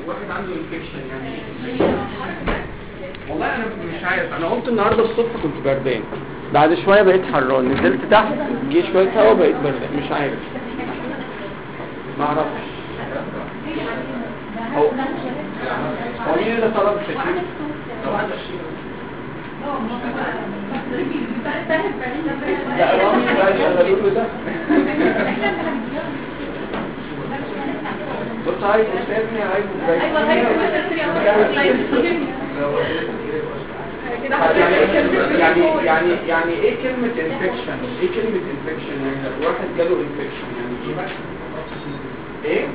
واحد عنده انفكشن يعني ايه؟ والله انا مش عارف. انا قمت النهارده الصبح كنت بردان، بعد شويه بقيت حران، نزلت تحت جه شويه هوا بقيت بردان، مش عارف، ما اعرفش. هو مين اللي طلب التكليف؟ لا رامي بقى شغالوا له ده. بص عايز استاذني عايز يعني ايه كلمة انفكشن؟ ايه كلمة انفكشن؟ يعني واحد جاله انفكشن يعني ايه؟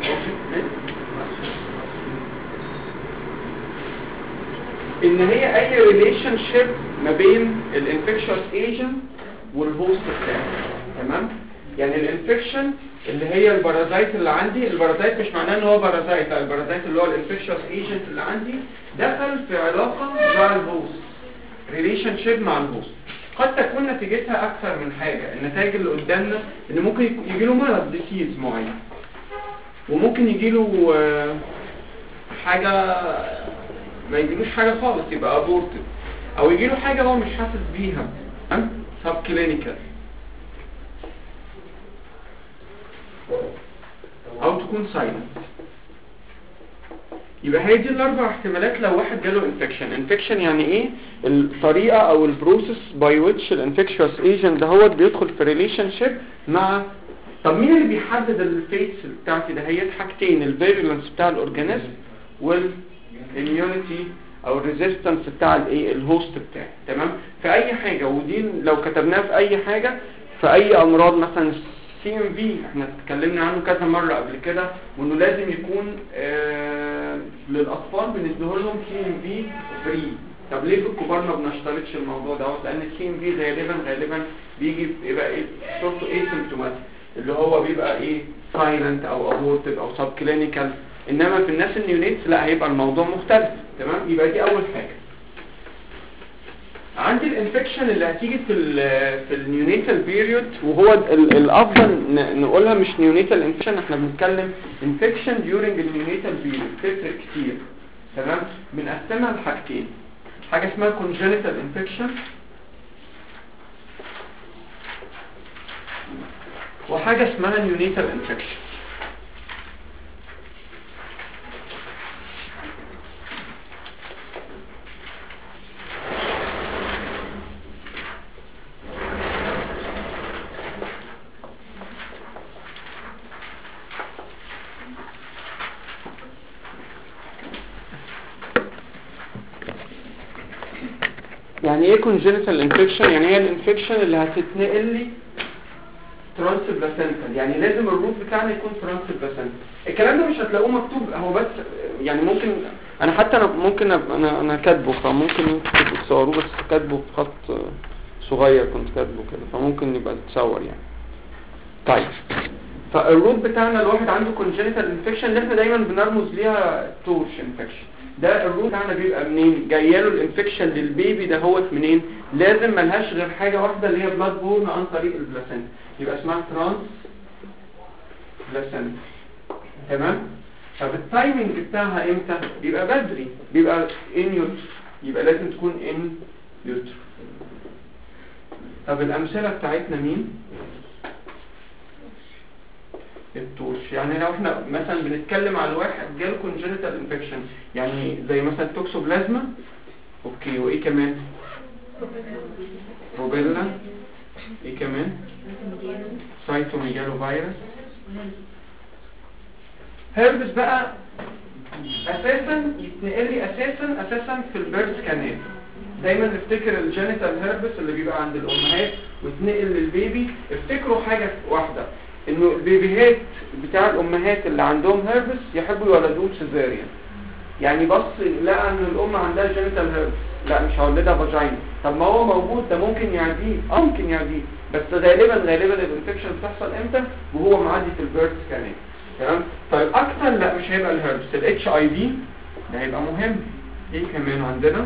ان هي اي ريليشن شيب ما بين الانفكشوس ايجنت والهوست بتاعه. تمام؟ يعني الانفكشن اللي هي البارازايت اللي عندي، البارازايت مش معناه ان هو بارازايت، لا البارازايت اللي هو الانفكشوس ايجنت اللي عندي دخل في علاقة مع الهوست، ريليشن شيب مع الهوست. قد تكون نتيجتها اكثر من حاجة. النتائج اللي قدامنا ان ممكن يجي له مرض ديسيز معين، وممكن يجي له حاجة ما يجيلوش حاجة خالص يبقى ابورتد، او يجيله حاجة هو مش حاسس بيها سب كلينيكال، او تكون سايلنت. يبقى هي دي الاربع احتمالات لو واحد جاله انفكشن. انفكشن يعني ايه؟ الطريقة او البروسيس باي ويتش الانفكشوس ايجنت دهوت بيدخل في ريليشن شيب مع. طب مين اللي بيحدد الفيتس بتاعتي ده؟ هي حاجتين، الفيرولنس بتاع الاورجانيزم والاميونيتي او الريزيستنس بتاع الايه الهوست بتاعي. تمام؟ في اي حاجة، ودي لو كتبناها في اي حاجة، في اي امراض مثلا سي ام في احنا اتكلمنا عنه كذا مرة قبل كده، وانه لازم يكون للاطفال بنديه لهم سي ام في فري. طب ليه في الكبار ما بنشترطش الموضوع ده؟ لان السي ام في غالبا بيجي يبقى ايه صورته اسيمبتوماتيك، اللي هو بيبقى ايه سايلنت او ابورتد او سب كلينيكال. انما في الناس النيونيتس لا، هيبقى الموضوع مختلف. تمام؟ يبقى دي اول حاجة. عندي الانفكشن اللي هتيجي في النيونيتال بيريود، وهو الافضل نقولها مش نيونيتال انفكشن، احنا بنتكلم انفكشن ديورنج النيونيتال بيريود، تفرق كتير. تمام؟ بنقسمها لحاجتين، حاجه اسمها كونجنيتال انفكشن وحاجه اسمها نيونيتال انفكشن. يعني ايه كونجنيتال انفكشن؟ يعني هي الانفكشن اللي هتتنقل لي ترانسبلاسنتال، يعني لازم الروت بتاعنا يكون ترانسبلاسنتال. الكلام ده مش هتلاقوه مكتوب، هو بس يعني ممكن انا حتى ممكن انا كاتبه، فممكن انتوا تصوروه، بس كاتبه بخط صغير كنت كاتبه كده، فممكن يبقى تتصور يعني. طيب فالروت بتاعنا الواحد عنده كونجنيتال انفكشن اللي احنا دايما بنرمز ليها تورش انفكشن. ده الروت بتاعنا بيبقى منين؟ جايه له الانفكشن للبيبي ده هو منين؟ لازم ملهاش غير حاجه واحده اللي هي بلاد بورن عن طريق البلاسنتا، يبقى اسمها ترانس بلاسنتا. تمام؟ طب التايمنج بتاعها امتى؟ بيبقى بدري، بيبقى ان يوتر، يبقى لازم تكون ان يوتر. طب الامثله بتاعتنا مين؟ التوش. يعني لو احنا مثلا بنتكلم على واحد جاله كونجنيتال انفكشن، يعني زي مثلا توكسوبلازما، اوكي، وايه كمان؟ روبيلا، ايه كمان؟ سايتوميجالو فيروس. هيربس بقى اساسا يتنقل لي اساسا في البيرث كانال. دايما نفتكر الجينيتال هيربس اللي بيبقى عند الامهات ويتنقل للبيبي. افتكروا حاجه واحده، انه البيبيهات بتاع الامهات اللي عندهم هيربس يحبوا يولدوهم سيزاريان. يعني بص لقى ان الام عندها جينيتال هيربس، لا مش هولدها فاجينا. طب ما هو موجود، ده ممكن يعديه، ممكن يعديه، بس غالبا الانفكشن بتحصل امتى؟ وهو معدي في البيرث كانال. تمام؟ فالاكثر لا مش هيبقى الهيربس، الاتش اي في ده هيبقى مهم. ايه كمان عندنا؟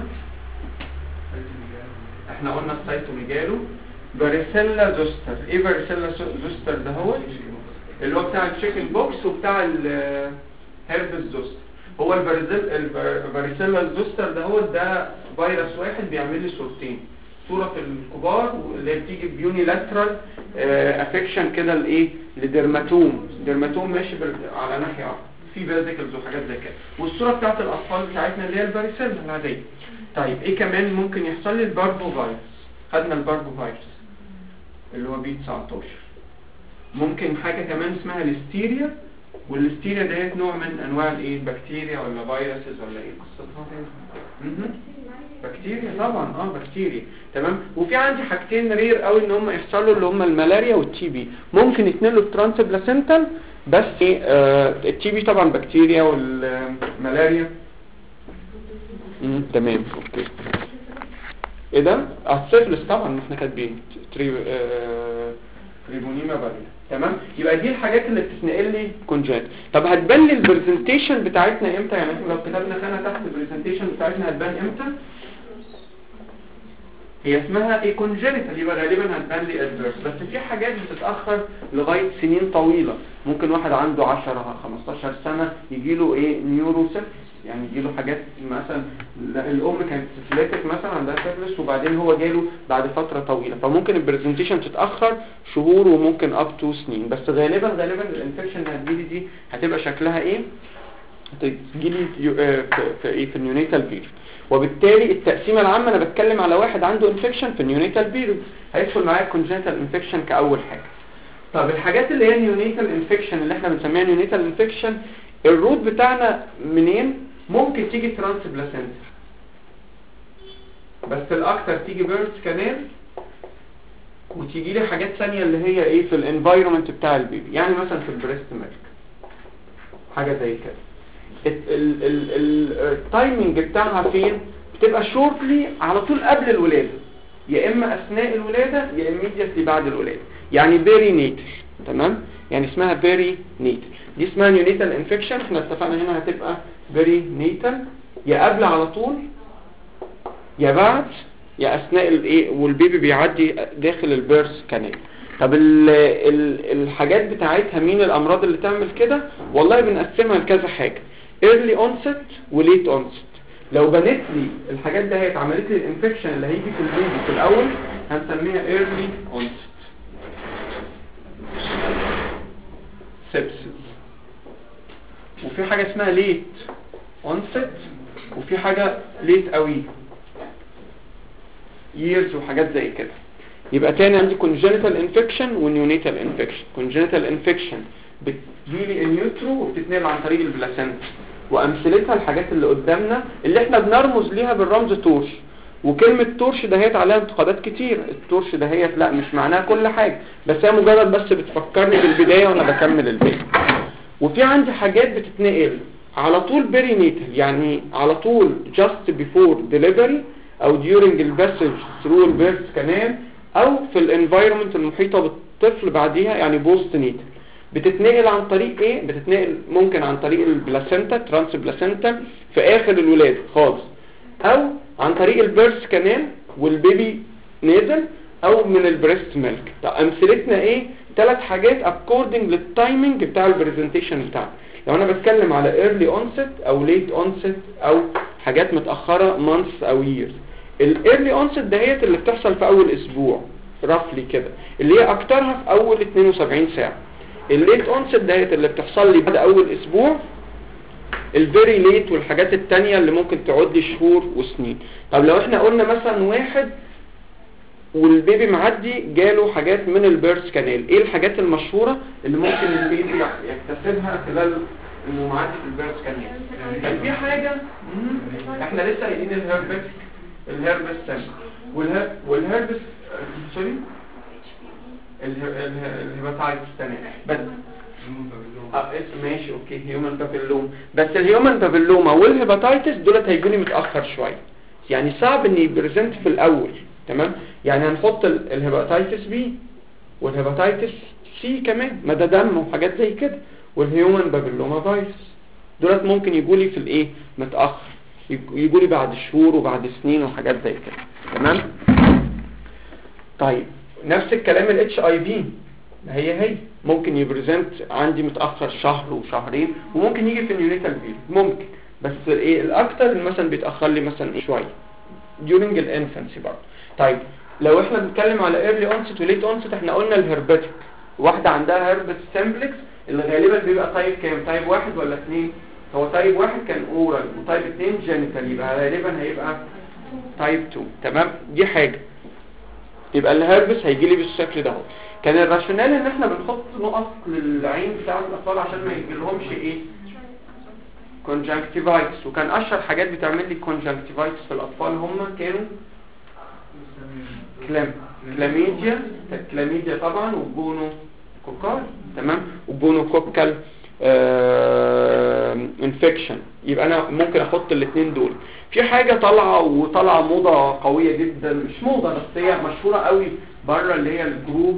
احنا قلنا السايتوميجالو، فاريسيلا زوستر. ايه فاريسيلا زوستر ده؟ هو اللي هو بتاع الشيكن بوكس وبتاع الهيربس زوستر. هو الفاريسيلا زوستر ده فيروس واحد بيعمل لي صورتين، صورة في الكبار اللي بتيجي بيوني لاترال افكشن كده الايه لدرماتوم ماشي على ناحية واحدة في فيزيكلز وحاجات زي كده، والصورة بتاعت الاطفال بتاعتنا اللي هي الفاريسيلا العادية. طيب ايه كمان ممكن يحصل لي؟ الباربو فيروس، خدنا الباربو فيروس اللي هو بي 19. ممكن حاجة كمان اسمها الهستيريا، والهستيريا ديت نوع من انواع الايه بكتيريا ولا فيروسز ولا ايه قصتها؟ بكتيريا طبعا، بكتيريا تمام. وفي عندي حاجتين رير قوي ان هم يحصلوا اللي هم الملاريا والتي بي، ممكن يتنقلوا الترانس بلاسنتال بس التي بي طبعا بكتيريا والملاريا تمام اوكي. ايه ده؟ السيفلس طبعا احنا كاتبين تريبونيما باريا تمام. يبقى دي الحاجات اللي بتتنقل لي كونجنت. طب هتبان لي البرزنتيشن بتاعتنا امتى؟ يعني احنا لو كتبنا خانه تحت البرزنتيشن بتاعتنا هتبان امتى؟ هي اسمها ايه كونجنتال، يبقى غالبا هتبان لي ادفيرس، بس في حاجات بتتاخر لغايه سنين طويله. ممكن واحد عنده 10 15 سنه يجي له ايه نيوروسيفلس، يعني يجي له حاجات مثلا الام كانت سيفليتك مثلا عندها سيفلس وبعدين هو جاله بعد فتره طويله، فممكن البرزنتيشن تتاخر شهور وممكن اب تو سنين، بس غالبا الانفكشن اللي هتجيلي دي هتبقى شكلها ايه؟ هتجيلي في ايه في النيونيتال بيريود. وبالتالي التقسيمه العامه انا بتكلم على واحد عنده انفكشن في النيونيتال بيريود هيدخل معايا كونجنتال انفكشن كاول حاجه. طب الحاجات اللي هي نيونيتال انفكشن اللي احنا بنسميها نيونيتال انفكشن الروت بتاعنا منين؟ ممكن تيجي ترانس بلاسنتا، بس الاكتر تيجي بيرث كانال، وتيجي لي حاجات ثانيه اللي هي ايه في الانفايرمنت بتاع البيبي، يعني مثلا في البريست ميلك حاجه زي كده. التايمنج بتاعها فين؟ بتبقى شورتلي على طول قبل الولاده، يا اما اثناء الولاده يا ايميديتلي بعد الولاده، يعني بيري نيتال تمام، يعني اسمها بيري نيتال. دي اسمها نيونيتال انفكشن، احنا اتفقنا هنا هتبقى بيري نيتال، يا قبل على طول يا بعد يا اثناء الايه والبيبي بيعدي داخل البيرث كانال. طب الحاجات بتاعتها مين الامراض اللي تعمل كده؟ والله بنقسمها لكذا حاجه، early onset وليت onset. لو بنت لي الحاجات دي هي عملت لي الانفكشن اللي هيجي في البيبي في الاول هنسميها early onset sepsis. وفي حاجه اسمها ليت onset وفي حاجه ليت قوي years وحاجات زي كده. يبقى تاني عندي congenital infection ونيونيتال infection. congenital infection بتجيلي النيوترو وبتتنقل عن طريق البلاسنتا، وامثلتها الحاجات اللي قدامنا اللي احنا بنرمز ليها بالرمز تورش. وكلمة تورش دهيت عليها انتقادات كتير، التورش دهيت لا مش معناها كل حاجة، بس هي مجرد بس بتفكرني بالبداية وانا بكمل الباقي. وفي عندي حاجات بتتنقل على طول برينيتال، يعني على طول just before delivery او during the passage through the birth canal او في الانفايرمنت المحيطة بالطفل بعديها، يعني بوست نيتال. بتتنقل عن طريق ايه؟ بتتنقل ممكن عن طريق البلاسنتا ترانس بلاسنتا في اخر الولادة خالص، او عن طريق البيرث كانال والبيبي نازل، او من البريست ميلك. طب امثلتنا ايه؟ 3 حاجات according للتايمنج بتاع البرزنتيشن بتاعنا. لو انا بتكلم على early onset او late onset او حاجات متأخرة months او years. الايرلي onset دهيت اللي بتحصل في اول اسبوع رفلي كده، اللي هي اكترها في اول 72 ساعة. الليت اونست دهيت اللي بتحصل لي بعد اول اسبوع. الفيري ليت والحاجات التانية اللي ممكن تقعد لي شهور وسنين. طب لو احنا قلنا مثلا واحد والبيبي معدي جاله حاجات من البيرث كانال، ايه الحاجات المشهورة اللي ممكن البيبي يكتسبها خلال انه معدي في البيرث كانال؟ كان في حاجة احنا لسه قايلين الهربس سامبل والهربس سوري الهيباتايتس الثاني بس ماشي اوكي هيومن بابيلوما. بس الهيومن بابيلوما والهيباتايتس دولت هيجوني متاخر شويه، يعني صعب ان يبرزنت في الاول تمام. يعني هنحط الهيباتايتس بي والهيباتايتس سي كمان، ما ده دم وحاجات زي كده، والهيومن بابيلوما فيروس دولت ممكن يجولي في الايه متاخر، يجولي بعد شهور وبعد سنين وحاجات زي كده تمام. طيب نفس الكلام الاتش اي في هي ممكن يبرزنت عندي متاخر شهر وشهرين، وممكن يجي في النيونيتال بيريود ممكن، بس ايه الاكتر مثلا بيتاخر لي مثلا شويه during الانفانسي برضه. طيب لو احنا بنتكلم على early onset و late onset احنا قلنا الهربتك، واحده عندها هربت سمبلكس اللي غالبا بيبقى تايب كام؟ تايب 1 ولا 2؟ هو تايب 1 كان اورال وتايب 2 جينيتال، يبقى غالبا هيبقى تايب 2. تمام، دي حاجه. يبقى الهربس هيجي لي بالشكل ده. كان الراشونال ان احنا بنحط نقط للعين بتاع الاطفال عشان ما يجيلهمش ايه كونجكتيفايتس، وكان اشهر حاجات بتعمل لي كونجكتيفايتس في الاطفال هم كانوا كلاميديا طبعا، وجونو كوكال. تمام، وجونو كوكال انفكشن. يبقى انا ممكن احط الاثنين دول. في حاجه طالعه موضه قويه جدا، مش موضه بس هي مشهوره قوي بره، اللي هي الجروب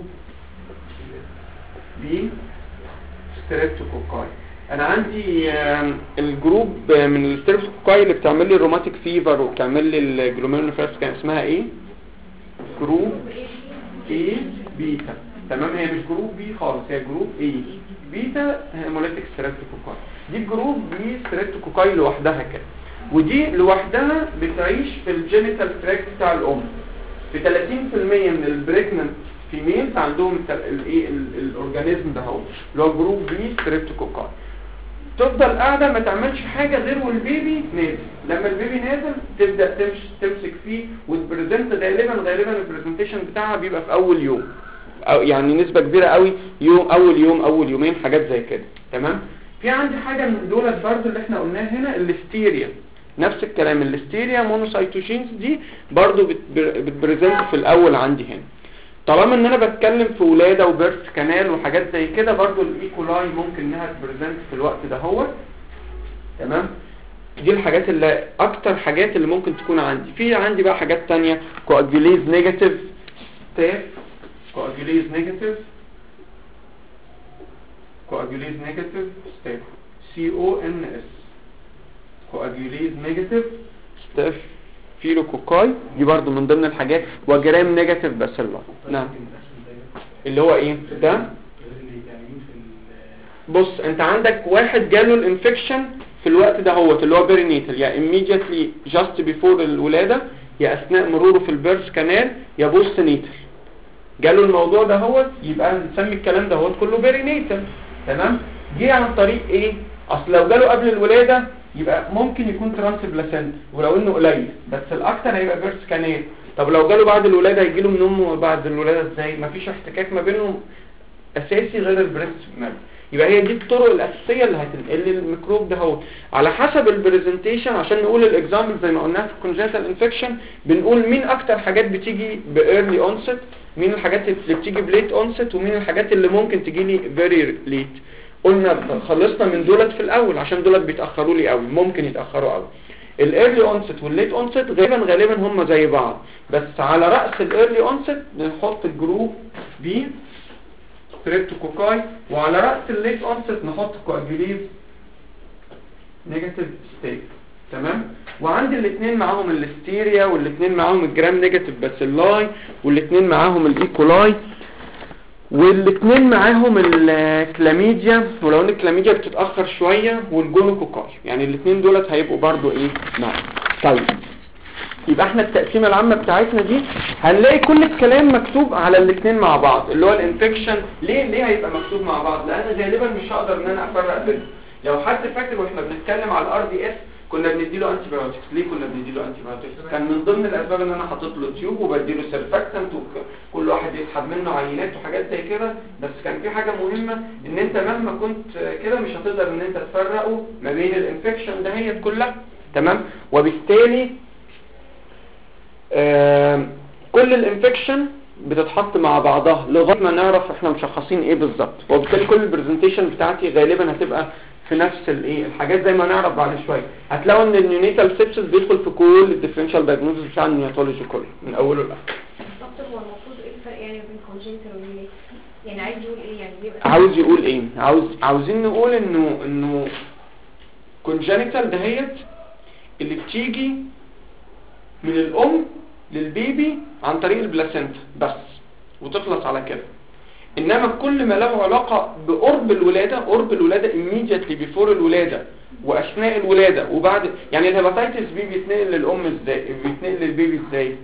بي ستريبتوكوكاي. انا عندي الجروب من الستريبتوكوكاي اللي بتعمل لي الروماتيك فيفر وبتعمل لي الجلوميرولونيفرايتس، كان اسمها ايه؟ جروب اي بيتا. تمام، هي مش جروب بي خالص، هي جروب اي بيتا هيموليتيك ستريبتوكوكاي. دي جروب بي ستريبتوكوكاي لوحدها كده، ودي لوحدها بتعيش في الجينيتال تراكت بتاع الام. في 30% من البريجننت فيميلز عندهم الايه الاورجانيزم ده هو اللي هو جروب بي ستريبتوكوكاي. تفضل قاعده ما تعملش حاجه غير والبيبي نازل. لما البيبي نازل تبدا تمسك فيه وتبريزنت. غالبا البرزنتيشن بتاعها بيبقى في اول يوم، أو يعني نسبه كبيره قوي اول يومين حاجات زي كده. تمام. في عندي حاجه من دولت برضو اللي احنا قلناها هنا، الهستيريا. نفس الكلام، الهستيريا مونوسايتوجينز دي برضو بتبريزنت في الاول عندي هنا. طالما ان انا بتكلم في ولاده وبيرث كانال وحاجات زي كده، برضو الايكولاي ممكن انها تبريزنت في الوقت ده هو. تمام، دي الحاجات اللي اكتر حاجات اللي ممكن تكون عندي. في عندي بقى حاجات تانية، كواجوليز نيجاتيف ستاف، كواجوليز نيجاتيف ستاف CONS، كواجوليز نيجاتيف ستاف فيلوكوكاي. دي برضو من ضمن الحاجات. وجرام نيجاتيف باسيلا. نعم، اللي هو ايه ده؟ بص، انت عندك واحد جاله الانفكشن في الوقت ده هو اللي هو بيرينيتال، يا immediately just before الولاده، يا اثناء مروره في البيرث كانال، يا بوست نيتال. جاله الموضوع ده هو، يبقى نسمي الكلام ده هو كله بيرينيتال. تمام. جه عن طريق ايه؟ اصل لو جاله قبل الولاده يبقى ممكن يكون ترانس بلاسنت، ولو انه قليل، بس الاكثر هيبقى بيرث كانال. طب لو جاله بعد الولاده هيجي له من امه بعد الولاده ازاي؟ مفيش احتكاك ما بينهم اساسي غير البريست ميلك. يبقى هي دي الطرق الاساسيه اللي هتنقل الميكروب ده هو على حسب البرزنتيشن. عشان نقول الاكزامبل زي ما قلنا في الكونجنتال انفكشن، بنقول مين اكتر حاجات بتيجي بايرلي اونست، مين الحاجات اللي بتيجي بليت اونست، ومين الحاجات اللي ممكن تجي لي فيري ليت. قلنا خلصنا من دولت في الاول عشان دولت بيتاخروا لي قوي، ممكن يتاخروا قوي. الايرلي اونست والليت اونست غالبا هم زي بعض، بس على راس الايرلي اونست نحط الجروب بي ستريبتوكوكاي، وعلى راس الليت اونست نحط كواجوليز نيجاتيف ستيت. تمام. وعندي الاثنين معاهم الهستيريا، والاثنين معاهم الجرام نيجاتيف باسيلاي، والاثنين معاهم الايكولاي، والاثنين معاهم الكلاميديا، ولو ان الكلاميديا بتتاخر شويه، والجونوكوكاي. يعني الاثنين دولت هيبقوا برضو ايه معاهم. طيب، يبقى احنا التقسيمه العامه بتاعتنا دي هنلاقي كل الكلام مكتوب على الاثنين مع بعض، اللي هو الانفكشن. ليه هيبقى مكتوب مع بعض؟ لان غالبا مش هقدر ان انا افرق بينهم. لو حد فاكر واحنا بنتكلم على الRDS كنا بنديله انتي بايوتكس. ليه كنا بنديله انتي بايوتكس؟ كان من ضمن الاسباب ان انا حاطط له تيوب وبديله سيرفاكتنت، وكل واحد يسحب منه عينات وحاجات زي كده. بس كان في حاجه مهمه، ان انت مهما كنت كده مش هتقدر ان انت تفرقه ما بين الانفكشن ده هي كلها. تمام. وبالتالي كل الانفكشن بتتحط مع بعضها لغايه ما نعرف احنا مشخصين ايه بالظبط. وبالتالي كل البرزنتيشن بتاعتي غالبا هتبقى في نفس الايه الحاجات زي ما نعرف بعد شويه. هتلاقوا ان النيونيتال سيبسس بيدخل في كل الديفرنشال دايجنوستس بتاع النيوناتولوجي كله من اوله لاخره. دكتور، هو المفروض ايه الفرق يعني بين كونجنتال وريليت؟ يعني عايز يقول ايه؟ يعني بيبقى عاوز يقول ايه؟ عاوزين نقول انه كونجنتال دهيت اللي بتيجي من الام للبيبي عن طريق البلاسنتا بس وتخلص على كده. انما كل ما له علاقه بقرب الولاده، قرب الولاده immediately before الولاده، واثناء الولاده وبعد، يعني الهيباتيتس بي بيتنقل للام ازاي، بيتنقل للبيبي ازاي؟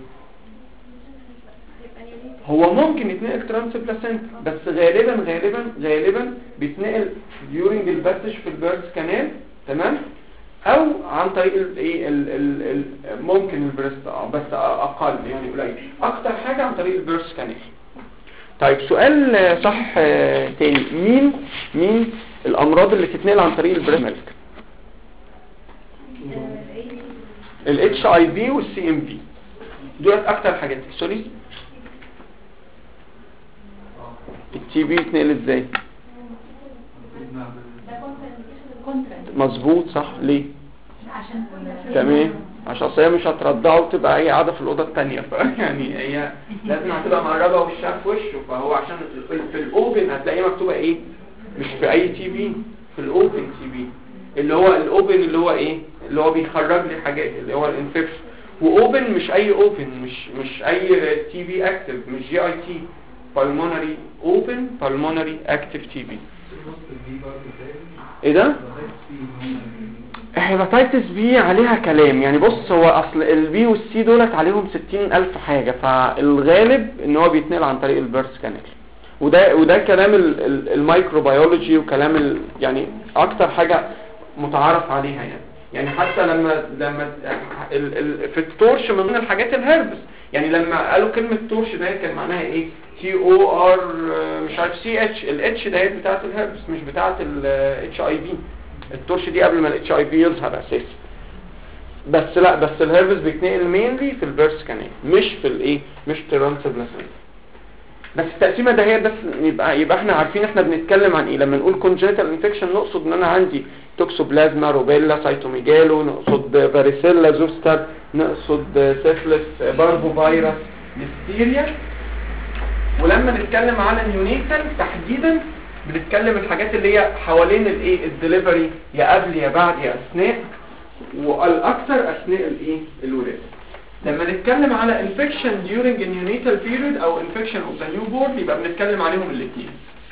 هو ممكن يتنقل ترانس بلاسنتا، بس غالبا بيتنقل during الباسج في البيرث كانال، تمام، او عن طريق الايه ممكن البريست، بس اقل يعني قليل، اكتر حاجه عن طريق البيرث كانال. طيب سؤال صح تاني، مين الامراض اللي تتنقل عن طريق البريست ميلك؟ الاتش اي في والسي ام في، دولت اكتر حاجات. سوري، التي بي يتنقل ازاي؟ مظبوط صح، ليه؟ تمام، عشان هي مش هترضعه وتبقى هي قاعده في الاوضه الثانيه، يعني هي لازم هتبقى مقربه وشها في وشه، فهو عشان في الاوبن هتلاقيها مكتوبه ايه، مش في اي تي بي، في الاوبن تي بي، اللي هو الاوبن اللي هو ايه، اللي هو بيخرج لي حاجات، اللي هو الانفكشن. واوبن مش اي اوبن، مش اي تي بي اكتف، مش جي اي تي، pulmonary open pulmonary active TB. ايه ده؟ هيباتيتس بي عليها كلام، يعني بص هو اصل البي والسي دولت عليهم 60,000 حاجة، فالغالب ان هو بيتنقل عن طريق البيرث كانال، وده كلام الميكروبيولوجي وكلام يعني اكتر حاجة متعارف عليها، يعني حتى لما في التورش من ضمن الحاجات الهربس، يعني لما قالوا كلمة تورش ده كان معناها ايه، تي او ار مش عارف سي اتش، الاتش ده بتاعت الهربس مش بتاعت الاتش اي في، التورش دي قبل ما الاتش اي في يظهر اساسا. بس لا، بس الهربس بيتنقل مينلي في البيرث كانال، مش في الايه، مش ترانس بلاسنتا. بس التقسيمه ده هي بس يبقى احنا عارفين احنا بنتكلم عن ايه لما نقول كونجنتال انفكشن. نقصد ان انا عندي توكسوبلازما، روبيلا، سايتوميجالو، نقصد فاريسيلا زوستر، نقصد سيفلس، باربو فيروس، ديفتيريا. ولما نتكلم على النيونيتال تحديدا بنتكلم الحاجات اللي هي حوالين الايه، الدليفري، يا قبل يا بعد يا اثناء، والاكثر اثناء الايه، الولاده. لما نتكلم على infection during a neonatal period او infection of the newborn يبقى بنتكلم عليهم الاثنين.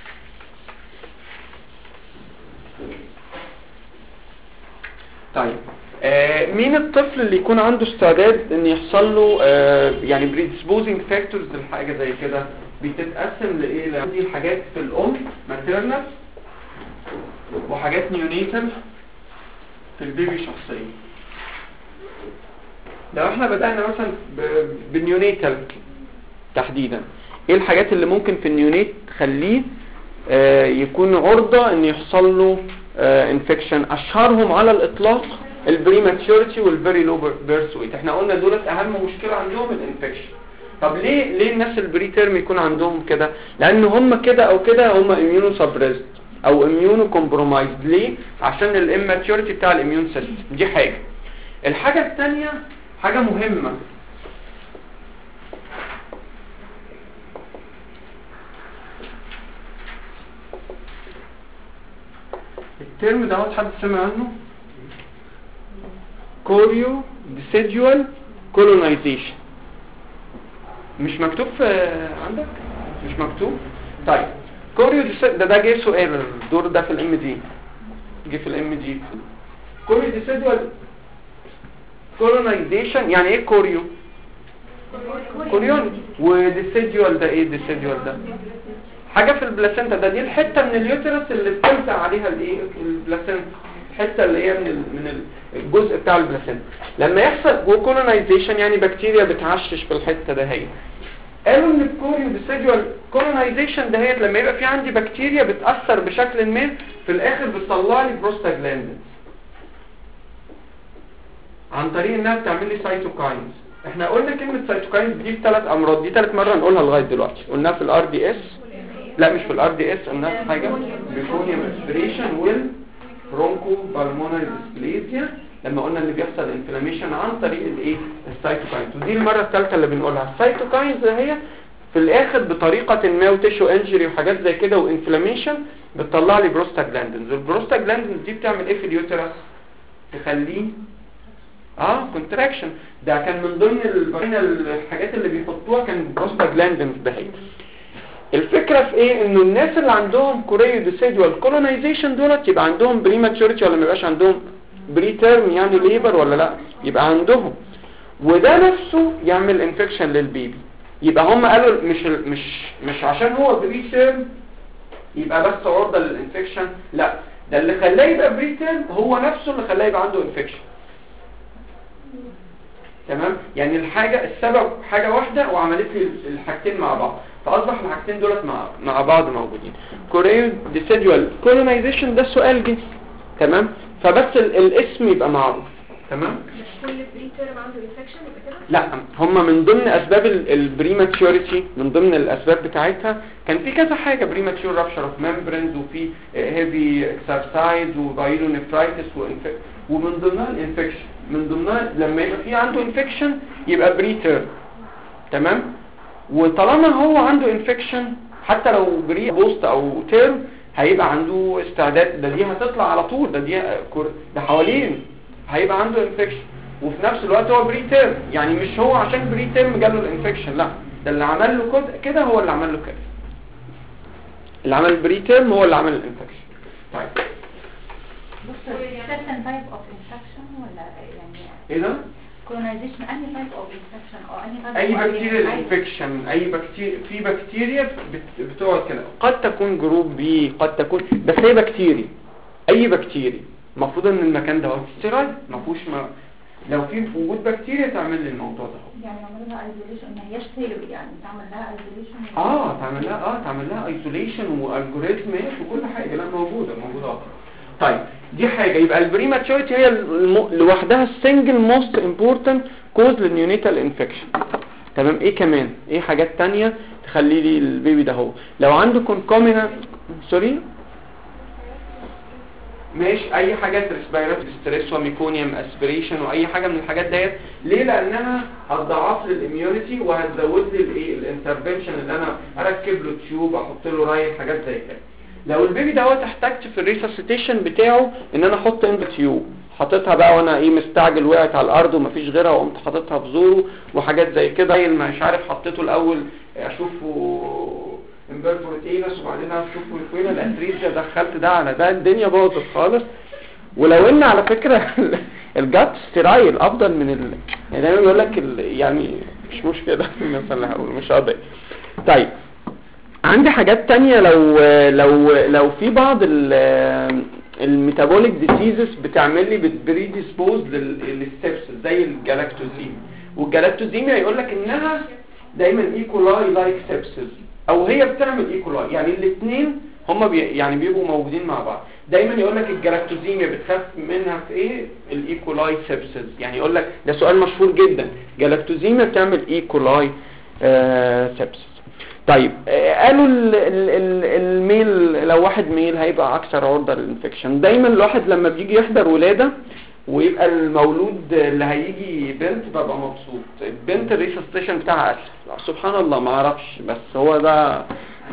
طيب مين الطفل اللي يكون عنده استعداد ان يحصل له يعني predisposing factors للحاجه زي كده؟ بتتقسم لايه؟ عندي الحاجات في الام maternal، وحاجات neonatal في البيبي شخصيا. لو احنا بدأنا مثلا بالنيونيتال تحديدا، ايه الحاجات اللي ممكن في النيونيت تخليه يكون عرضة ان يحصل له انفكشن؟ اشهرهم على الاطلاق البريماتيوريتي والفيري لو بيرث ويت. احنا قلنا دولت اهم مشكلة عندهم الانفكشن. طب ليه الناس البري تيرم يكون عندهم كده؟ لان هم كده او كده هم اميونو سبريست او اميونو كومبرومايزد. ليه؟ عشان الاماتيوريتي بتاع الاميون سيستم. دي حاجة. الحاجة الثانية حاجة مهمة، الترم ده حد سمع عنه؟ كوريو ديسيديوال كولونايزيشن. مش مكتوب عندك؟ مش مكتوب؟ طيب كوريو ده جه سؤال الدور ده في الام دي، جه في الام دي. كوريو ديسيديوال كولونايزيشن يعني ايه كوريو؟ كوريون. وديسيديوال ده ايه؟ ديسيديوال ده حاجه في البلاسنتا، ده دي الحته من اليوترس اللي بتلزق عليها الايه، البلاسنتا، الحته اللي هي من الجزء بتاع البلاسنتا. لما يحصل كولونايزيشن يعني بكتيريا بتعشش في الحته ده. هي قالوا ان الكوريو ديسيديوال كولونايزيشن ده هي لما يبقى في عندي بكتيريا بتاثر بشكل ما، في الاخر بتطلع لي بروستاجلاندين عن طريق انها بتعمل لي سايتوكاينز. احنا قلنا كلمه سايتوكاينز دي في 3 امراض، دي 3 مرات نقولها لغايه دلوقتي. قلناها في الار دي اس، لا مش في الار دي اس، قلناها في حاجه بيكونيوم اسبريشن والبرونكو بالمونري ديسبليزيا، لما قلنا ان بيحصل انفلاميشن عن طريق الايه، السايتوكاينز. ودي المره الثالثه اللي بنقولها. السايتوكاينز هي في الاخر بطريقه ما وتيشو انجري وحاجات زي كده وانفلاميشن بتطلع لي بروستاجلاندينز. والبروستاجلاندينز دي بتعمل ايه في اليوترس؟ تخليه كونتراكشن. ده كان من ضمن الحاجات اللي بيحطوها، كان بروستاجلاندينز ده. هي الفكره في ايه؟ انه الناس اللي عندهم كوريو ديسيدوال كولونايزيشن دولت يبقى عندهم بريماتشوريتي ولا ما يبقاش عندهم بري تيرم يعني ليبر ولا لا؟ يبقى عندهم، وده نفسه يعمل انفكشن للبيبي. يبقى هم قالوا مش عشان هو بري تيرم يبقى بس عرضه للانفكشن، لا، ده اللي خلاه يبقى بري تيرم هو نفسه اللي خلاه يبقى عنده انفكشن. تمام؟ يعني السبب حاجه واحده وعملت لي الحاجتين مع بعض، فاصبح الحاجتين دولت مع بعض موجودين. كوريو ديسيدوال كولونايزيشن ده سؤال جه، تمام؟ فبس الاسم يبقى معروف. تمام؟ مش كل بري تيرم عنده انفكشن يبقى كده؟ لا، هم من ضمن اسباب البريماتشوريتي، من ضمن الاسباب بتاعتها كان في كذا حاجه، بريماتشور رابشر اوف ممبرينز، وفي هيفي اكسرسايز وبايلونيفرايتس ومن ضمنها الانفكشن. من ضمنها لما يبقى في عنده انفكشن يبقى بري تيرم. تمام؟ وطالما هو عنده انفكشن حتى لو بري بوست او تيرم هيبقى عنده استعداد، دي هتطلع على طول، ده حوالين هيبقى عنده انفكشن، وفي نفس الوقت هو بري تيرم. يعني مش هو عشان بري تيرم جاله الانفكشن، لا، ده اللي عمل له كده هو اللي عمل له كده، اللي عمل بري تيرم هو اللي عمل الانفكشن. طيب بص certain type of infection ولا يعني ايه ده؟ colonization any type of infection او any type اي of بكتيريا انفكشن، اي بكتيريا، في بكتيريا بتقعد كده، قد تكون جروب بي، قد تكون، بس هي بكتيريا، اي بكتيريا. المفروض ان المكان ده ستيرايل، ما فيهوش لو في وجود بكتيريا تعمل لي الموضوع ده. يعني نعمل لها ايزوليشن، ما هياش ثيرابي، يعني تعمل لها ايزوليشن. تعمل لها ايزوليشن والجوريزمات وكل حاجه، لا موجوده. طيب دي حاجه. يبقى البريماتشوريتي هي لوحدها السنجل موست امبورتنت كوز للنيونيتال انفكشن. تمام؟ ايه كمان؟ ايه حاجات تانية تخلي لي البيبي ده هو لو عنده كونكومينا ماشي، اي حاجات ريسبيراتوري ستريس وميكونيوم اسبريشن واي حاجه من الحاجات ديت. ليه؟ لانها هتضاعف لي الاميونيتي وهتزود لي الايه الانترفنشن، اللي انا اركب له تيوب، احط له رايل، حاجات زي كده. لو البيبي دوت احتاجت في الريسسيتيشن بتاعه ان انا احط اند تيوب، حاططها بقى وانا مستعجل، وقعت على الارض ومفيش غيرها، وقمت حاططها في زوره وحاجات زي كده. مش عارف حطيته الاول اشوفه امبرفورتينس وبعدين اشوف فين الاتريزيا، دخلت ده على ده، الدنيا باظت خالص. ولو ان على فكره الجات ستيرايل افضل من يعني دايما يقول لك يعني مش مشكله مثلا هقول مش قضيه. طيب عندي حاجات تانية، لو في بعض الميتابوليك ديسيزز بتعمل لي بتبريديسبوز للسبسس زي الجلاكتوزيميا. والجلاكتوزيميا يقول لك انها دايما ايكولاي لايك سبسس، او هي بتعمل ايكولاي، يعني الاثنين هم يعني بيبقوا موجودين مع بعض. دايما يقول لك الجلاكتوزيميا بتخاف منها في ايه؟ الايكولاي سبسس. يعني يقول لك ده سؤال مشهور جدا، جلاكتوزيميا بتعمل ايكولاي سبسس. طيب قالوا الميل، لو واحد ميل هيبقى اكثر عرضة للانفكشن. دايما الواحد لما بيجي يحضر ولادة ويبقى المولود اللي هيجي بنت ببقى مبسوط. البنت الريسستيشن بتاعها اسهل، سبحان الله ما اعرفش، بس هو ده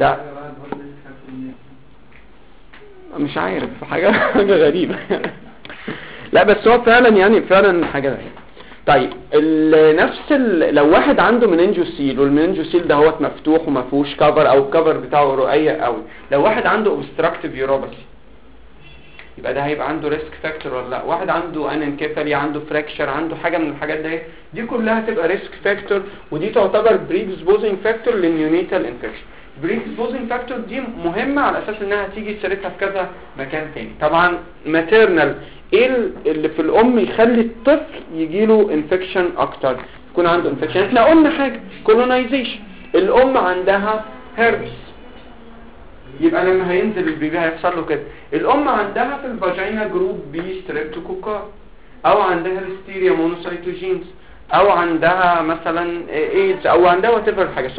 مش عارف حاجة غريبة لا بس هو فعلا يعني فعلا حاجة غريبة. طيب لو واحد عنده مننجوسيل، والمننجوسيل ده هو مفتوح وما فيهوش كفر او الكفر بتاعه رقيق قوي، لو واحد عنده اوبستراكتيف يوروباثي يبقى ده هيبقى عنده ريسك فاكتور ولا لا؟ واحد عنده انكيفالي، عنده فراكشر، عنده حاجه من الحاجات دي كلها تبقى ريسك فاكتور، ودي تعتبر بريديسبوزنج فاكتور للنيونيتال انفكشن. بريديسبوزنج فاكتور دي مهمه على اساس انها تيجي سيرتها في كذا مكان تاني. طبعا ماتيرنال، ايه اللي في الام يخلي الطفل يجيله انفكشن اكتر؟ يكون عنده انفكشن. احنا قلنا حاجه كولونايزيشن، الام عندها هيربس، يبقى لما هينزل البيبي هيحصل له كده. الام عندها في الفاجينا جروب بي ستريبتوكوكار، او عندها ليستيريا مونوسايتوجينز، او عندها مثلا ايدز، او عندها وات ايفر حاجه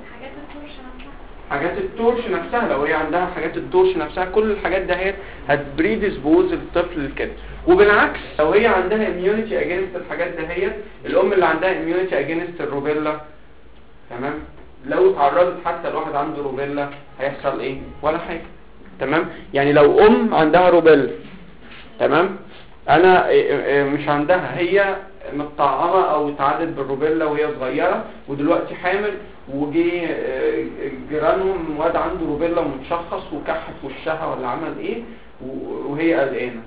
حاجات التورش نفسها. لو هي عندها حاجات التورش نفسها، كل الحاجات دهيت هتبريديسبوز الطفل لكده. وبالعكس لو هي عندها اميونيتي اجينست الحاجات دهيت، الام اللي عندها اميونيتي اجينست الروبيلا، تمام، لو اتعرضت حتى الواحد عنده روبيلا هيحصل ايه؟ ولا حاجه. تمام؟ يعني لو ام عندها روبيلا، تمام، انا مش عندها، هي متطعمه او اتعدت بالروبيلا وهي صغيره ودلوقتي حامل، وجي جيرانهم واد عنده روبيلا ومتشخص وكحت وشها ولا عمل ايه وهي قلقانه،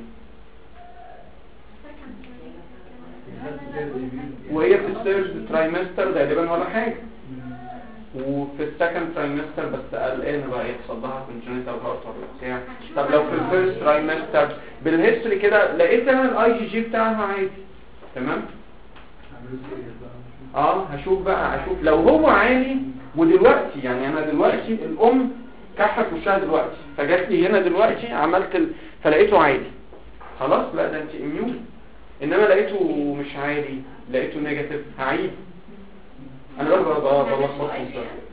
وهي في الثيرد ترايمستر غالبا ولا حاجه، وفي السكند ترايمستر بس قلقانه بقى يحصل لها كونجنتال هارت ولا بتاع. طب لو في الفيرست ترايمستر بالهيستوري كده لقيت انا الاي جي جي بتاعها عادي تمام، هشوف لو هو عالي، ودلوقتي يعني انا دلوقتي الام كحت وشها دلوقتي، فجات لي هنا دلوقتي عملت فلقيته عالي، خلاص لا ده انت اميون. انما لقيته مش عالي، لقيته نيجاتيف، هعيد انا بقى بلخبطهم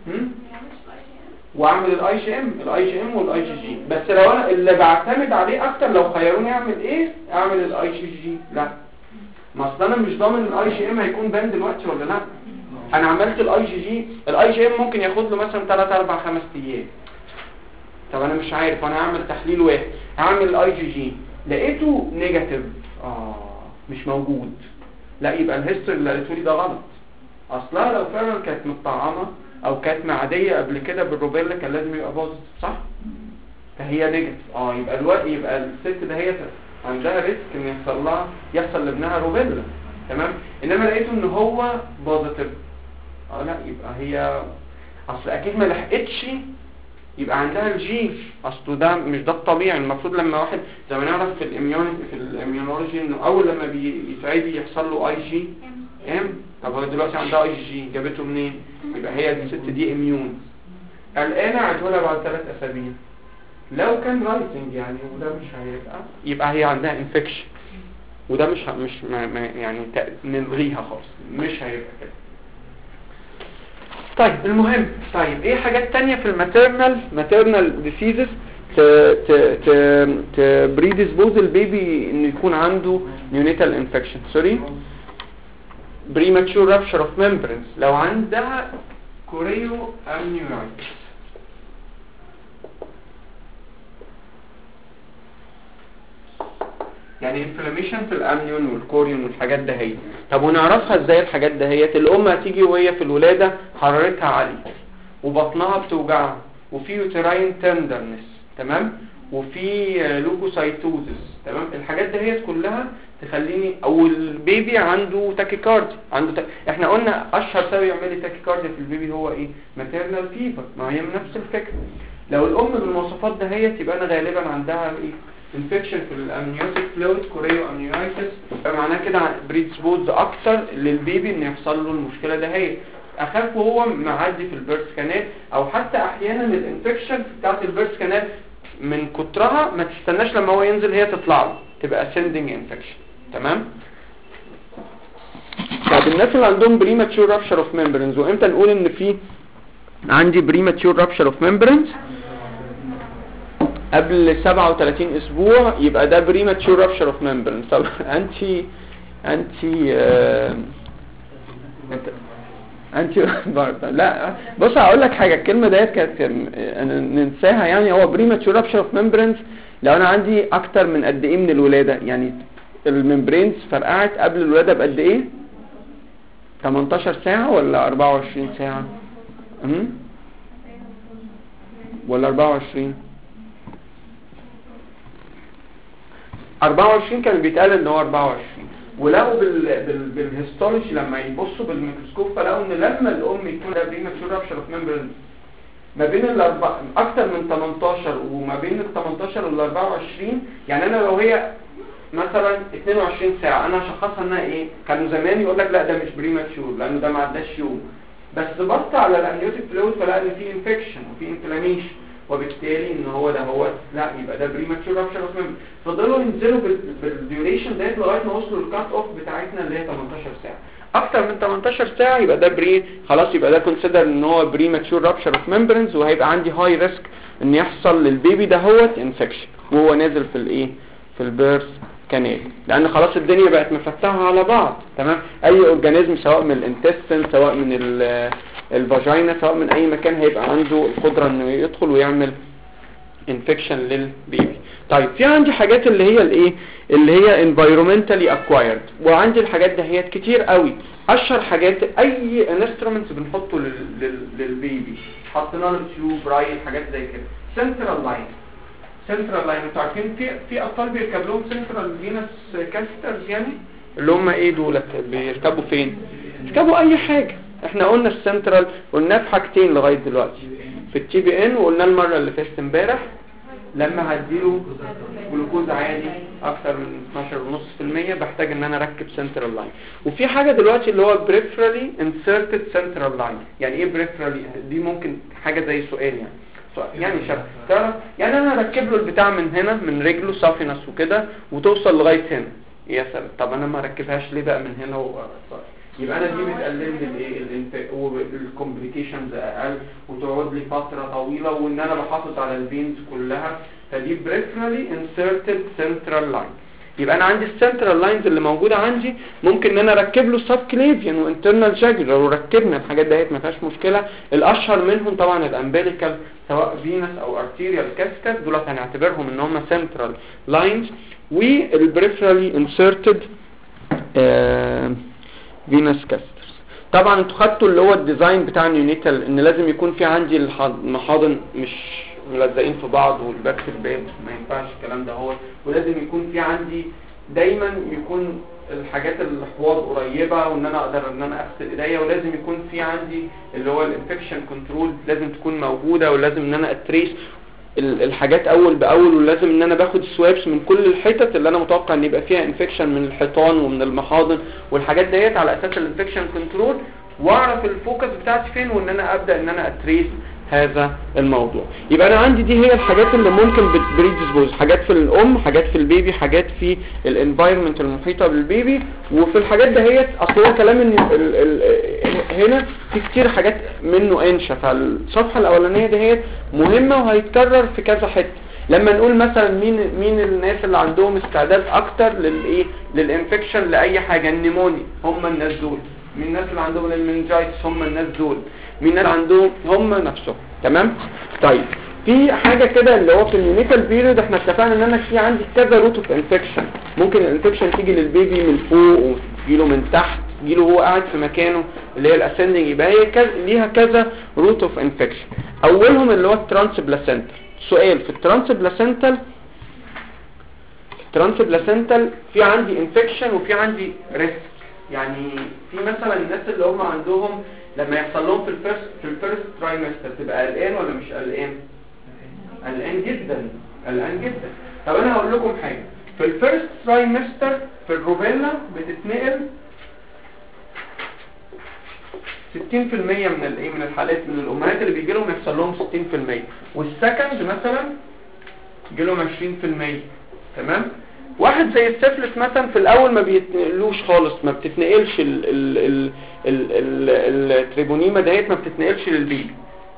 واعمل الاي جي ام والاي جي جي. بس لو انا اللي بعتمد عليه اكتر لو خيروني اعمل ايه، اعمل الاي جي جي. لا ما اصل انا مش ضامن الاي جي ام هيكون بان دلوقتي ولا لا. انا عملت الاي جي جي، الاي جي ام ممكن ياخد له مثلا 3 4 5 ايام. طب انا مش عارف، انا هعمل تحليل واحد، هعمل الاي جي جي لقيته نيجاتيف، مش موجود، لا يبقى الهيستوري اللي قالته لي ده غلط. اصلها لو فعلا كانت متطعمه او كانت معديه قبل كده بالروبيلا كان لازم يبقى بوزيتيف صح، فهي نيجاتيف. يبقى الست ده هي عندها ريسك ان يحصل لابنها روبيلا تمام. انما لقيته ان هو بوزيتيف، لا يبقى هي اصل اكيد ما لحقتش يبقى عندها الجي، اصله ده مش ده الطبيعي. المفروض لما واحد زي ما نعرف في الاميونولوجي انه اول لما بيتعدي يحصل له اي جي ام. طب هو دلوقتي عندها اي جي جابته منين؟ يبقى هي الست دي اميون. قلقانه عدولها بعد 3 اسابيع لو كان رايتنج يعني، وده مش هيبقى، يبقى هي عندها انفكشن، وده مش يعني نلغيها خالص، مش هيبقى كده. طيب المهم، ايه حاجات تانية في الماتيرنال ديسيزز بريديسبوز البيبي انه يكون عنده نيونيتال انفكشن بريماتشور رابشر اوف ممبرينز لو عندها كوريو امنيورايتس. يعني انفلاميشن في الامنيون والكوريون والحاجات ده هي. طب ونعرفها ازاي الحاجات ده هي؟ الام هتيجي وهي في الولاده حرارتها عاليه وبطنها بتوجعها وفي يوتراين تندرنس تمام، وفي لوكوسايتوزس تمام. الحاجات ده هي كلها تخليني، او البيبي عنده تاكيكاردي، احنا قلنا اشهر سبب يعمل لي تاكيكارديا في البيبي هو ايه؟ ماتيرنال فيفر. ما هي من نفس الفكره. لو الام بالمواصفات ده هي تبقى انا غالبا عندها ايه؟ انفكشن في الامنيوتيك فلويد، كوريو امنيورايتس. معناه كده بريدسبوز اكتر للبيبي ان يحصل له المشكله ده هي. اخاف وهو معدي في البيرث كانال، او حتى احيانا الانفكشن بتاعت البيرث كانال من كترها ما تستناش لما هو ينزل هي تطلع له، تبقى ascending infection تمام. طب الناس اللي عندهم premature rupture of membranes، وامتى نقول ان في عندي premature rupture of membranes؟ قبل 37 اسبوع يبقى ده premature rupture of membranes. طب انت برضه لا بص هقول لك حاجه، الكلمه ديت كانت ننساها يعني. هو بريماتشور رابشر اوف ممبرينز لو انا عندي اكتر من قد ايه من الولاده، يعني الممبرينز فرقعت قبل الولاده بقد ايه؟ 18 ساعه ولا 24 ساعه؟ ولا 24 كان بيتقال ان هو 24. ولقوا بالهيستولوجي لما يبصوا بالميكروسكوب فلقوا ان لما الام يكون ده بريماتشور رابشر اوف ممبرين ما بين اكتر من 18 وما بين ال 18 وال 24، يعني انا لو هي مثلا 22 ساعه انا هشخصها انها ايه؟ كانوا زمان يقول لك لا ده مش بريماتشور لانه ده ما عداش يوم، بس بص على الامنيوتيك فلويد فلقى ان في انفكشن وفي انفلاميشن، وبالتالي ان هو ده لا يبقى ده بريماتشور رابشر اوف ممبرين. فضلوا ينزلوا بالديوريشن ديت لغايه ما وصلوا الكات اوف بتاعتنا اللي هي 18 ساعه. اكتر من 18 ساعه يبقى ده خلاص يبقى ده كونسيدر ان هو بريماتشور رابشر اوف ممبرينز، وهيبقى عندي هاي ريسك ان يحصل للبيبي ده انفكشن وهو نازل في في البيرث كانال، لان خلاص الدنيا بقت مفتحه على بعض تمام. اي اورجانيزم سواء من الانتستين سواء من الفاجينا سواء من اي مكان هيبقى عنده القدره انه يدخل ويعمل انفكشن للبيبي. طيب في عندي حاجات اللي هي الايه اللي هي environmentally acquired، وعندي الحاجات دهيت كتير قوي. اشهر حاجات اي انسترومنت بنحطه للبيبي، حطينا له تيوب رايل حاجات زي كده. سنترال لاين، سنترال لاين انتوا عارفين في اطفال بيركب لهم سنترال فينس كاسترز، يعني اللي هم ايه دولت بيركبوا فين؟ بيركبوا اي حاجه. احنا قلنا السنترال قلنا في حاجتين لغايه دلوقتي في التي بي ان، وقلنا المره اللي فاتت امبارح لما هديله جلوكوز عالي اكتر من 12.5% بحتاج ان انا اركب سنترال لاين. وفي حاجه دلوقتي اللي هو بريفرالي انسرتد سنترال لاين. يعني ايه بريفرالي؟ دي ممكن حاجه زي سؤال يعني شرط تعرف يعني انا هركب له البتاع من هنا من رجله سافينس وكده وتوصل لغايه هنا. يا سلام، طب انا ما ركبهاش ليه بقى من هنا يبقى انا دي بتقلل لي الايه والكومبليكيشنز اقل وتقعد لي فتره طويله وان انا بحافظ على الفينز كلها. فدي بريفرالي انسرتد سنترال لاين. يبقى انا عندي السنترال لاينز اللي موجوده عندي ممكن ان انا اركب له سب كليفيان وانترنال جاجولار، وركبنا الحاجات ديت ما فيهاش مشكله. الاشهر منهم طبعا الامبليكال سواء فينس او ارتيريال كاسكاد، دول هنعتبرهم ان هم سنترال لاينز. والبريفرالي انسرتد فينس كاسترز. طبعا انتوا خدتوا اللي هو الديزاين بتاع النيونيتال ان لازم يكون في عندي المحاضن مش ملزقين في بعض والباك في الباب، ما ينفعش الكلام ده هو، ولازم يكون في عندي دايما يكون الحاجات الحواض قريبه وان انا اقدر ان انا اغسل ايديا، ولازم يكون في عندي اللي هو الانفكشن كنترول لازم تكون موجوده، ولازم ان انا اتريس الحاجات اول باول، ولازم ان انا باخد سوابس من كل الحتت اللي انا متوقع ان يبقى فيها انفكشن من الحيطان ومن المحاضن والحاجات ديت على اساس الانفكشن كنترول، واعرف الفوكس بتاعتي فين وان انا ابدا ان انا اتريس هذا الموضوع. يبقى انا عندي دي هي الحاجات اللي ممكن بريديسبوز، حاجات في الام، حاجات في البيبي، حاجات في الانفايرمنت المحيطه بالبيبي. وفي الحاجات دهيت اصل هو كلام ان هنا في كتير حاجات منه انشا، فالصفحه الاولانيه دهيت مهمه وهيتكرر في كذا حته. لما نقول مثلا مين الناس اللي عندهم استعداد اكتر للايه للانفكشن لاي حاجه، النيمونيا هم الناس دول، مين الناس اللي عندهم المنجايتس هم الناس دول، مين اللي عندهم هم نفسهم. تمام. طيب في حاجه كده اللي هو في النيونيتال بيريود احنا اتفقنا ان انا في عندي كذا روت اوف انفكشن. ممكن الانفكشن تيجي للبيبي من فوق وتجيله من تحت، تجيله هو قاعد في مكانه اللي هي الاسندنج، يبقى هي ليها كذا روت اوف انفكشن. اولهم اللي هو الترانس بلاسنتال. سؤال في الترانس بلاسنتال في عندي انفكشن وفي عندي ريسك. يعني في مثلا الناس اللي هم عندهم لما يحصل لهم في الفيرست ترايمستر تبقى قلقان ولا مش قلقان؟ قلقان جدا، قلقان جدا. طب انا هقول لكم حاجه، في الفيرست ترايمستر في الروبيلا بتتنقل 60% من الحالات من الامهات اللي بيجي لهم يحصل لهم 60%، والسكند مثلا يجي لهم 20%. تمام. واحد زي السفلس مثلا في الاول ما بيتنقلوش خالص، ما بتتنقلش التريبونيما ديت ما بتتنقلش للبيبي،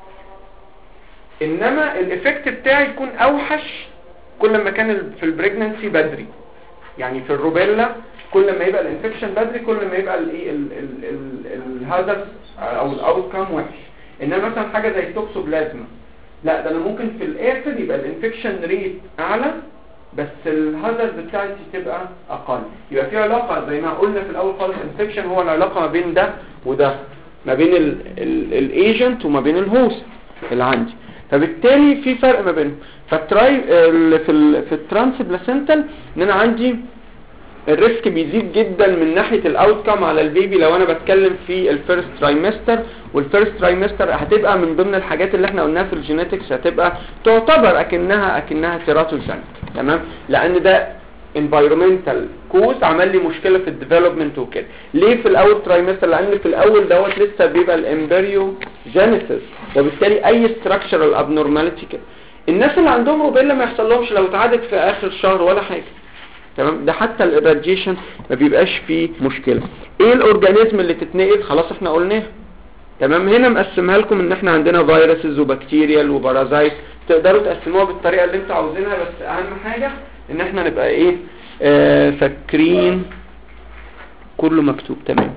انما الايفكت بتاعي يكون اوحش كل ما كان في البريجننسي بدري. يعني في الروبيلا كل ما يبقى الانفكشن بدري كل ما يبقى الهازارد او الاوتكم وحش. انما مثلا حاجه زي التوكسوبلازما لا، ده انا ممكن في الاخر يبقى الانفكشن ريت اعلى بس الهازارد بتاعتي تبقى اقل. يبقى في علاقه زي ما قلنا في الاول خالص، الانفكشن هو العلاقه ما بين ده وده، ما بين الايجنت وما بين الهوست اللي عندي، فبالتالي في فرق ما بينهم. فالتراي في الترانس بلاسنتال ان انا عندي الريسك بيزيد جدا من ناحيه الاوتكم على البيبي لو انا بتكلم في الفيرست ترايمستر. والفيرست ترايمستر هتبقى من ضمن الحاجات اللي احنا قلناها في الجينيتكس، هتبقى تعتبر اكنها تيراتوجينيك. تمام. لان ده انفايرمنتال كوز عمل لي مشكله في الديفلوبمنت وكده. ليه في الاول ترايمستر؟ لان في الاول دوت لسه بيبقى الامبريو جينيسيس، وبالتالي اي ستراكشرال ابنورماليتي كده. الناس اللي عندهم روبيلا ما يحصل لهمش لو اتعادت في اخر شهر ولا حاجه. تمام. ده حتى الراديشن ما بيبقاش فيه مشكله. ايه الاورجانيزم اللي تتنقل؟ خلاص احنا قلناها. تمام. هنا مقسمها لكم ان احنا عندنا فيروسز وبكتيريال وبارازايت، تقدروا تقسموها بالطريقه اللي انتوا عاوزينها، بس اهم حاجه ان احنا نبقى ايه فاكرين كله مكتوب. تمام،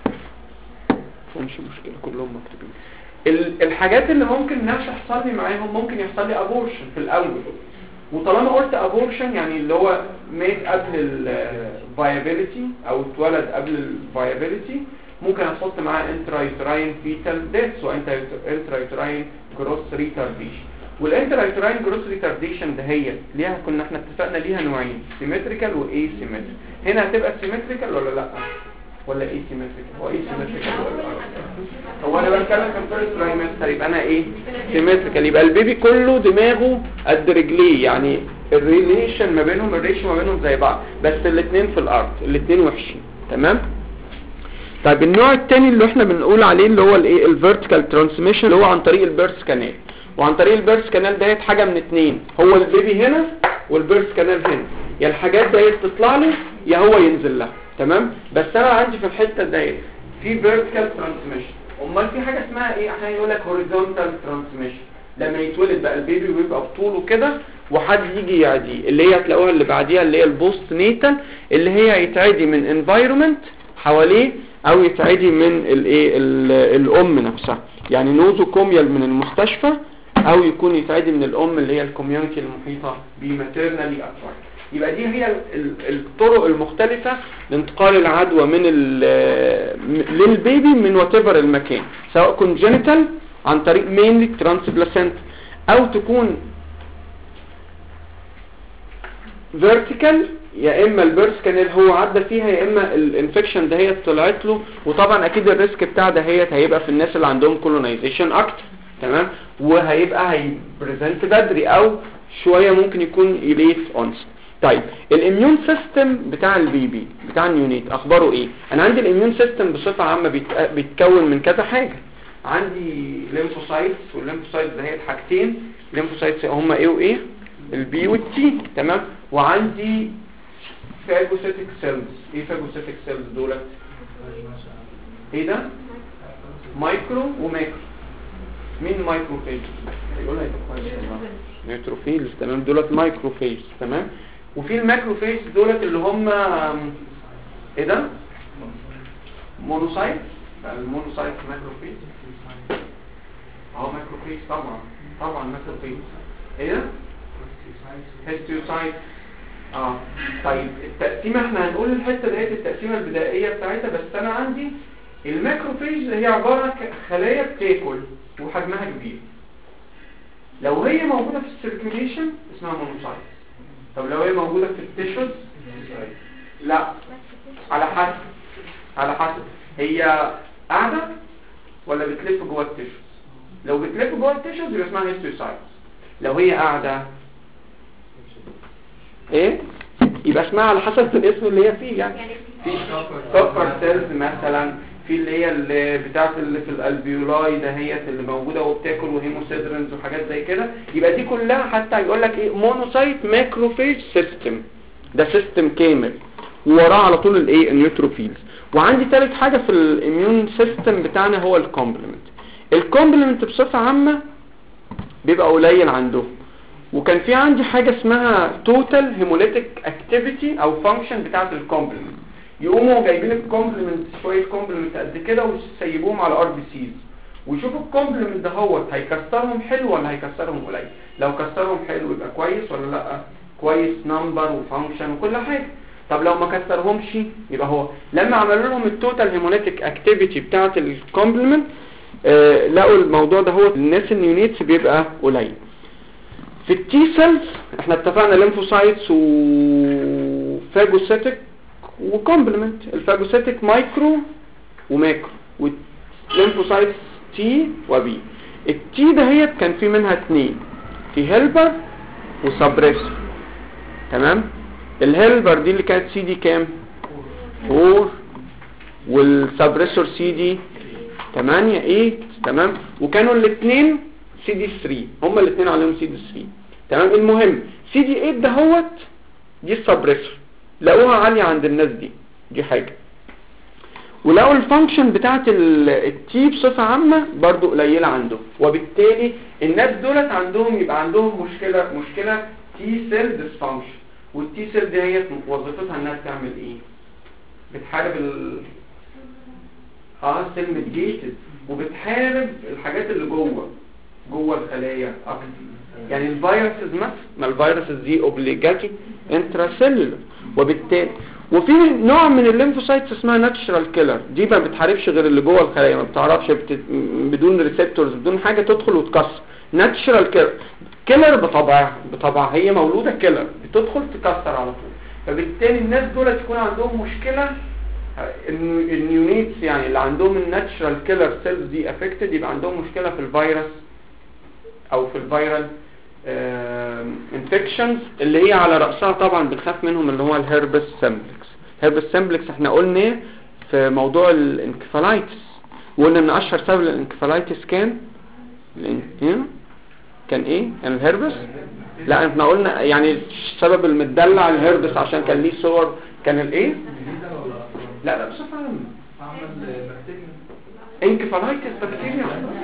مش مشكله كلهم مكتوبين. الحاجات اللي ممكن الناس يحصل لي معاهم، ممكن يحصل لي ابورشن في الاول. وطالما قلت ابورشن يعني اللي هو مات قبل الفايابيليتي او اتولد قبل الفايابيليتي، ممكن احط معاه انترايتراين فيتال ديث وانترايتراين جروس ريتارديشن. والانترايتراين جروس ريتارديشن ده هي ليها كنا احنا اتفقنا ليها نوعين، سيمتريكال واي سيمتريكال. هنا هتبقى سيمتريكال ولا لا ولا اي سيمتريكال؟ هو اي سيمتريكال ولا هو انا بتكلم في الفيرست ترايمستر يبقى انا ايه سيمتريكال، يبقى البيبي كله دماغه قد رجليه، يعني الريليشن ما بينهم الريشيو ما بينهم زي بعض، بس الاثنين في الارض الاثنين وحشين. تمام. طيب النوع الثاني اللي احنا بنقول عليه اللي هو الايه الفيرتيكال ترانسميشن، اللي هو عن طريق البيرث كانال. وعن طريق البيرث كانال ديت حاجه من اثنين، هو البيبي هنا والبيرث كانال هنا، يا الحاجات ديت تطلع له يا هو ينزل لها. تمام. بس انا عندي في الحته ديت في فيرتيكال ترانسميشن. امال في حاجه اسمها ايه؟ احيانا يقول لك هوريزونتال ترانسميشن، لما يتولد بقى البيبي ويبقى بطوله كده وحد يجي يعديه، اللي هي هتلاقوها اللي بعديها اللي هي البوست نيتال، اللي هي يتعدي من انفايرمنت حواليه او يتعدي من الايه الام نفسها، يعني نوزوكوميال من المستشفى، او يكون يتعدي من الام اللي هي الكوميونتي المحيطه بماتيرنالي اكتر. يبقى دي هي الطرق المختلفة لانتقال العدوى من للبيبي من واتيفر المكان، سواء كونجنتال عن طريق مينلي ترانسبلاسنت، او تكون فيرتيكال يا اما البيرث كانال هو عدى فيها، يا اما الانفكشن ده هي طلعت له. وطبعا اكيد الريسك بتاع ده هيبقى في الناس اللي عندهم كولونايزيشن اكتر. تمام. وهيبقى بريزنت بدري او شويه ممكن يكون ليت اونست. طيب الاميون سيستم بتاع البيبي بتاع النيونيت اخباره ايه؟ انا عندي الاميون سيستم بصفه عامه بيتكون من كذا حاجه. عندي ليمفوسايتس، والليمفوسايتس ده هي حاجتين، ليمفوسايتس هم ايه وايه؟ البي والتي. تمام. وعندي فاجوسيتك سيلز. ايه فاجوسيتك سيلز دولت؟ ايه ده؟ مايكرو وماكرو. مين مايكروفيج؟ يقولها نيوتروفيلز. تمام. دولت مايكروفيج. تمام. وفي الماكروفيج دولت اللي هم ايه ده؟ مونوسايت. المونوسايت ماكروفيج. ماكروفيج طبعا ماكروفيج. ايه ده؟ هيستيوسايت. طيب التقسيمه احنا هنقول الحته ديت التقسيمه البدائيه بتاعتها، بس انا عندي الماكروفيج هي عباره عن خلايا بتاكل وحجمها كبير. لو هي موجوده في السيركيوليشن اسمها مونوسايت. طب لو هي موجوده في التيشوز لا، على حسب هي قاعده ولا بتلف جوه التيشوز. لو بتلف جوه التيشوز يبقى اسمها هيستيوسايت. لو هي قاعده ايه يبقى اسمها على حسب الاسم اللي هي فيه. يعني في كوبر سيلز مثلا، في اللي هي اللي بتاعت اللي في الالبيولاي دهيت اللي موجوده وبتاكل، وهيموسيدرنز وحاجات زي كده. يبقى دي كلها حتى يقول لك ايه مونوسايت ماكروفيج سيستم، ده سيستم كامل، ووراه على طول الايه النيوتروفيلز. وعندي ثالث حاجه في الاميون سيستم بتاعنا هو الكومبلمنت. الكومبلمنت بصفه عامه بيبقى قليل عندهم. وكان في عندي حاجه اسمها توتال هيموليتيك اكتيفيتي او فانكشن بتاعه الكومبلمنت. يقوموا جايبين الكومبلمنت شويه كومبلمنت قد كده ويسيبوهم على ار بي سيز، ويشوفوا الكومبلمنت ده هو هيكسرهم حلو ولا هيكسرهم قليل. لو كسرهم حلو يبقى كويس ولا لا؟ كويس نمبر وفانكشن وكل حاجه. طب لو ما كسرهمش يبقى هو. لما عملوا لهم التوتال هيموليتيك اكتيفيتي بتاعه الكومبلمنت لقوا الموضوع ده هو الناس النيونيتس بيبقى قليل. في التي سيلز احنا اتفقنا ليمفوسايتس وفاجوسيتك وكومبلمنت. الفاجوسيتك مايكرو وماكرو، والليمفوسايتس تي وبي. التي دهيت كان في منها 2، في هيلبر وسبريسور. تمام. الهيلبر دي اللي كانت سي دي كام 4، والسبريسور سي دي 8. تمام. وكانوا الاثنين سي دي 3، هما الاثنين عليهم سي دي 3. تمام. المهم سي دي 8 دهوت دي السبريسور، لقوها عاليه عند الناس دي حاجه. ولقوا الفانكشن بتاعت التي بصفه عامه برضو قليله عندهم، وبالتالي الناس دولت عندهم يبقى عندهم مشكله تي سيل ديسفانكشن. والتي سيل دي هي وظيفتها انها تعمل ايه؟ بتحارب سيل ميديتد، وبتحارب الحاجات اللي جوه جوه الخلايا اكتر. يعني الفيروسز مثلا، ما الفيروسز دي اوبليجاتي انتراسيلولر، وبالتالي وفي نوع من الليمفوسايتس اسمها ناتشرال كيلر، دي ما بتحاربش غير اللي جوه الخلايا، ما بتعرفش بدون ريسبتورز بدون حاجه تدخل وتكسر. ناتشرال كيلر بطبعها هي مولوده كيلر، بتدخل تكسر على طول. فبالتالي الناس دول تكون عندهم مشكله، النيونيتس يعني اللي عندهم الناتشرال كيلر سيلز دي افكتد، يبقى عندهم مشكله في الفيروس او في الفيرال انفكشنز، اللي هي على رأسها طبعا بنخاف منهم اللي هو الهيربس سمبلكس. هيربس سمبلكس احنا قلنا في موضوع الانكفالايتس، وقلنا ان اشهر سبب للانكفالايتس كان ايه؟ كان الهيربس. لا احنا قلنا يعني السبب المدلع الهيربس عشان كان ليه صور، كان الايه؟ لا بصفة عامة انكفالايتس بكتيريا،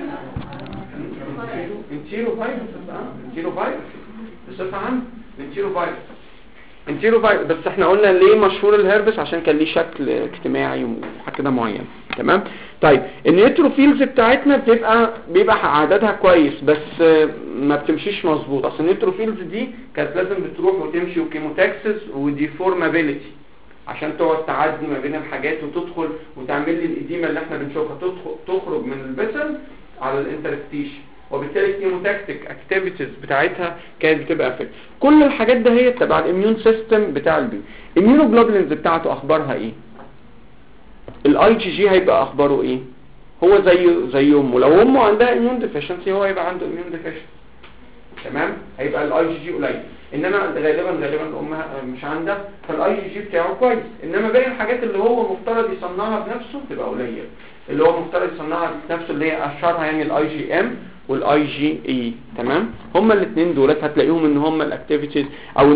انتيرو فيروس بصفة عامة، انتيرو فيروس. بس احنا قلنا ليه مشهور الهربس؟ عشان كان ليه شكل اجتماعي وحاجة كده معين. تمام. طيب النيوتروفيلز بتاعتنا بيبقى عددها كويس، بس ما بتمشيش مظبوط. اصل النيوتروفيلز دي كانت لازم بتروح وتمشي وكيموتاكسس وديفورمابيليتي عشان تقعد تعدي ما بين الحاجات وتدخل وتعمل لي الإديمة اللي احنا بنشوفها، تخرج من البسل على الانترستيشن، وبالتالي الكيموتاكتيك اكتيفيتيز بتاعتها كانت بتبقى افكت. كل الحاجات ده هي تبع الاميون سيستم بتاع البي. الاميونوجلوبولينز بتاعته اخبارها ايه؟ الاي جي جي هيبقى اخباره ايه؟ هو زي امه، لو امه عندها اميون ديفيشنسي هو هيبقى عنده اميون ديفيشنسي. تمام. هيبقى الاي جي جي قليل، انما غالبا امها مش عندها، فالاي جي جي بتاعه كويس. انما باقي الحاجات اللي هو مفترض يصنعها بنفسه تبقى قليله، اللي هو مفترض يصنعها بنفسه اللي هي اشهرها يعني الاي جي ام والاي جي اي. تمام. هما الاثنين دولت هتلاقيهم ان هما الاكتيفيتيز او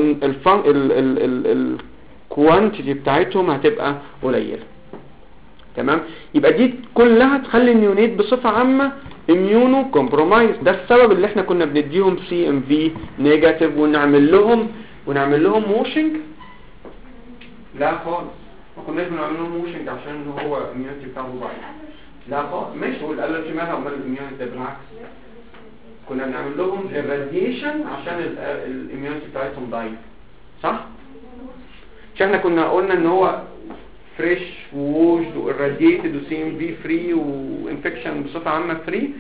الكوانتيتي بتاعتهم هتبقى قليله. تمام. يبقى دي كلها تخلي النيونيت بصفه عامه اميونو كومبرومايز. ده السبب اللي احنا كنا بنديهم سي ام في نيجاتيف ونعمل لهم موشنج. لا خالص، ما كناش بنعمل لهم موشنج عشان هو الاميونيتي بتاعه ضعيف. لا خالص، ماشي. هو الالرجي مالها ومال الاميونيتي؟ ده بالعكس، كنا بنعمل لهم الراديشن عشان الاميونيتي بتاعتهم ضعيف. صح؟ عشان احنا كنا قلنا ان هو فريش ووشد والراديتد وسي ام في فري وانفكشن بصفه عامه فري.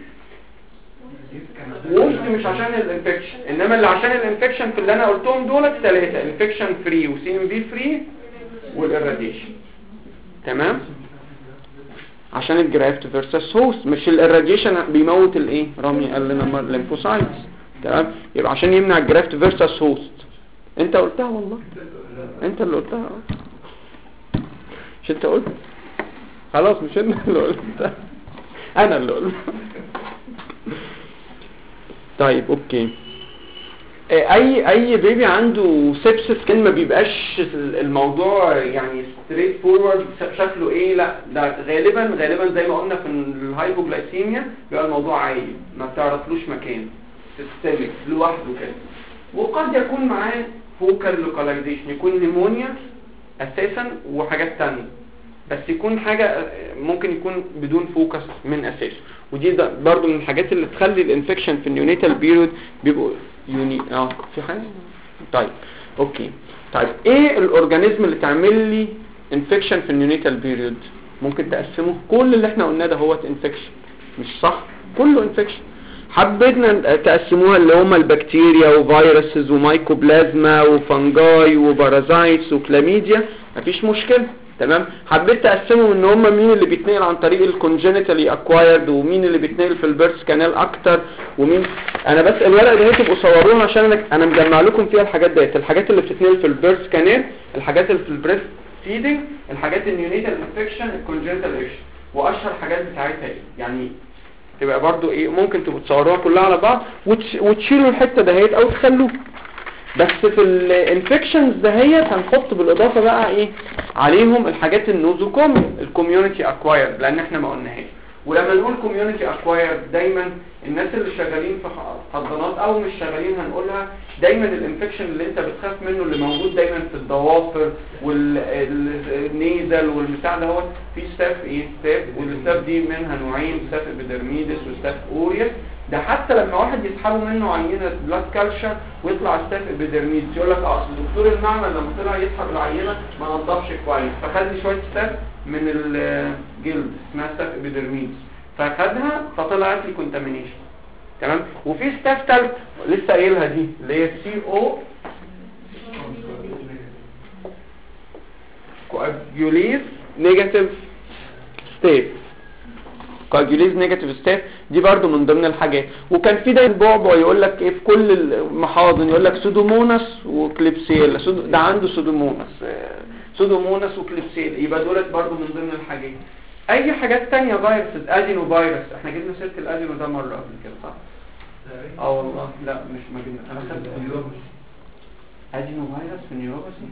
ووشد مش عشان الانفكشن، انما اللي عشان الانفكشن في اللي انا قلتهم دولت ثلاثه: انفكشن فري وسي ام في فري والاراديشن. تمام. عشان الجرافت فيرسس هوست، مش الاراديشن بيموت الايه؟ رامي قال لنا الليمفوسايتس. تمام. يبقى عشان يمنع الجرافت فيرسس هوست. انت قلتها والله، انت اللي قلتها. مش انت قلت؟ خلاص مش انا اللي قلت، انا اللي قلت. طيب اوكي. اي بيبي عنده سيبسس كان ما بيبقاش الموضوع يعني ستريت فورورد شكله ايه، لا ده غالبا زي ما قلنا في الهايبوجلايسيميا بيبقى الموضوع عايم، ما بتعرفلوش مكان، سيستميك لوحده كده. وقد يكون معاه فوكال لوكاليزيشن، يكون نيمونيا اساسا وحاجات تانية، بس يكون حاجة ممكن يكون بدون فوكس من اساسه. ودي برضو من الحاجات اللي تخلي الانفكشن في النيونيتال بيريود بيبقوا في حاجة. طيب اوكي. طيب ايه الاورجانيزم اللي تعمل لي انفكشن في النيونيتال بيريود؟ ممكن تقسمه كل اللي احنا قلناه ده هو انفكشن، مش صح؟ كله انفكشن. حبيتنا تقسموها اللي هم البكتيريا وفيروسز ومايكوبلازما وفنجاي وبارازايتس وكلاميديا، مفيش مشكلة. تمام. حبيت تقسمهم ان هم مين اللي بيتنقل عن طريق الكونجنتالي اكوايرد ومين اللي بيتنقل في البيرث كانال اكتر ومين. انا بس الورقه دي تبقوا صوروها عشان انا مجمع لكم فيها الحاجات ديت، الحاجات اللي بتتنقل في البيرث كانال، الحاجات اللي في البريست فيدنج، الحاجات النيونيتال انفكشن، الكونجنتال انفكشن، واشهر حاجات بتاعتها ايه. يعني تبقى برضو ايه، ممكن تبقوا تصوروها كلها على بعض وتشيلوا الحته دهيت او تخلوها. بس في الانفكشنز دهيت هنحط بالاضافه بقى ايه عليهم الحاجات النوزوكوم الكوميونتي اكوايرد، لان احنا ما قلناهاش. ولما نقول كوميونتي اكوايرد دايما الناس اللي شغالين في حضانات او مش شغالين هنقولها دايما الانفكشن اللي انت بتخاف منه اللي موجود دايما في الضوافر والنيزل والبتاع ده، في ستاف ايه ستاف، والستاف دي منها نوعين: ستاف ابيدرميدس وستاف اوريس. ده حتى لما واحد يسحبوا منه عينه بلاد كالشر ويطلع ستاف ابيدرميد يقول لك اصل دكتور المعمل لما طلع يسحب العينه ما نضفش كويس فخد لي شويه ستاف من الجلد اسمها ستاف ابيدرميد فخدها فطلعت لي كونتامينيشن. تمام. وفي ستاف ثالث لسه قايلها دي اللي هي سي او كواجوليز نيجاتيف ستيت. كواجوليز نيجاتيف ستيت دي برضو من ضمن الحاجات. وكان في ده البعبع يقول لك ايه في كل المحاضن يقول لك سودوموناس وكليبسيلا ده عنده سودوموناس وكليبسيلا يبقى دولت برضو من ضمن الحاجات. اي حاجات تانية فيروس ادينو فيروس احنا جبنا سيره الادينو ده مره قبل كده صح؟ والله لا مش ما جبنا انا خدت ادينو فيروس في النيوروباثي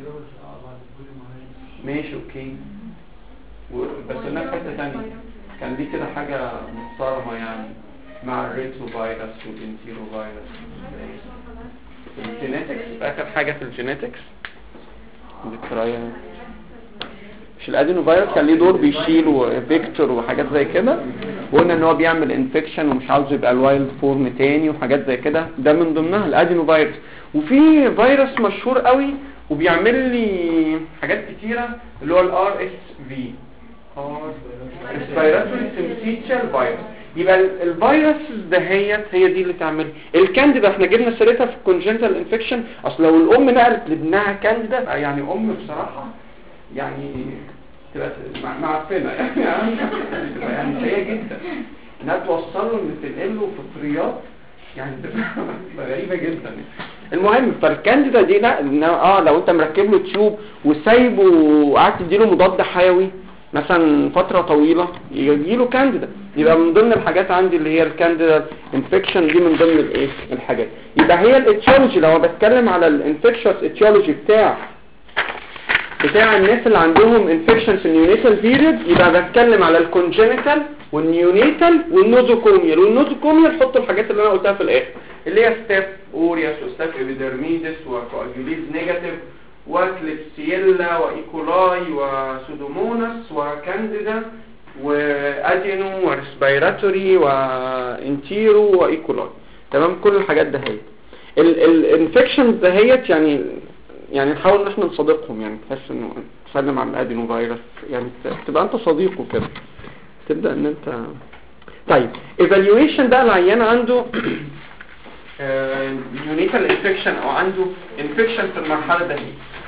ماشي اوكي بس انا في حته ثانيه كان دي كده حاجه محترمه يعني مع الريترو فيروس والانتيرو فيروس. الجينيتكس اخر حاجه في الجينيتكس ذكريات مش الادينو فيروس كان ليه دور بيشيل فيكتور وحاجات زي كده وقلنا ان هو بيعمل انفكشن ومش عاوز يبقى الوايلد فورم تاني وحاجات زي كده ده من ضمنها الادينو فيروس. وفي فيروس مشهور قوي وبيعمل لي حاجات كتيره اللي هو الار اس في ريسبيراتوري سينسيتشال فيروس. يبقى الفيروس دهيت هي دي اللي تعمل الكانديدا. احنا جبنا سيرتها في الكونجنتال انفكشن. اصل لو الام نقلت لابنها كانديدا يعني ام بصراحه يعني تبقى معفنه يعني سيئه جدا انها توصل له ان تنقل له فطريات يعني تبقى غريبه جدا. المهم فالكانديدا دي لا لو انت مركب له تيوب وسايبه وقعدت تديله مضاد حيوي مثلا فتره طويله يجي له كانديدا. يبقى من ضمن الحاجات عندي اللي هي الكانديدا انفكشن دي من ضمن الايه الحاجات. يبقى هي الاتيولوجي لو بتكلم على الانفكشوس اتيولوجي بتاع الناس اللي عندهم انفكشن في النيونيتال بيريد يبقى بتكلم على الكونجنتال والنيونيتال والنوزوكوميال. والنوزوكوميال حطوا الحاجات اللي انا قلتها في الاخر اللي هي ستاف اورياس وستاف ابيدرميدس وكواجوليز نيجاتيف وكليبسيلا وايكولاي وسودوموناس وكانديدا وادينو وريسبيراتوري وانتيرو وايكولاي. تمام. كل الحاجات دهيت الانفكشنز دهيت يعني نحاول ان احنا نصادقهم يعني تحس انه تسلم على الادينو فيروس يعني تبقى انت صديقه كده تبدا ان انت. طيب ايفالويشن ده العيان عنده يونيتال انفكشن او عنده انفكشن في المرحله دي.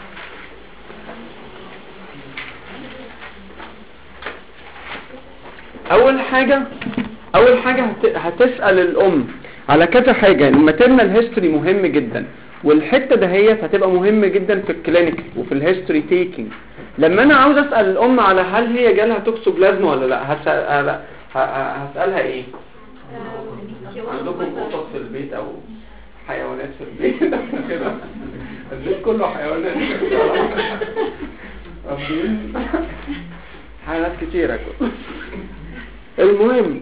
اول حاجه هتسال الام على كذا حاجه. الماتيرنال هيستوري مهم جدا والحته دهيت هتبقى مهمه جدا في الكلينيك وفي الهيستوري تيكينج. لما انا عاوز اسال الام على هل هي جالها توكسوبلازما ولا لا هسالها ايه؟ عندكم قطط في البيت او حيوانات في البيت كده البيت كله حيوانات حيوانات كتيره المهم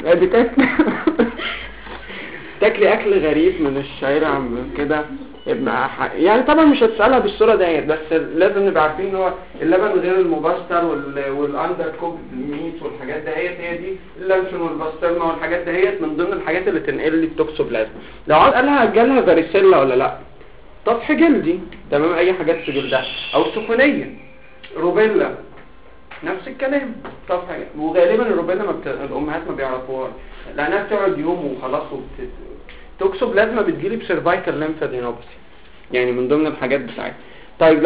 تاكلي اكل غريب من الشارع كده يعني طبعا مش هتسألها بالصورة ديت بس لازم نبقى عارفين ان هو اللبن غير المبستر والاندر كوب ميت والحاجات دهيت هي دي اللانشون والبسطرمه والحاجات دهيت من ضمن الحاجات اللي تنقل لي التوكسوبلازما. لو قالها جالها فاريسيلا ولا لا طفح جلدي تمام اي حاجات في جلدها او سخونيه روبيلا نفس الكلام طفح. وغالبا الروبيلا الامهات ما بيعرفوها لانها بتقعد يوم وخلاص توكسوبلازما بتجيلي بسيرفايكال ليمفادينوباثي يعني من ضمن الحاجات بتاعتها. طيب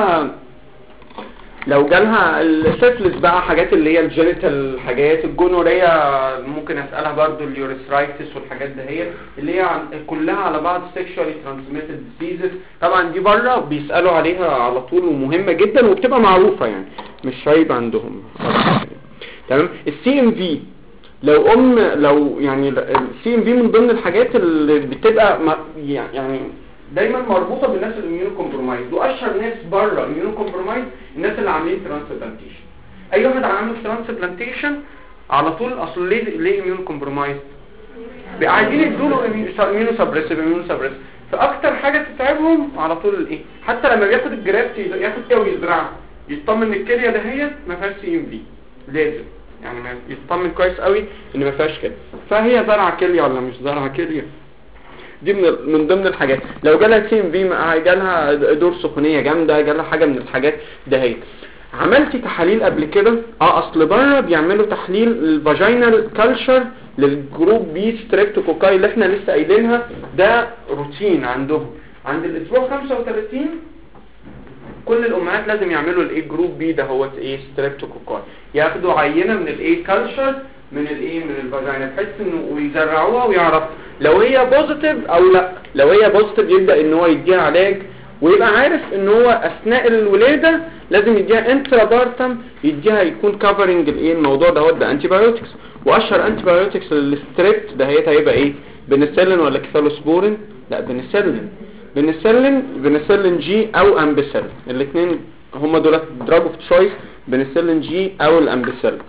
لو جالها السيفلس بقى حاجات اللي هي الجينيتال حاجات الجونوريا ممكن اسالها برضو اليوريثرايتس والحاجات دهيت اللي هي كلها على بعض سيكشوالي ترانسميتد ديزيز. طبعا دي بره بيسالوا عليها على طول ومهمه جدا وبتبقى معروفه يعني مش عيب عندهم. تمام. السي ام في لو يعني السي ام في من ضمن الحاجات اللي بتبقى يعني دايما مربوطه بالناس الاميونو كومبرومايز. واشهر ناس بره اميونو كومبرومايز الناس اللي عاملين ترانسبلانتيشن. اي واحد عامل ترانسبلانتيشن على طول اصل ليه اميونو كومبرومايز عايزين يدوا له اميونو سبريسيف فاكتر حاجه تتعبهم على طول الايه حتى لما بياخد الجرافت ياخد كده ويزرعها يطمن ان الكليه دهيت ما فيهاش سي ام في لازم يعني ما يطمن كويس قوي ان ما فيهاش كده. فهي زرعه كليه ولا مش زرعه كليه، دي من ضمن الحاجات. لو جالها سي ام في جالها دور سخونيه جامده، جالها حاجه من الحاجات دهيت. عملتي تحاليل قبل كده؟ اصل بره بيعملوا تحليل الفاجينال كلتشر للجروب بي ستريبتوكوكاي اللي احنا لسه قايلينها، ده روتين عندهم. عند الاسبوع 35 كل الامهات لازم يعملوا الايه جروب بي ده هو ايه ستريبتوكوكاي، ياخدوا عينه من الايه كلتشر من الايه من الفاجينا، بحيث انه ويزرعوها ويعرفوا لو هي بوزيتيف او لا. لو هي بوزيتيف يبدا ان هو يديها علاج، ويبقى عارف ان هو اثناء الولاده لازم يديها انترا بارتم، يديها يكون كفرنج الايه الموضوع ده بانتي بايوتكس. واشهر انتي بايوتكس للستريبت ده هيبقى ايه؟ بنسلين ولا كيفالوسبورين؟ لا بنسلين. بنسلين جي او امبيسلين، الاثنين هم دول دراج اوف تشويس، بنسلين جي او الامبيسلين.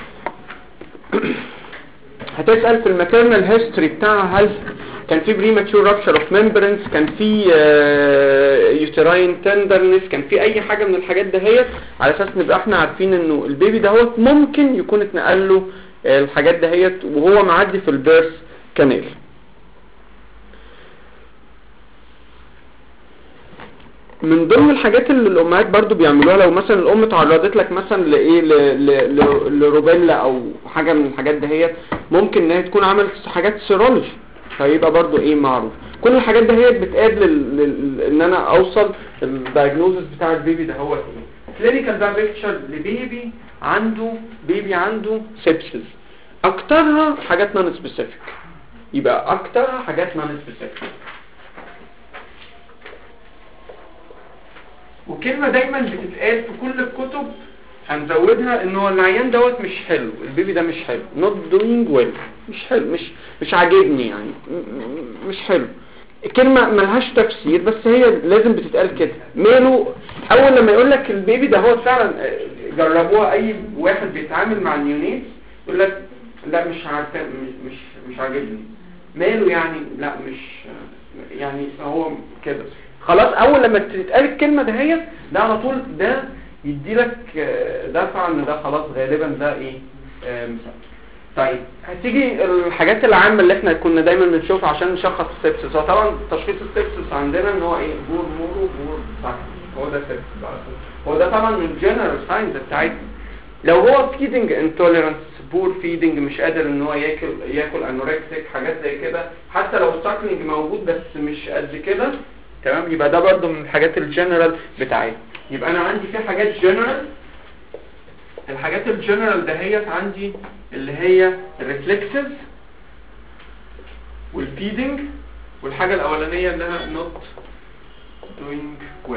هتسأل في الماتيرنال هيستوري بتاعها هل كان في بريماتشور رابشر اوف ممبرنز، كان في يوتراين تندرنس، كان في اي حاجه من الحاجات دهيت، على اساس نبقى احنا عارفين انه البيبي دهوت ممكن يكون اتنقل له الحاجات دهيت وهو معدي في البيرث كانال. من ضمن الحاجات اللي الامهات برضو بيعملوها، لو مثلا الام تعرضت لك مثلا لايه لروبيلا او حاجه من الحاجات دهيت، ممكن ان هي تكون عملت حاجات سيرولوجي، فيبقى برضو ايه معروف. كل الحاجات دهيت بتقاد ان انا اوصل الدايجنوزس بتاع البيبي ده هو ايه. كلينيكال ده بيكتشر لبيبي عنده سيبسيس، اكترها حاجات نون سبيسيفيك، يبقى اكترها حاجات نون سبيسيفيك. وكلمة دايما بتتقال في كل الكتب هنزودها، ان هو العيان دوت مش حلو، البيبي ده مش حلو، not doing well، مش حلو، مش عاجبني يعني، مش حلو. الكلمة ملهاش تفسير، بس هي لازم بتتقال كده. ماله؟ اول لما يقول لك البيبي ده هو فعلا جربوها اي واحد بيتعامل مع النيونيت يقول لك لا مش عارفه، مش عاجبني. ماله يعني؟ لا مش يعني هو كده خلاص. اول لما تتقال الكلمه دهيت ده على طول ده يدي لك دفعه ان ده خلاص غالبا ده ايه مثال. طيب هتيجي الحاجات العامه اللي احنا كنا دايما بنشوفها عشان نشخص السبسس. وطبعا تشخيص السبسس عندنا ان هو ايه بور مورو بور صح، هو ده السبسس على طول. هو ده طبعا من الجنرال ساينز بتاعتنا. لو هو فيدنج انتوليرانس، بور فيدنج، مش قادر ان هو ياكل انوركتيك، حاجات زي كده، حتى لو الساكلينج موجود بس مش قد كده، تمام، يبقى ده برضو من الحاجات الجنرال بتاعتي. يبقى انا عندي في حاجات جنرال. الحاجات الجنرال دهيت عندي اللي هي الريفلكسز والفيدنج، والحاجه الاولانيه اللي هي نوت دوينج ويل.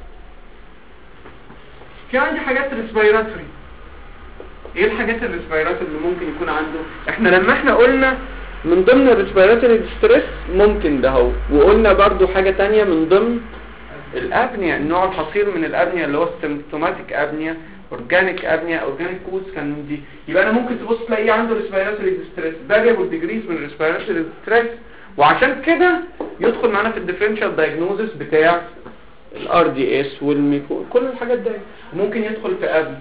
في عندي حاجات ريسبيراتوري. ايه الحاجات الريسبيراتوري اللي ممكن يكون عنده؟ احنا لما قلنا من ضمن الريسبيراتوري ستريس ممكن ده هو، وقلنا برضو حاجة تانية من ضمن الابنيا، النوع الخطير من الابنيا اللي هو سيمبتوماتيك ابنيا، اورجانيك ابنيا، اورجانيك كوز كان دي. يبقى انا ممكن تبص تلاقيه عنده ريسبيراتوري ستريس، فاريبل ديجريز من الريسبيراتوري ستريس، وعشان كده يدخل معانا في الديفرنشال دايجنوزس بتاع الار دي اس والميكو، كل الحاجات دي ممكن يدخل في ابنيا.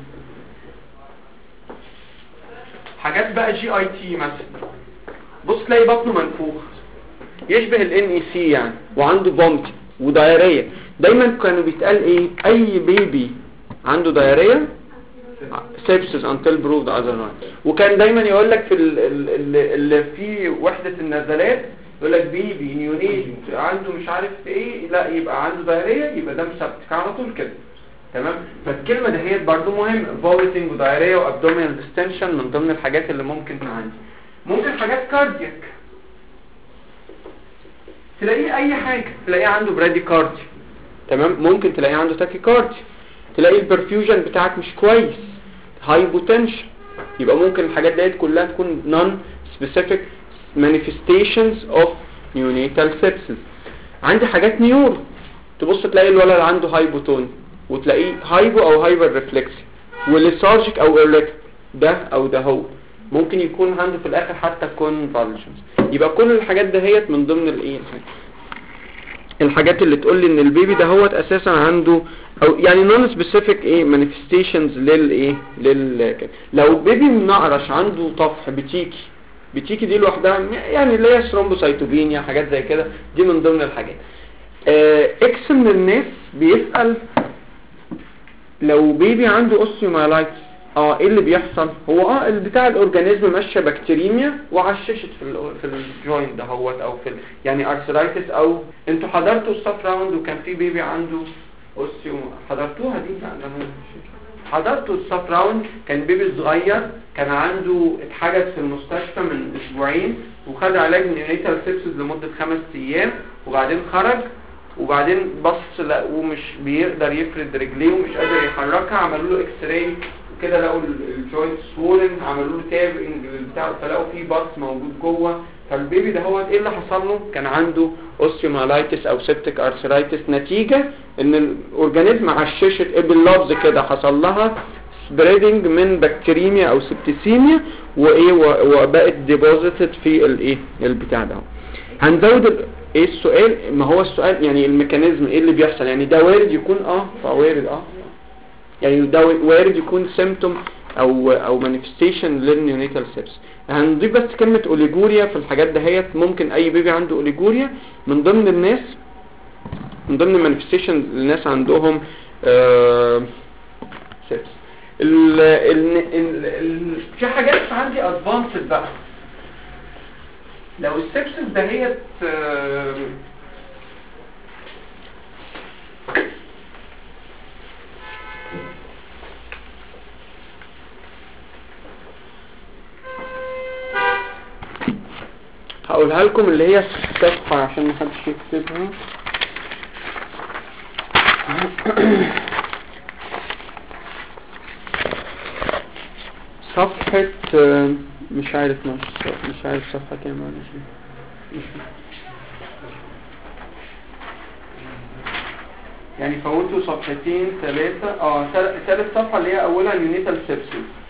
حاجات بقى جي اي تي مثلا، بص تلاقي بطنه منفوخ يشبه الان اي سي يعني، وعنده فومت ودايريا. دايما كانوا بيتقال ايه؟ اي بيبي عنده دايريا سيبسس انتل بروفد اذروايز. وكان دايما يقول لك في اللي في وحده النزلات يقول لك بيبي نيونيت عنده مش عارف ايه، لا يبقى عنده دايريا، يبقى ده مسبتك على طول كده، تمام. فالكلمه دهيت برضو مهمه، فوميتنج ودايريا وابدومينال ديستنشن من ضمن الحاجات اللي ممكن عندي. ممكن حاجات كاردياك، تلاقيه اي حاجه، تلاقيه عنده برادي كارديا، تمام، ممكن تلاقيه عنده تاكي كارديا، تلاقي البرفيوجن بتاعك مش كويس، هايبوتنشن، يبقى ممكن الحاجات ديت كلها تكون نون سبيسيفيك مانيفستيشنز اوف نيونيتال سيبسيس. عندي حاجات نيورو، تبص تلاقي الولد عنده هايبوتون، وتلاقيه هايبو او هايبر ريفلكسي، وليثارجيك او ايرليك، ده او ده هو ممكن يكون عنده في الاخر حتى كونفالجنس. يبقى كل الحاجات دهيت من ضمن الايه. الحاجات اللي تقول لي ان البيبي ده هو اساسا عنده او يعني نون سبيسيفيك ايه مانيفستيشنز للايه لو بيبي منقرش عنده طفح بتيجي دي لوحدها يعني اللي هي ثرومبوسايتوبينيا حاجات زي كده، دي من ضمن الحاجات. اكس من الناس بيسأل لو بيبي عنده اوستيومايلايتس ايه اللي بيحصل؟ هو بتاع الاورجانيزم ماشيه بكتيريميا وعششت في الجوينت ده هوت او في يعني ارثرايتس. او انتوا حضرتوا الصف راوند وكان في بيبي عنده حضرتوها دي؟ حضرتوا الصف راوند، كان بيبي صغير كان عنده اتحجز في المستشفى من اسبوعين وخد علاج نيونيتال سيبسيس لمده 5 ايام، وبعدين خرج وبعدين بص لقوه مش بيقدر يفرد رجليه ومش قادر يحركها، عملوا له اكس راي كده لقوا الجوينت سوولن، عملوا له تابنج بتاع فلقوا فيه باص موجود جوه. فالبيبي ده هو ايه اللي حصل له؟ كان عنده اوستيومايلايتس او سيبتيك ارثرايتس نتيجه ان الاورجانيزم عششت باللفظ كده، حصل لها سبريدنج من بكتيريميا او سبتيسيميا وايه وبقت ديبوزيتد في الايه البتاع ده. هنزود ايه السؤال؟ ما هو السؤال يعني الميكانيزم ايه اللي بيحصل؟ يعني ده وارد يكون فوارد يعني ده وارد يكون سيمتوم او مانيفستيشن للنيونيتال سيبس. هنضيف بس كلمه اوليجوريا في الحاجات دهيت. ممكن اي بيبي عنده اوليجوريا من ضمن الناس، من ضمن المانيفستيشن الناس عندهم سيبس. في حاجات عندي ادفانسد بقى لو السيبسس دهيت هقولها لكم اللي هي الصفحة عشان محدش يكتبها. صفحة مش عارف صفحة كام يعني فوتوا صفحتين 3 ثالث صفحة اللي هي اولها نيونيتال سيبسيس.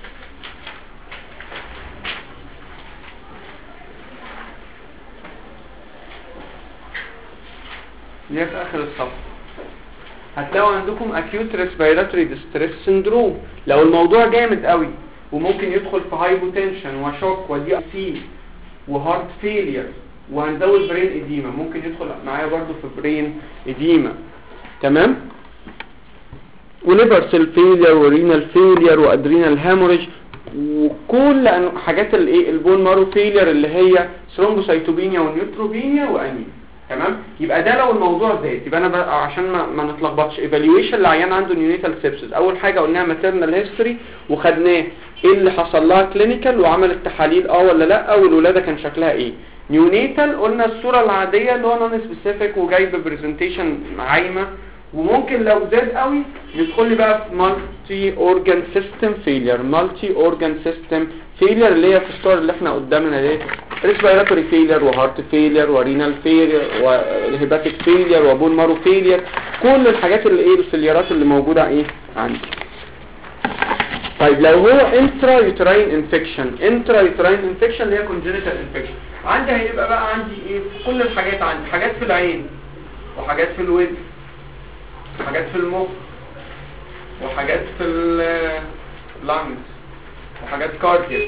دي في اخر الصفحة هتلاقوا عندكم acute respiratory distress syndrome. لو الموضوع جامد قوي وممكن يدخل في هايبوتنشن وشوك ودي سي وهارت فيلير وهنزود برين اديما، ممكن يدخل معايا برضو في برين اديما. تمام؟ وليفر سيل فيلير ورينال فيلير وادرينال هاموريج وكل حاجات الايه البون مارو فيلير اللي هي ثرومبوسايتوبينيا ونيوتروبينيا وانيميا. تمام؟ يبقى ده لو الموضوع زاد يبقى انا بقى عشان ما نتلخبطش ايفالويشن العيان عنده نيونيتال سيبسيس. اول حاجه قلناها ماتيرنال هيستوري وخدناه ايه اللي حصل لها كلينيكال وعملت تحاليل ولا لا والولاده كان شكلها ايه. نيونيتال قلنا الصوره العاديه اللي هو نون سبيسيفيك وجايب برزنتيشن عايمه. وممكن لو زاد قوي ندخل لي بقى في مالتي اورجان سيستم فيلير. مالتي اورجان سيستم فيلير اللي هي في الصور اللي احنا قدامنا دي ريسبيراتوري فيلير وهارت فيلير ورينال فيلير وهيباتيك فيلير وبون مارو فيلير، كل الحاجات اللي ايه الفيليرات اللي موجوده ايه عندي. طيب لو هو انترا يوتراين انفكشن، انترا يوتراين انفكشن اللي هي كونجنيتال انفكشن، عندي هيبقى بقى عندي ايه كل الحاجات، عندي حاجات في العين وحاجات في الودن وحاجات في المخ وحاجات في اللانجز وحاجات كاردياك.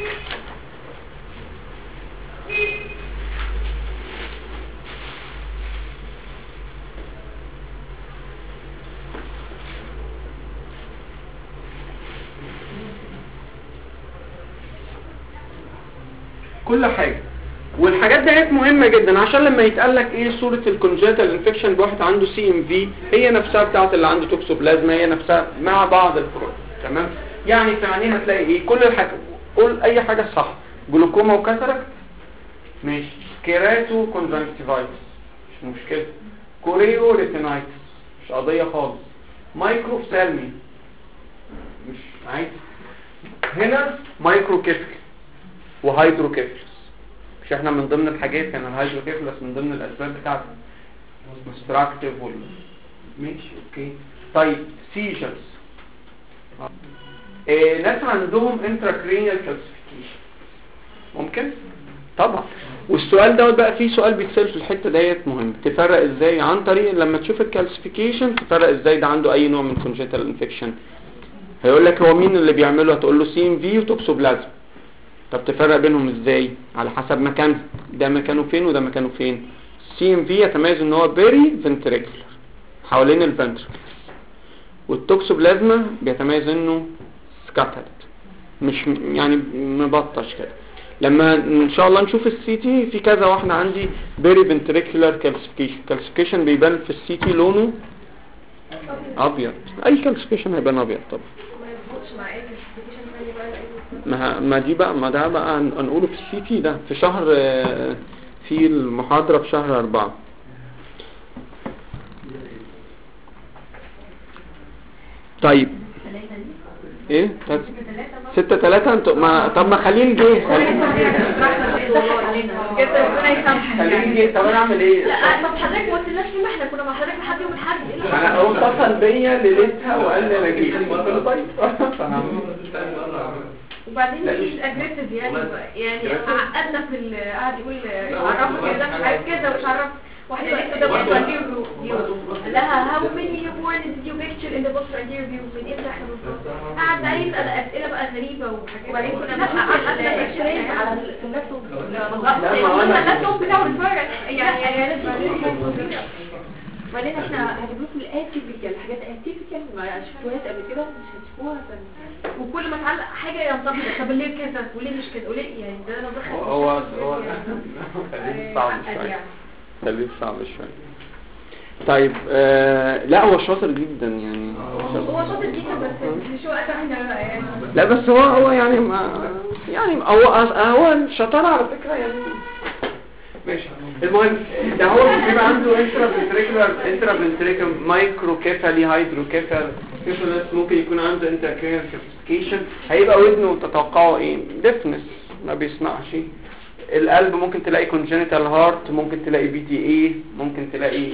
كل حاجة. والحاجات ديت مهمة جدا عشان لما يتقال لك ايه صورة الكونجنتال انفكشن بواحد عنده سي ام في هي نفسها بتاعت اللي عنده توكسوبلازما، هي نفسها مع بعض الفروق. تمام؟ يعني في عينيها هتلاقي ايه كل الحاجة، قول اي حاجة صح. جلوكوما وكاتاراكت ماشي، كيراتو كونجنكتيفايتس مش مشكلة، كوريو ريتينايتس مش قضية خالص، مايكروفثالمي مش عادي. هنا مايكروكيفل وهيدروكيفلس، مش احنا من ضمن الحاجات كان الهيدروكيفلس من ضمن الاسباب بتاعته مستراكتيف ماشي اوكي. طيب سيجرز، ناس عندهم انتراكرينيال كالسيفيكيشن ممكن طبعا. والسؤال دوت بقى فيه سؤال بيتسال في الحته ديت مهم، تفرق ازاي عن طريق لما تشوف الكالسيفيكيشن تفرق ازاي ده عنده اي نوع من كونجنتال انفكشن. هيقول لك هو مين اللي بيعمله، هتقول له سي ام في وتوكسوبلازما. طب تفرق بينهم ازاي؟ على حسب مكانه، ده مكانه فين وده مكانه فين. سي ام في يتميز ان هو بيري فنتريكولار حوالين الفنتركل، والتوكسوبلازما بيتميز انه سكاترد مش يعني مبطش كده. لما ان شاء الله نشوف السي تي في كذا واحده عندي بيري فنتريكولار كالسيفيكيشن بيبان في السي تي لونه ابيض، اي كالسيفيكيشن هيبان ابيض طبعا. ما دي بقى ما ده بقى هنقوله في السي تي ده في شهر، في المحاضره في شهر 4. طيب ايه 6-3 انتوا ما طب ما خليل جه خليل جه. طب انا اعمل ايه؟ لا طب حضرتك ما قلتلناش ليه، ما احنا كنا مع حضرتك لحد يوم الاحد. انا هو اتصل بيا ليلتها وقال لي انا جيت. طيب وبعدين مش اجريسيف يعني عقدنا في قاعد يقول عرفوا كده مش عارف كده ومش عارف. واحده قالت له ده بص انترفيو لها هاو ماني يو بورن ديد يو بيكتشر ان ذا بوستر انترفيو من امتى احنا بنصور. قعد بقى يسال اسئله بقى غريبه وحاجات، وبعدين كنا قعدنا اكشن على اللابتوب. لا اللابتوب بتاعه اتفرج يعني وبعدين احنا هنجيب لكم الاتيبيكال، حاجات اتيبيكال ما شفتوهاش قبل كده مش هتشوفوها. وكل ما تعلق حاجه ينطبق طب ليه كذا وليه مش كده وليه يعني ده انا دخل هو صعب شويه، خليه صعب شويه. طيب لا هو شاطر جدا يعني، هو شاطر جدا بس مش وقت احنا يعني. لا بس هو يعني ما يعني هو الشطاره على فكره يعني ماشي. المهم ده هو بيبقى عنده انترا فنتريكولار مايكروكيفالي هيدروكيفال كيفالس، ممكن يكون عنده انتركرينال كالسيفيكيشن. هيبقى ودنه تتوقعه ايه؟ ديفنس ما بيسمعش. القلب ممكن تلاقي كونجنتال هارت، ممكن تلاقي بي تي اي، ممكن تلاقي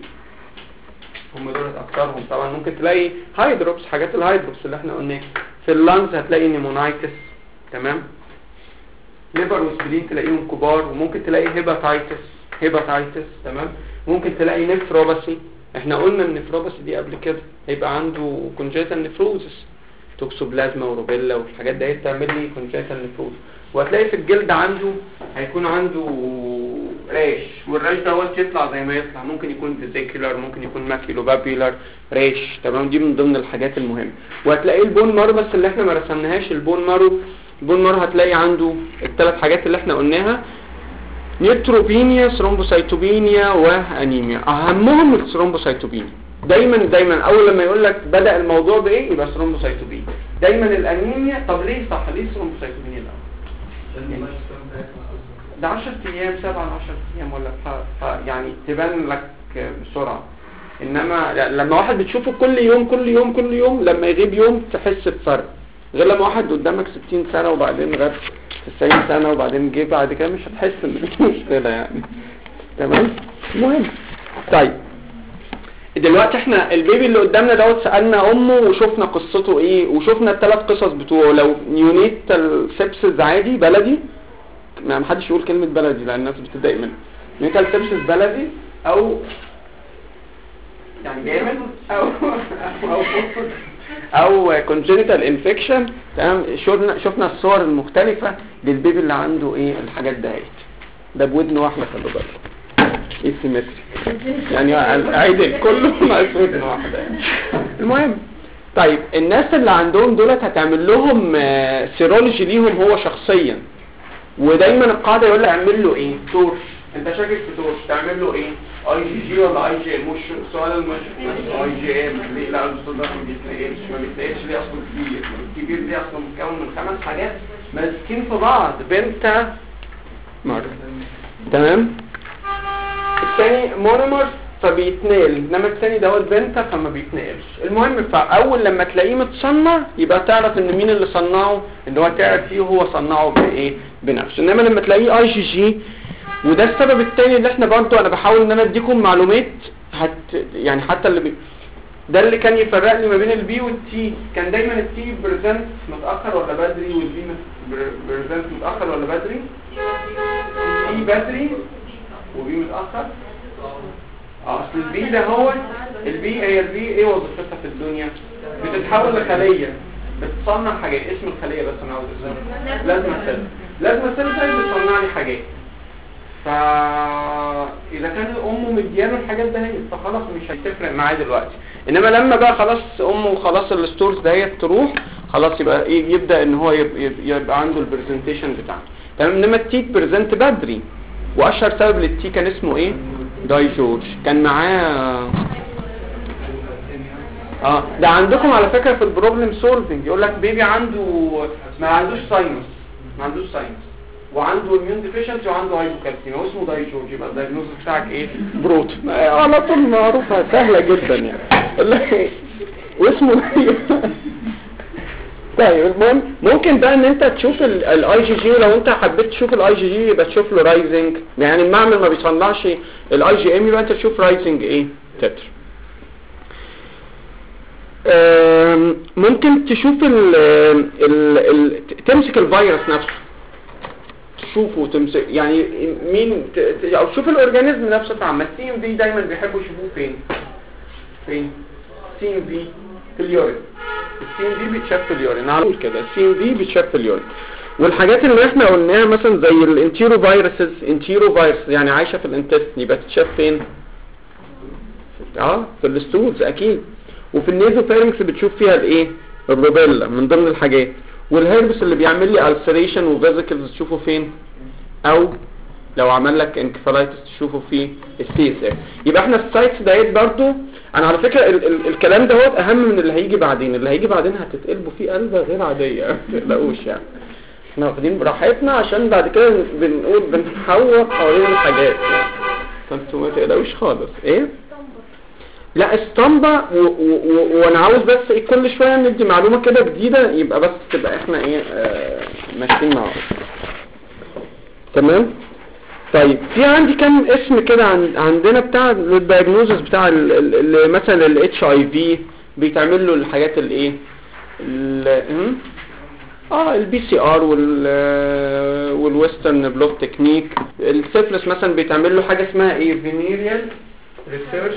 هم دول اكثرهم طبعا. ممكن تلاقي هايدروبس، حاجات الهايدروبس اللي احنا قلناها. في اللانز هتلاقي نيمونايتس تمام. ليفر وسبلين تلاقيهم كبار، وممكن تلاقي هيباتايتس تمام. ممكن تلاقي نفروباسي، احنا قلنا النفروباسي دي قبل كده هيبقى عنده كونجنتال نفروزس، توكسوبلازما وروبيلا والحاجات دي تعمل لي كونجنتال نفروز. وهتلاقي في الجلد عنده هيكون عنده ريش، والريش دوت يطلع زي ما يطلع، ممكن يكون فيزيكولار، ممكن يكون ماكيلوبابيولار ريش تمام. دي من ضمن الحاجات المهمه. وهتلاقي البون مارو بس اللي احنا ما رسمناهاش، البون مارو هتلاقي عنده الثلاث حاجات اللي احنا قلناها، نيوتروبينيا، ثرومبوسايتوبينيا وانيميا. اهمهم الثرومبوسايتوبينيا. دايما اول لما يقول لك بدا الموضوع بايه يبقى ثرومبوسايتوبينيا. دايما الانيميا. طب ليه صح؟ ليه ثرومبوسايتوبينيا الاول؟ ده 10 ايام 7 ل 10 ايام ولا يعني تبان لك بسرعه. انما لما واحد بتشوفه كل يوم لما يغيب يوم تحس بفرق، غير لما واحد قدامك 60 سنه وبعدين غاب 90 سنه وبعدين جه بعد كده مش هتحس ان في مشكله يعني تمام. المهم طيب دلوقتي احنا البيبي اللي قدامنا دوت سالنا امه وشفنا قصته ايه، وشفنا الثلاث قصص بتوعه. لو نيونيتال سيبسز عادي بلدي، ما حدش يقول كلمه بلدي لان الناس بتتضايق منها. نيونيتال سيبسز بلدي او يعني جامد او congenital infection تمام. شفنا الصور المختلفه للبيبي اللي عنده ايه الحاجات دهيت. ده بودن واحده خلي بالك ايه سيمتري يعني عيد كله ناقص ودن واحده. المهم طيب الناس اللي عندهم دولت هتعمل لهم سيرولوجي ليهم هو شخصيا. ودايما القاعده يقول لي اعمل له ايه؟ تورش. انت شاكك في تورش تعمل له ايه؟ اي جي ولا اي جي؟ مش سؤال المشهور اي جي ام. ليه لا الاستاذ ده ما بيتنقلش ليه؟ اصله كبير. الكبير دي اصلا متكون من 5 حاجات ماسكين في بعض، بنتا مره تمام. الثاني مونومر فبيتنقل، انما الثاني دوت بنتا فما بيتنقلش. المهم فاول لما تلاقيه متصنع يبقى تعرف ان مين اللي صنعه، ان هو تعرف فيه هو صنعه بايه بنفسه. انما لما تلاقيه اي جي جي، وده السبب الثاني اللي احنا برضه انا بحاول ان انا اديكم معلومات يعني حتى اللي ده اللي كان يفرق لي ما بين البي والتي. كان دايما التي بريزنت متاخر ولا بدري، والبي بريزنت متاخر ولا بدري. التي بدري وبي متاخر. اصل البي ده هو البي، هي البي ايه وظيفتها في الدنيا؟ بتتحول لخليه بتصنع حاجات. اسم الخليه بس انا عاوز اسمها لازمه سيل. لازمه سيل زي بتصنع لي حاجات. فاذا كان امه مديانه الحاجات دهيت فخلاص مش هتفرق معاه دلوقتي. انما لما بقى خلاص امه خلاص الستورز دهيت تروح، خلاص يبقى ايه، يبدا ان هو يبقى عنده البرزنتيشن بتاعه. تمام. انما التي بريزنت بدري، واشهر سبب للتي كان اسمه ايه؟ داي جورج. كان معاه ده عندكم على فكره في البروبلم سولفنج يقول لك بيبي عنده ما عندوش ساينس، وعنده اميون ديفيشنسي وعنده هايبوكالسيميا واسمه داي جورج. يبقى الدايجنوز بتاعك ايه؟ بروت. على طول معروفه سهله جدا يعني. واسمه طيب المهم ممكن بقى ان انت تشوف الاي جي جي. لو انت حبيت تشوف الاي جي جي يبقى تشوف له رايزنج، يعني المعمل ما بيصنعش الاي جي ام يبقى انت تشوف رايزنج ايه؟ تتر. ممكن تشوف تمسك الفيروس نفسه، تشوفه تمسك يعني مين او تشوف الاورجانيزم نفسه. فعما السي ام في دايما بيحبوا يشوفوه فين سي ام في في اليورين. السي ام في بيتشاف في اليورين على طول كده. السي ام في بيتشاف في اليورين. والحاجات اللي احنا قلناها مثلا زي الانتيرو فيروسز، يعني عايشه في الانتستين، يبقى تتشاف فين؟ في الستولز اكيد. وفي النيزوفارينكس بتشوف فيها الايه؟ الروبيلا من ضمن الحاجات. والهيربس اللي بيعمل لي السريشن وفيزيكلز تشوفه فين؟ او لو عمل لك انكفالايتس تشوفه في السي اس اف. يبقى احنا السايتس ديت برضو. انا على فكره الكلام ده هو اهم من اللي هيجي بعدين. اللي هيجي بعدين هتتقلبوا فيه قلبه غير عاديه، ما تقلقوش يعني. احنا واخدين براحتنا عشان بعد كده بنحور حوالين الحاجات يعني. فانتوا ما تقلقوش خالص. ايه؟ لا اسطمبة وانا عاوز بس كل شوية ندي معلومة كده جديدة يبقى بس تبقى احنا ايه ماشيين مع بعض. تمام. طيب في عندي كم اسم كده عندنا بتاع الدايجنوزس بتاع مثلا الاتش اي في بيتعمل له الحاجات الايه البي سي ار والويسترن بلوت تكنيك. السيفلس مثلا بيتعمل له حاجة اسمها ايه؟ فينيريال ريسيرش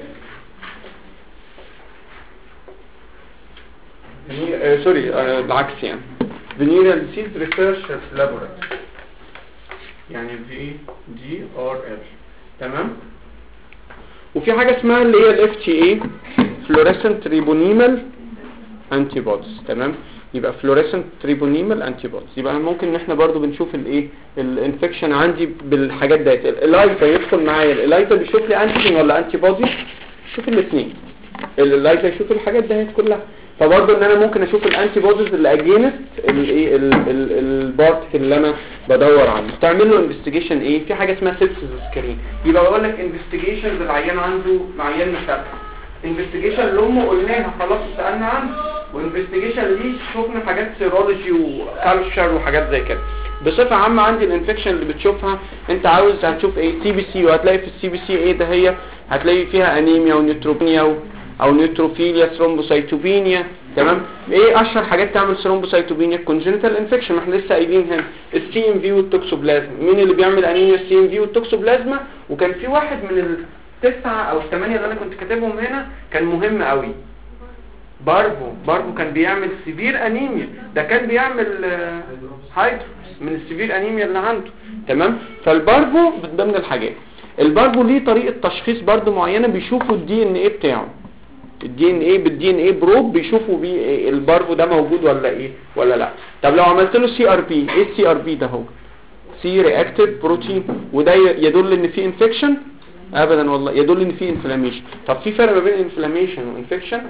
بالعكس يعني Venereal Disease Research Laboratory يعني VDRL. تمام. وفي حاجة اسمها اللي هي ال FTA Fluorescent Tribonimal Antibodies. تمام. يبقى Fluorescent Tribonimal Antibodies. يبقى ممكن ان احنا برضو بنشوف الايه الانفكشن عندي بالحاجات ديت. الايتا يدخل معايا، الايتا بيشوف لي انتيجين ولا انتي بودي؟ شوف الاثنين. الايتا يشوف الحاجات ديت كلها. فبرضه ان انا ممكن اشوف الانتي بوديز اللي اجينست الايه البارتكل اللي انا بدور عنه. تعمل له انفستيجيشن ايه؟ في حاجه اسمها سيبسيس سكرين. يبقى بقول لك انفستيجيشنز العيان عنده عيان مشابه. انفستيجيشن لامه قلناها خلاص سالنا عنه، وانفستيجيشن ليه شفنا حاجات سيرولوجي وكالتشر وحاجات زي كده. بصفه عامه عندي الانفكشن اللي بتشوفها انت عاوز هتشوف ايه؟ سي بي سي. وهتلاقي في السي بي سي ايه ده؟ هي هتلاقي فيها انيميا ونيوتروبينيا او نيوتروفيليا ثرومبوسايتوبينيا. تمام. ايه اشهر حاجات تعمل ثرومبوسايتوبينيا؟ كونجنتال انفكشن. ما احنا لسه قايلين هنا السي ام في والتوكسوبلازما. مين اللي بيعمل انيميا؟ السي ام في والتوكسوبلازما. وكان في واحد من التسعه او الثمانيه اللي انا كنت كاتبهم هنا كان مهم قوي، بارفو كان بيعمل سيفير انيميا. ده كان بيعمل هايدروس من السيفير انيميا اللي عنده. تمام. فالبارفو من ضمن الحاجات. البارفو ليه طريقه تشخيص برضو معينه، بيشوفوا الدي ان ايه بتاعه. الدي ان ايه بالدي ان ايه بروب بيشوفوا بيه البارفو ده موجود ولا ايه ولا لا. طب لو عملت له سي ار بي، ايه السي ار بي ده؟ هو سي رياكتيف بروتين، وده يدل ان في انفكشن؟ ابدا والله، يدل ان في انفلاميشن. طب في فرق ما بين انفلاميشن وانفكشن؟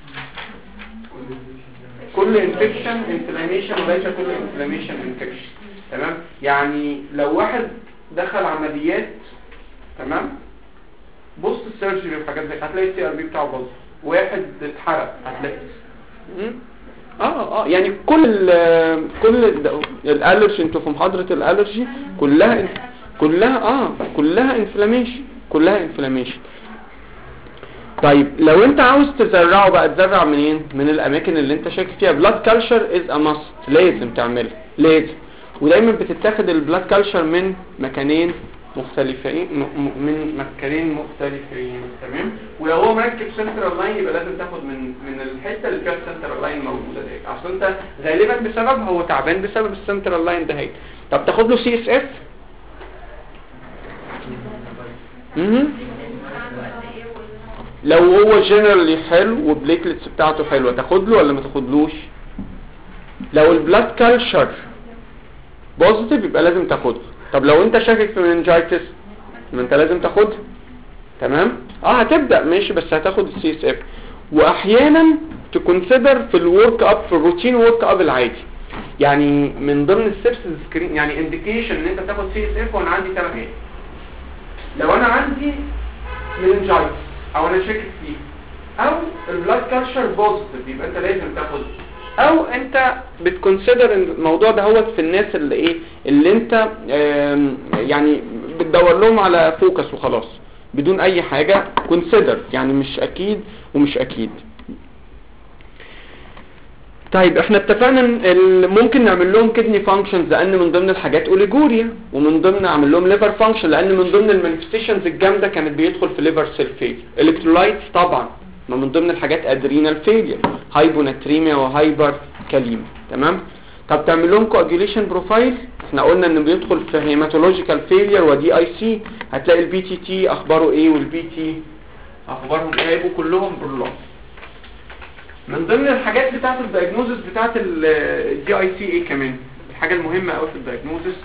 كل انفكشن انفلاميشن وليس كل انفلاميشن انفكشن. تمام. يعني لو واحد دخل عمليات، تمام، بص السيرجري وحاجات زي هتلاقي السي ار بي بتاعه باظ. واحد اتحرق هتلاقي يعني كل الالرجي. انتوا في محاضره الالرجي كلها انفلاميشن. طيب لو انت عاوز تزرعه بقى تزرع منين؟ من الاماكن اللي انت شاكك فيها. بلاد كلتشر از ا ماست، لازم تعملها لازم. ودايما بتتاخد البلاد كلتشر من مكانين مختلفين تمام. ولو هو مركب سنترال لاين يبقى لازم تاخد من الحته اللي فيها السنترال لاين موجوده دي، اصل انت غالبا بسبب هو تعبان بسبب السنترال لاين ده. طب تاخد له سي اس اف. لو هو جنرالي حلو وبليتلتس بتاعته حلوه تاخد له ولا ما تاخدلوش؟ لو البلاد كلتشر بوزيتيف يبقى لازم تاخده. طب لو انت شاكك في مننجايتس ما انت لازم تاخده. تمام. هتبدا ماشي بس هتاخد السي اس اف. واحيانا تكونسيدر في الورك اب في الروتين ورك اب العادي، يعني من ضمن السيبسز سكرين يعني انديكيشن ان انت تاخد سي اس اف. وانا عندي 3 حاجات. لو انا عندي مننجايتس او انا شاكك فيه او البلاد كلتشر بوزيتيف يبقى انت لازم تاخده، او انت بتكونسيدر الموضوع ده هو في الناس اللي ايه اللي انت يعني بتدور لهم على فوكس وخلاص بدون اي حاجة كونسيدر، يعني مش اكيد ومش اكيد. طيب احنا اتفقنا ممكن نعمل لهم كدني فانكشنز لان من ضمن الحاجات اوليجوريا، ومن ضمن نعمل لهم ليفر فانكشن لان من ضمن المانيفستيشنز الجامده كانت بيدخل في ليفر سيل فيلير. الكترولايتس طبعا ما من ضمن الحاجات ادرينال فيلير، هايبوناتريميا وهايبر كاليميا. تمام. طب تعمل لهم كواجيوليشن بروفايل. احنا قلنا انه بيدخل في هيماتولوجيكال فيلير ودي اي سي. هتلاقي البي تي تي اخباره ايه والبي تي اخبارهم ايه، هيبقوا كلهم برولوس. من ضمن الحاجات بتاعت الدايجنوزس بتاعت الدي اي سي ايه كمان الحاجه المهمه قوي في الدايجنوزس؟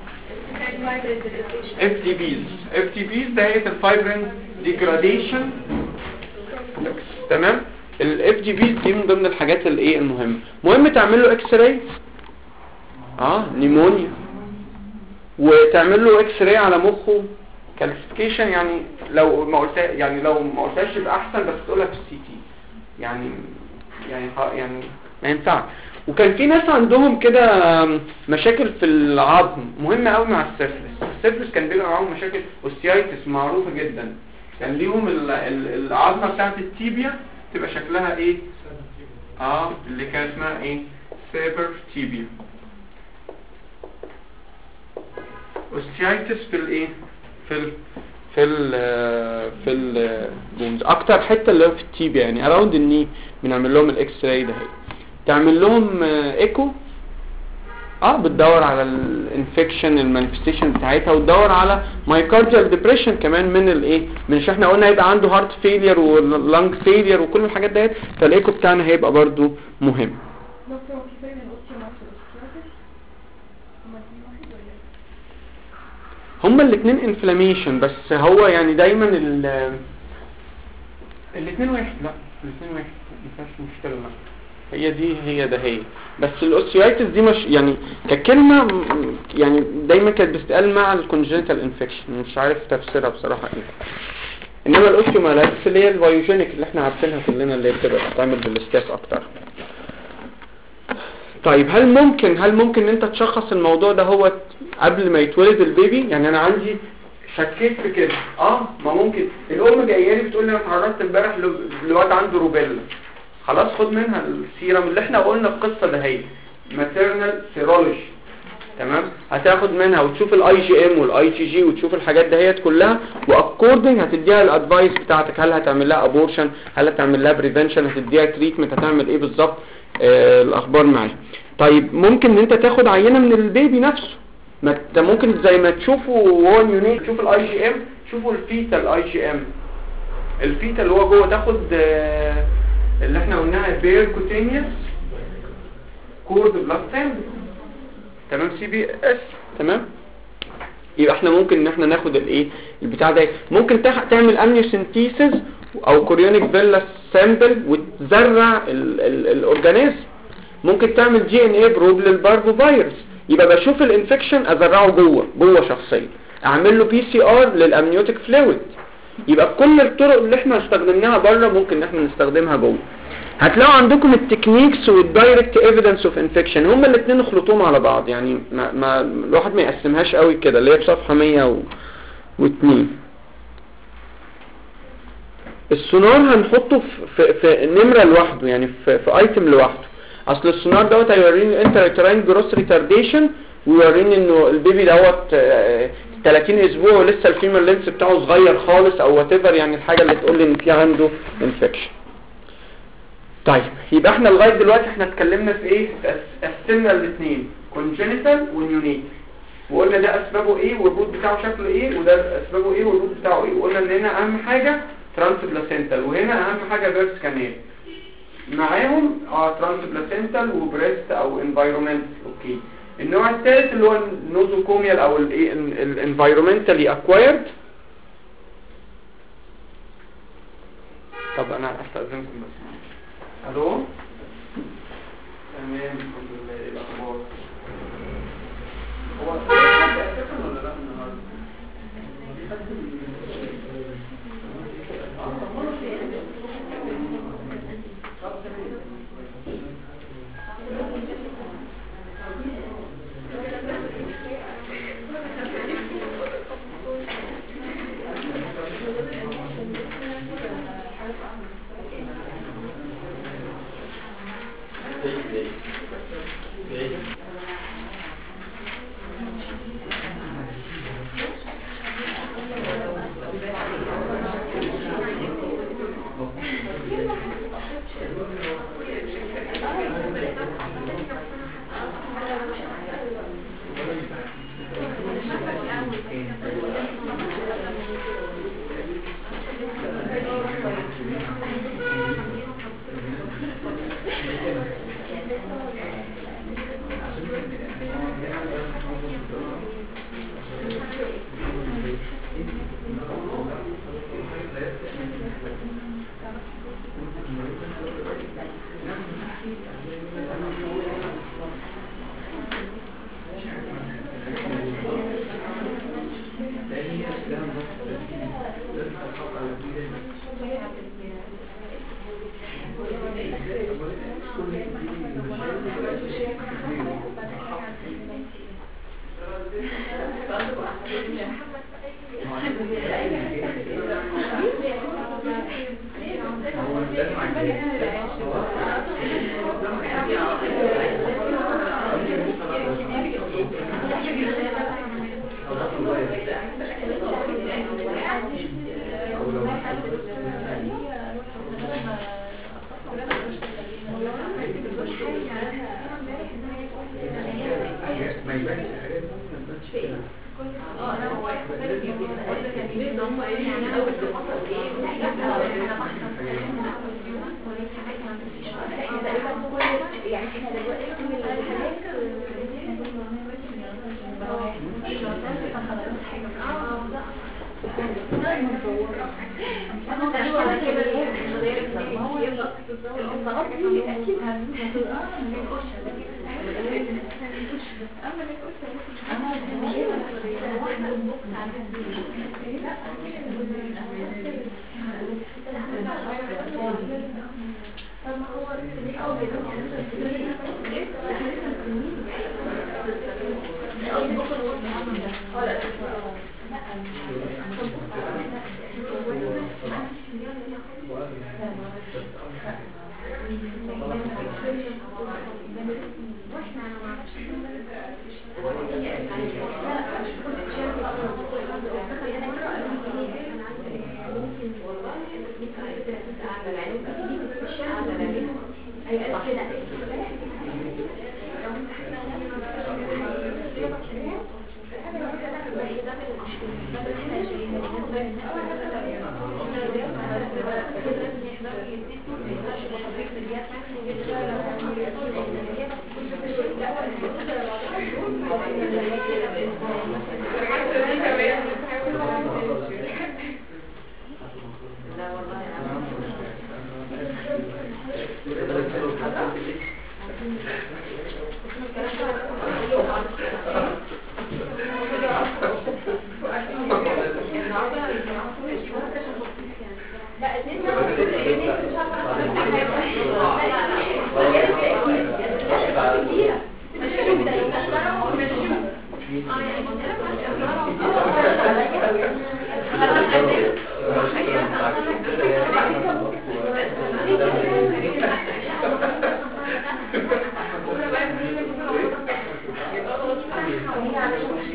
اف تي بيز ده هي الفايبرين ديجراديشن. تمام. الاف دي بيز دي من ضمن الحاجات الايه المهمه. مهم تعمل له اكس راي نيمونيا، وتعمل له اكس راي على مخه كالسيفيكيشن. يعني لو ما قلتهاش يبقى احسن، بس تقولها في السي تي يعني ما ينفعش. وكان في ناس عندهم كده مشاكل في العظم مهمه قوي مع السيفلس كان بيبقى معاهم مشاكل اوستيايتس معروفه جدا. كان ليهم العظمه بتاعت التيبيا تبقى شكلها ايه اللي كان اسمها ايه سيبر تيبيا. اوستيايتس في الايه في البونز اكتر حته اللي هو في التيبيا يعني اراوند الني. بنعمل لهم الاكس راي ده. تعمل لهم ايكو بتدور على الانفكشن المانيفستيشن بتاعتها، وتدور على مايكارديال ديبريشن كمان من الايه مش احنا قلنا هيبقى عنده هارت فيلير ولانج فيلير وكل الحاجات ديت، فالايكو بتاعنا هيبقى برضو مهم. هما الاثنين انفلاميشن، بس هو يعني دايما الاثنين واحد. لا الاثنين واحد ما فيهاش مشكله. هي ده بس الاوستيايتس دي مش يعني ككلمه يعني دايما كانت بتتقال مع الكونجنتال انفكشن، مش عارف تفسيرها بصراحه ايه. انما الاوستيومالايتس اللي هي الفايوجينيك اللي احنا عارفينها كلنا اللي بتبقى بتتعمل بالاستاف اكتر. طيب هل ممكن ان انت تشخص الموضوع ده هو قبل ما يتولد البيبي؟ يعني انا عندي شكيت في كده ما ممكن الام جايه لي بتقول لي انا اتعرضت امبارح لواد عنده روبيلا، خلاص خد منها السيرم اللي احنا قلنا القصه ده هي ماتيرنال سيرولوجي. تمام. هتاخد منها وتشوف الاي جي ام والاي جي جي وتشوف الحاجات دهيت كلها، واكوردنج هتديها الادفايس بتاعتك. هل هتعمل لها ابورشن، هل هتعمل لها بريفنشن، هتديها تريتمنت، هتعمل ايه بالظبط. الاخبار معايا. طيب ممكن ان انت تاخد عينه من البيبي نفسه. ما انت ممكن زي ما تشوفوا وهو يونيك تشوف الاي جي ام، شوفوا الفيتال اي جي ام. الفيتال اللي هو جوه تاخد اللي احنا قلناها بير كوتينيوس كورد بلاد سامبل. تمام. سي بي اس. تمام. يبقى احنا ممكن ان احنا ناخد الايه البتاع ده. ممكن تعمل امنيوسنتيسيس او كوريونيك فيلا سامبل وتزرع الاورجانيزم. ممكن تعمل جي ان اي بروب للبارفو فيروس، يبقى بشوف الانفكشن ازرعه جوه شخصيا، اعمل له بي سي ار للامنيوتيك فلويد. يبقى كل الطرق اللي احنا استخدمناها بره ممكن ان احنا نستخدمها جوه. هتلاقوا عندكم التكنيكس والدايركت ايفيدنس اوف انفكشن هما الاثنين اخلطوهم على بعض، يعني ما الواحد ما يقسمهاش قوي كده، اللي هي في صفحه 102. السونار هنحطه في نمره لوحده، يعني في ايتم لوحده. اصل السونار دوت هيوريني انترا جروس ريتارديشن، ويوريني انه البيبي دوت 30 اسبوع ولسه الفيمر لينس بتاعه صغير خالص او وات ايفر، يعني الحاجه اللي تقول لي ان في عنده انفكشن. طيب يبقى احنا لغايه دلوقتي احنا اتكلمنا في ايه؟ قسمنا الاثنين كونجنيتال ونيونيت، وقلنا ده اسبابه ايه والروت بتاعه شكله ايه، وده اسبابه ايه والروت بتاعه ايه، وقلنا ان هنا اهم حاجه ترانس بلاسنتال، وهنا اهم حاجه بيرث كانال معاهم ترانس بلاسنتال وبريست او انفايرمنت. اوكي، النوع الثالث اللي هو النوزوكوميال او الايه الانفايرمنتالي اكوايرد. طب انا استاذنكم بس. الو تمام، الحمد لله. ايه الاخبار؟ هو حد اساسا ولا لا النهارده؟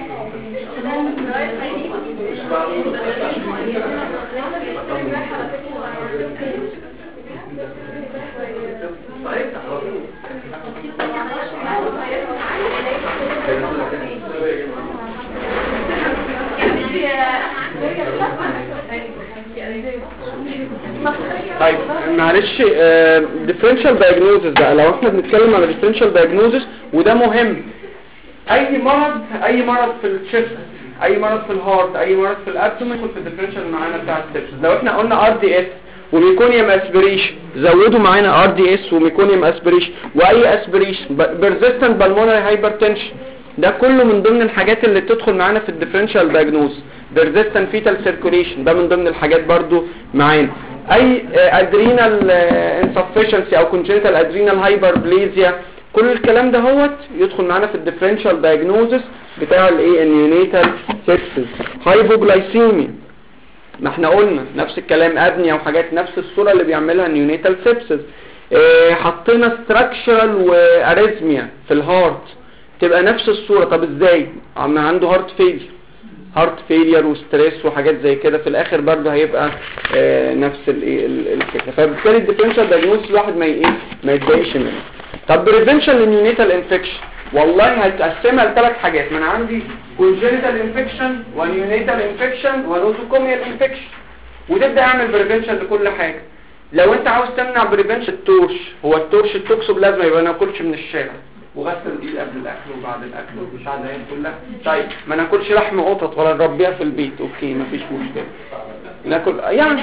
طيب معلش differential diagnosis بقى، لو احنا بنتكلم على differential diagnosis وده مهم. اي مرض في الشيست، اي مرض في الهارت، اي مرض في الابدومين يدخل في الديفرنشال معانا بتاع السبسس. لو احنا قلنا ار دي اس وميكونيوم اسبريشن زودوا معانا ار دي اس وميكونيوم اسبريشن واي اسبريشن بيرزيستنت بالمونري هايبرتنشن، ده كله من ضمن الحاجات اللي بتدخل معانا في الديفرنشال دايجنوز. بيرزيستنت فيتال سيركوليشن ده من ضمن الحاجات برضو معانا. اي ادرينال انسفشنسي او كونجنتال ادرينال هايبربليزيا، كل الكلام ده هوت يدخل معانا في الديفرنشال دايجنوزس بتاع الايه النيونيتال سيبسس. هايبوجلايسيميا، ما احنا قلنا نفس الكلام، ابنيا وحاجات نفس الصوره اللي بيعملها النيونيتال سيبسس. حطينا ستراكشرال واريزميا في الهارت تبقى نفس الصوره. طب ازاي؟ عنده هارت فيلير وستريس وحاجات زي كده، في الاخر برضه هيبقى نفس الفكره. فبالتالي الديفرنشال دايجنوز الواحد ما يتضايقش منه. طب بريفنشن للنيونيتال انفكشن، والله هتقسمها لثلاث حاجات. ما انا عندي كونجنتال انفكشن ونيونيتال انفكشن ونوزوكوميال انفكشن، وتبدا اعمل بريفنشن لكل حاجه. لو انت عاوز تمنع بريفنشن التورش، هو التورش التوكسوبلازما يبقى ما ناكلش من الشارع، وغسل الايد قبل الاكل وبعد الاكل والبشاعه دي كلها. طيب ما ناكلش لحم قطط ولا نربيها في البيت، اوكي مفيش مشكله، ناكل يعني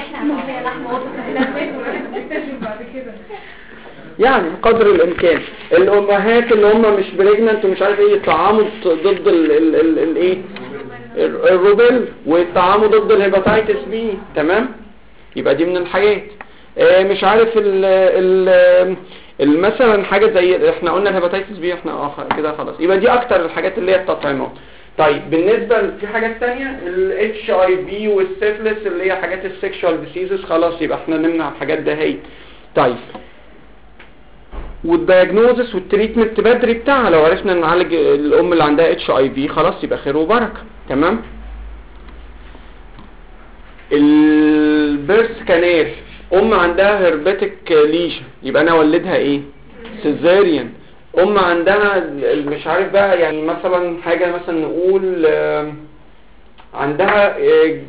يعني بقدر الامكان. الامهات اللي هم مش بريجننت ومش عارف ايه يطعموا ضد الايه الروبيل، ويطعموا ضد الهيباتايتس بي، تمام. يبقى دي من الحاجات. مش عارف مثلا حاجه زي احنا قلنا الهيباتايتس بي، احنا كده خلاص. يبقى دي اكتر الحاجات اللي هي التطعيمات. طيب بالنسبه في حاجات ثانيه الاتش اي في والسيفلس اللي هي حاجات السكشوال ديسيزز، خلاص يبقى احنا نمنع الحاجات ده هي. طيب والدايجنوزس والتريتمنت بدري بتاعها، لو عرفنا نعالج الام اللي عندها اتش اي في خلاص يبقى خير وبركه، تمام. البيرث كانال، ام عندها هربتك ليشن يبقى انا اولدها ايه؟ سيزاريان. ام عندها مش عارف بقى يعني مثلا حاجه مثلا نقول عندها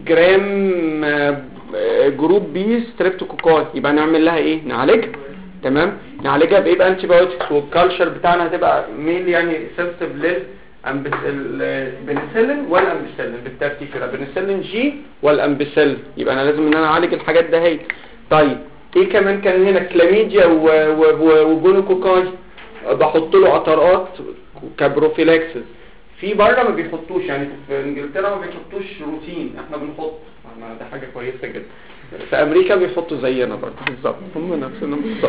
جروب بي ستريبتوكوكاي، يبقى نعمل لها ايه؟ نعالجها، تمام. نعالجها بايه؟ بانتي بايوتكس. والكالتشر بتاعنا هتبقى ميل يعني سنسيتيف للبنسلين والامبيسلين بالترتيب كده، بنسلين جي والامبيسلين. يبقى انا لازم ان انا اعالج الحاجات ده هي. طيب ايه كمان كان هنا؟ كلاميديا وجونوكوكاي، بحط له قطرات كبروفيلاكسس. في بره ما بيحطوش، يعني في انجلترا ما بيحطوش روتين، احنا بنحط، ده حاجه كويسه جدا. في امريكا بيحطوا زينا برضه بالظبط، هم نفسنا بالظبط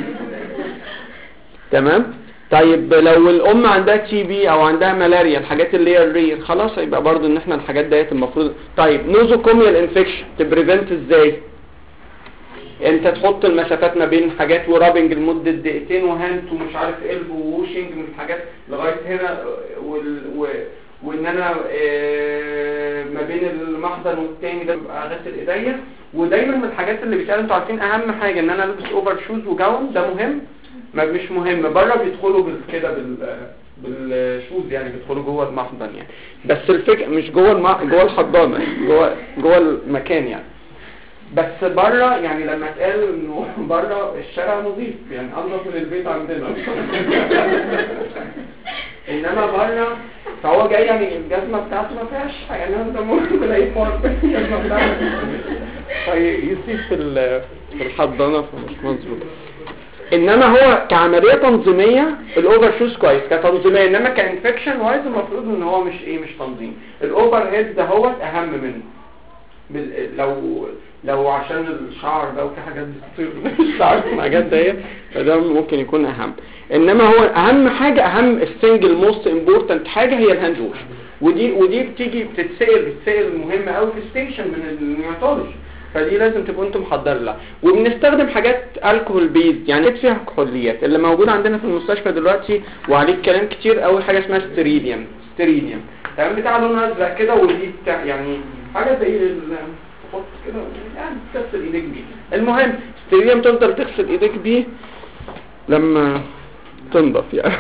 تمام. طيب لو الام عندها تي بي او عندها ملاريا، الحاجات اللي هي الرير، خلاص يبقى برضه ان احنا الحاجات ديت المفروض. طيب نوزوكوميال انفكشن تبريفنت ازاي؟ انت تحط المسافات ما بين حاجات ورابنج لمده دقيقتين وهانت ومش عارف قلب ووشنج من الحاجات لغايه هنا، وان انا ما بين المحضن والتاني ده ببقى غسل ايديا. ودايما من الحاجات اللي بيتقال، انتوا عارفين اهم حاجه ان انا البس اوفر شوز وجاون، ده مهم. ما مش مهم بره بيدخلوا كده بالشوز، يعني بيدخلوا جوه المحضن يعني، بس الفكره مش جوه الحضانه، جوه المكان يعني. بس بره يعني لما اتقال انه بره الشارع نظيف يعني انظف من البيت عندنا انما بره فهو جاي يعني الجزمه بتاعته ما فيهاش يعني، ده ممكن تلاقيه فوق الجزمه بتاعته فيسيب في الحضانه، فمش مظبوط. انما هو كعمليه تنظيميه الاوفر شوز كويس كتنظيميه، انما كانفكشن وايز المفروض ان هو مش تنظيم. الاوفر هيد ده هو اهم منه. لو عشان الشعر ده وفي حاجات بتصير الشعر حاجات دي، فده ممكن يكون اهم. انما هو اهم حاجه، اهم السنجل موست امبورتنت حاجه هي الهاند ووش. ودي بتتسال مهمه قوي في الستيشن من النيوماتولوجي، فدي لازم تبقوا انتم محضرين لها. وبنستخدم حاجات الكحول بيز، يعني فيها كحوليات اللي موجوده عندنا في المستشفى دلوقتي وعليه كلام كتير. اول حاجه اسمها ستيريديوم، تمام، بتاع لونه ازرق كده، ودي بتاع يعني حاجه زي تحط كده يعني تغسل ايديك بيه. المهم ستيريوم تفضل تغسل ايديك بيه لما تنضف يعني.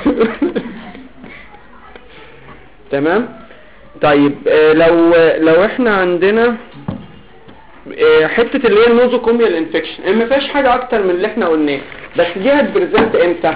تمام. طيب لو احنا عندنا حته اللي هي النوزوكوميال انفكشن، ما فيهاش حاجه اكتر من اللي احنا قلناه، بس دي هتبريزنت امتى؟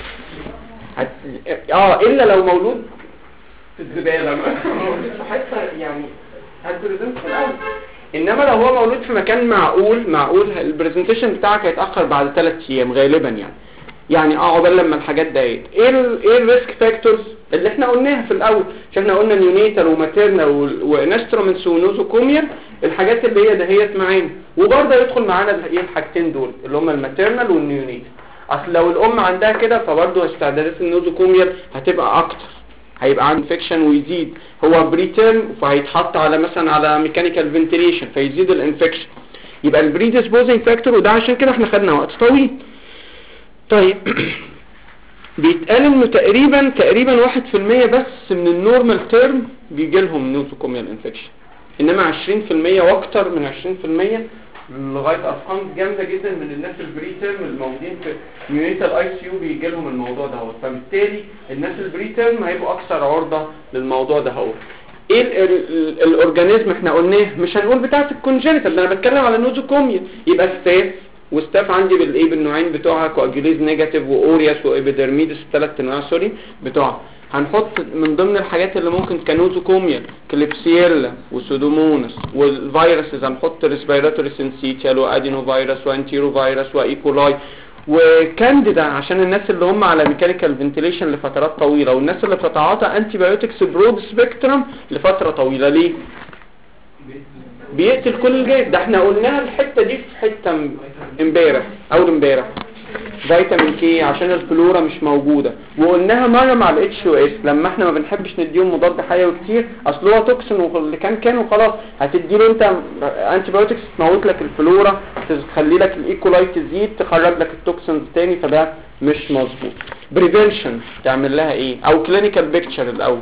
الا لو مولود في الزباله حتى يعني هتبريزنت في الاول. انما لو هو مولود في مكان معقول البرزنتيشن بتاعك هيتاخر بعد 3 ايام غالبا يعني عقبال لما الحاجات ديت. ايه الريسك فاكتورز اللي احنا قلناها في الاول؟ عشان احنا قلنا نيونيتال وماتيرنال وانسترومنتس ونوزوكوميال، الحاجات اللي هي دهيت معانا، وبرضه يدخل معانا الحاجتين دول اللي هم الماتيرنال والنيونيتال. اصل لو الام عندها كده فبرضه استعدادات النوزوكوميال هتبقى اكتر، هيبقى عنده انفكشن ويزيد. هو بريتيرم فهيتحط على مثلا على ميكانيكال فنتيليشن فيزيد الانفكشن. يبقى البريديسبوزنج فاكتور، وده عشان كده احنا خدنا وقت طويل. طيب بيتقال انه تقريبا 1% بس من النورمال تيرم بيجي لهم نوزوكوميال انفكشن، انما 20% واكتر من 20% لغايه ارقام جامده جدا من الناس البري تيرم الموجودين في نيونيتال اي سي يو بيجي لهم الموضوع ده. فبالتالي الناس البري تيرم هيبقوا اكثر عرضه للموضوع ده. ايه الاورجانيزم احنا قلناه؟ مش هنقول بتاعه الكونجنتال، انا بتكلم على النوزوكوميال. يبقى وستاف عندي بالنوعين بتوعها، كواجيليز نيجاتيف واورياس وابيدرميدس، الثلاث انواع بتوعها. هنحط من ضمن الحاجات اللي ممكن كنوزوكوميال كليبسييلا وسودوموناس، والفيروسز هنحط ريسبيراتوري سينسيتيال وادينو فيروس وانتيرو فيروس وايكولاي وكانديدا، عشان الناس اللي هم على ميكانيكال فنتيليشن لفترات طويله، والناس اللي بتتعاطى انتي بايوتكس برود سبيكترم لفتره طويله. ليه؟ بيقتل كل الجيد. ده احنا قلناها الحته دي في حته امبارح اول امبارح، فيتامين كي عشان الفلورا مش موجوده، وقلناها مره مع الاتش او اس لما احنا ما بنحبش نديهم مضاد حيوي كتير، اصل هو توكسين واللي كان وخلاص، هتدي له انت انتي بايوتكس تموت لك الفلورا، تخلي لك الايكولاي تزيد، تخرج لك التوكسينز تاني، فده مش مظبوط. بريفنشن تعمل لها ايه؟ او كلينيكال بيكتشر الاول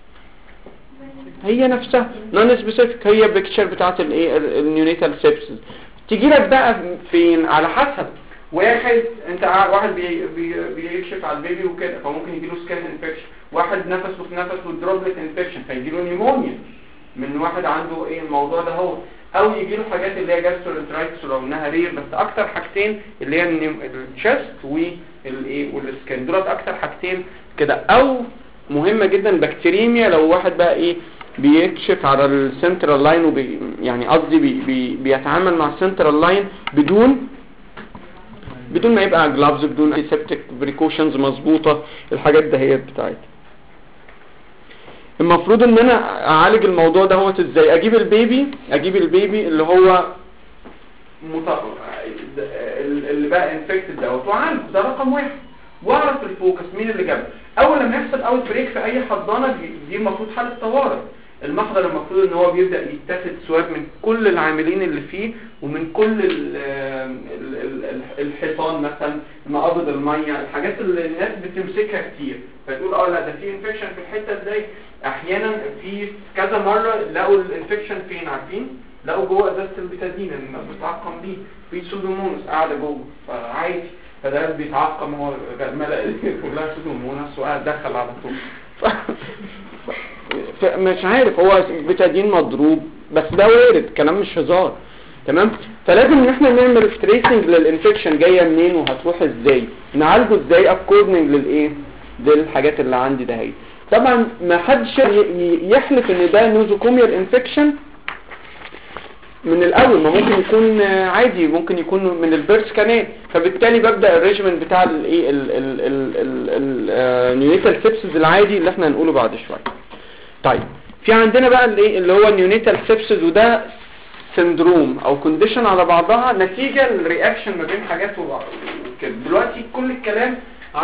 هي نفسها نون سبيسيفيك، هي بيكتشر بتاعت الايه النيونيتال سيبسز. تيجي لك بقى فين؟ على حسب واحد واحد بيكشف على البيبي وكده فممكن يجي له سكان انفكشن، واحد نفسه في نفسه دروبلت انفكشن فيجي له نيمونيا من واحد عنده ايه الموضوع ده هو، او يجي له حاجات اللي هي جاسترونترايتس ولو انها رير، بس اكتر حاجتين اللي هي الشست والايه والسكان، دولت اكتر حاجتين كده. او مهمه جدا بكتيريميا، لو واحد بقى ايه بيكشف على السنترال لاين يعني قصدي بيتعامل مع السنترال لاين بدون ما يبقى جلافز، بدون اي سيبتك بريكوشنز مظبوطه، الحاجات دهيت بتاعتها. المفروض ان انا اعالج الموضوع ده ازاي؟ اجيب البيبي اللي هو اللي بقى انفكتد دوت واعالجه، ده رقم واحد، واعرف الفوكس مين اللي جابه. اول لما يحصل اوت بريك في اي حضانه دي المفروض حاله طوارئ، المحضر المفروض ان هو بيبدأ يتاخد سواب من كل العاملين اللي فيه ومن كل الحيطان مثلا، مقابض المية، الحاجات اللي الناس بتمسكها كتير فتقول لا ده في انفكشن في الحتة ازاي. احيانا في كذا مرة لقوا الانفكشن فين عارفين؟ لقوا جوه ازازة البيتادين الناس بتعقم بيه، في سودومونس قاعدة جوه فعادي، فده بيتعقم، هو ملأ كلها سودومونس وقاعد دخل على طول. مش عارف هو بتادين مضروب، بس ده وارد، كلام مش هزار. تمام. فلازم ان احنا نعمل تريسنج للانفكشن جايه منين وهتروح ازاي، نعالجه ازاي اكوردنج للايه للحاجات اللي عندي ده. هي طبعا ما حدش يحلف ان ده نوزوكوميال انفكشن من الاول، ما ممكن يكون عادي، ممكن يكون من البيرث كانال. فبالتالي ببدا الريجيمنت بتاع الايه النيونيتال سيبسز العادي اللي احنا هنقوله بعد شويه. طيب في عندنا بقى الايه اللي هو النيونيتال سيبسز، وده سندروم او كونديشن على بعضها نتيجه الرياكشن ما بين حاجات وكده. دلوقتي كل الكلام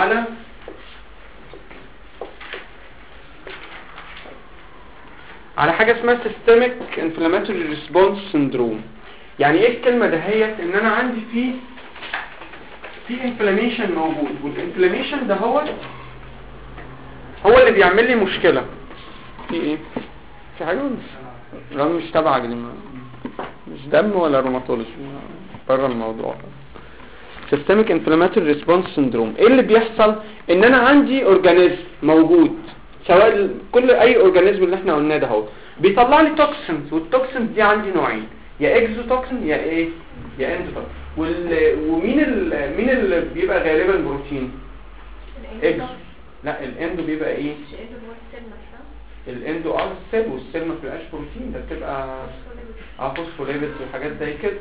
على حاجه اسمها سيستميك انفلاماتوري ريسبونس سندروم. يعني ايه الكلمه دهيت؟ ان انا عندي في انفلاميشن موجود، والانفلاميشن ده هو اللي بيعمل لي مشكله في ايه في حاجه رغم مش تبعك دي مش دم ولا روماتولوجي بره الموضوع. سيستميك انفلاماتوري ريسبونس سندروم ايه اللي بيحصل؟ ان انا عندي اورجانيزم موجود، سواء كل اي اورجانيزم اللي احنا قلناه ده اهو بيطلع لي توكسينز، والتوكسينز دي عندي نوعين، يا اكزوتوكسين يا ايه يا اندوتوكسين. مين اللي بيبقى غالبا بروتين؟ اكزو. لا الاندو بيبقى ايه؟ الاندو السيل، والسيل ما بتبقاش بروتين، ده بتبقى فوسفوليبيدز وحاجات زي كده.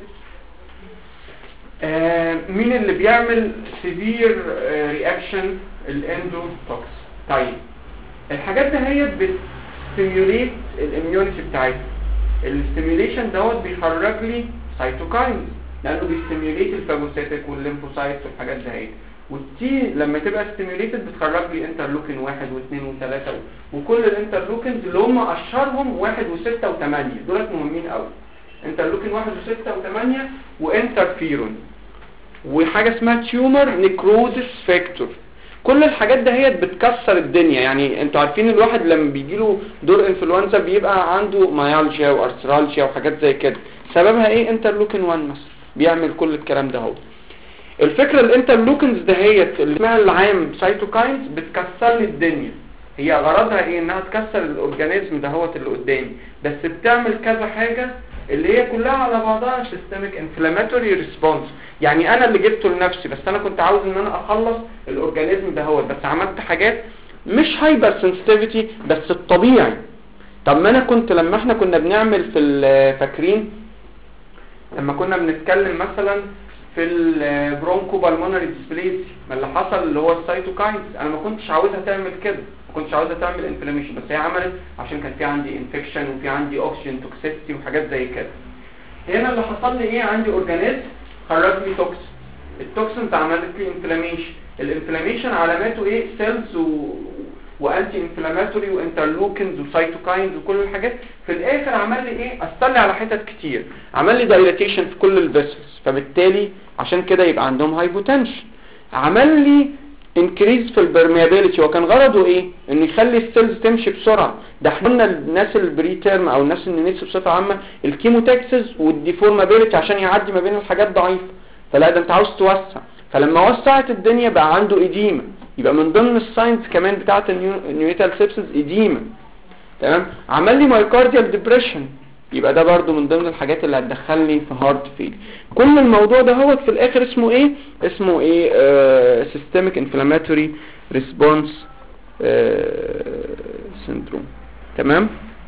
مين اللي بيعمل سيفير رياكشن؟ الاندوتوكسين. طيب الحاجات ده هي بتستيميوليت الاميونيتي بتاعتها. الاستيميوليشن دوت بيخرج لي سايتوكاينز لانه بيستيميوليت الفاجوسيتك والليمفوسايتس والحاجات ده هي. والتي لما تبقى ستيميوليتد بتخرج لي انترلوكين 1 و2 و3 وكل الانترلوكينز اللي هم اشهرهم 1 و6 و8 دولت مهمين قوي. انترلوكين 1 و6 و8 وانترفيرون وحاجه اسمها تيومر نيكروزس فاكتور. كل الحاجات ده هي بتكسر الدنيا. يعني انتوا عارفين الواحد لما بيجيله دور انفلونزا بيبقى عنده مايالجيا وارثرالجيا وحاجات زي كده، سببها ايه؟ انترلوكين 1 مثلا بيعمل كل الكلام ده اهو. الفكره الانترلوكينز دهيت اللي اسمها العام سايتوكاينز بتكسر لي الدنيا. هي غرضها ايه؟ انها تكسر الاورجانيزم دهوت اللي قدامي، بس بتعمل كذا حاجه اللي هي كلها على بعضها سيستميك انفلاماتوري ريسبونس. يعني انا اللي جبته لنفسي، بس انا كنت عاوز ان انا اخلص الاورجانيزم دهوت، بس عملت حاجات مش هايبر سنسيتيفيتي بس الطبيعي. طب ما انا كنت لما احنا كنا بنعمل في فاكرين لما كنا بنتكلم مثلا في البرونكو بالمونري ديسبليسي، ما اللي حصل اللي هو السايتوكاينز، انا ما كنتش عاوزها تعمل كده، ما كنتش عاوزها تعمل انفلاميشن، بس هي عملت عشان كان في عندي انفكشن وفي عندي اوكسجين توكسيستي وحاجات زي كده. هنا اللي حصل لي ايه؟ عندي اورجانيزم خرج لي توكسين، التوكسينز عملت لي انفلاميشن. الانفلاميشن علاماته ايه؟ سيلز وانتي انفلاماتوري وانترلوكينز وسايتوكاينز وكل الحاجات. في الاخر عمل لي ايه؟ اثر لي على حتت كتير، عمل لي دايلاتيشن في كل الفيسلز، فبالتالي عشان كده يبقى عندهم هايبوتنشن. عمل لي انكريز في البرميابيليتي، وكان غرضه ايه؟ انه يخلي السيلز تمشي بسرعه. ده احنا قلنا الناس البريتيرم او الناس النينيس بصفه عامه الكيموتاكسس والديفورمابيليتي عشان يعدي ما بين الحاجات ضعيفه، فلا ده انت عاوز توسع. فلما وسعت الدنيا بقى عنده ايديما، يبقى من ضمن الساينز كمان بتاعه النيوتال سيبسس ايديما. تمام. عمل لي مايوكارديال ديبريشن، يبقى ده برضو من ضمن الحاجات اللي هتدخلني في هارت فيل. كل الموضوع ده هو في الاخر اسمه ايه؟ اسمه ايه؟ سيستميك انفلاماتوري ريسبونس سيندروم. تمام.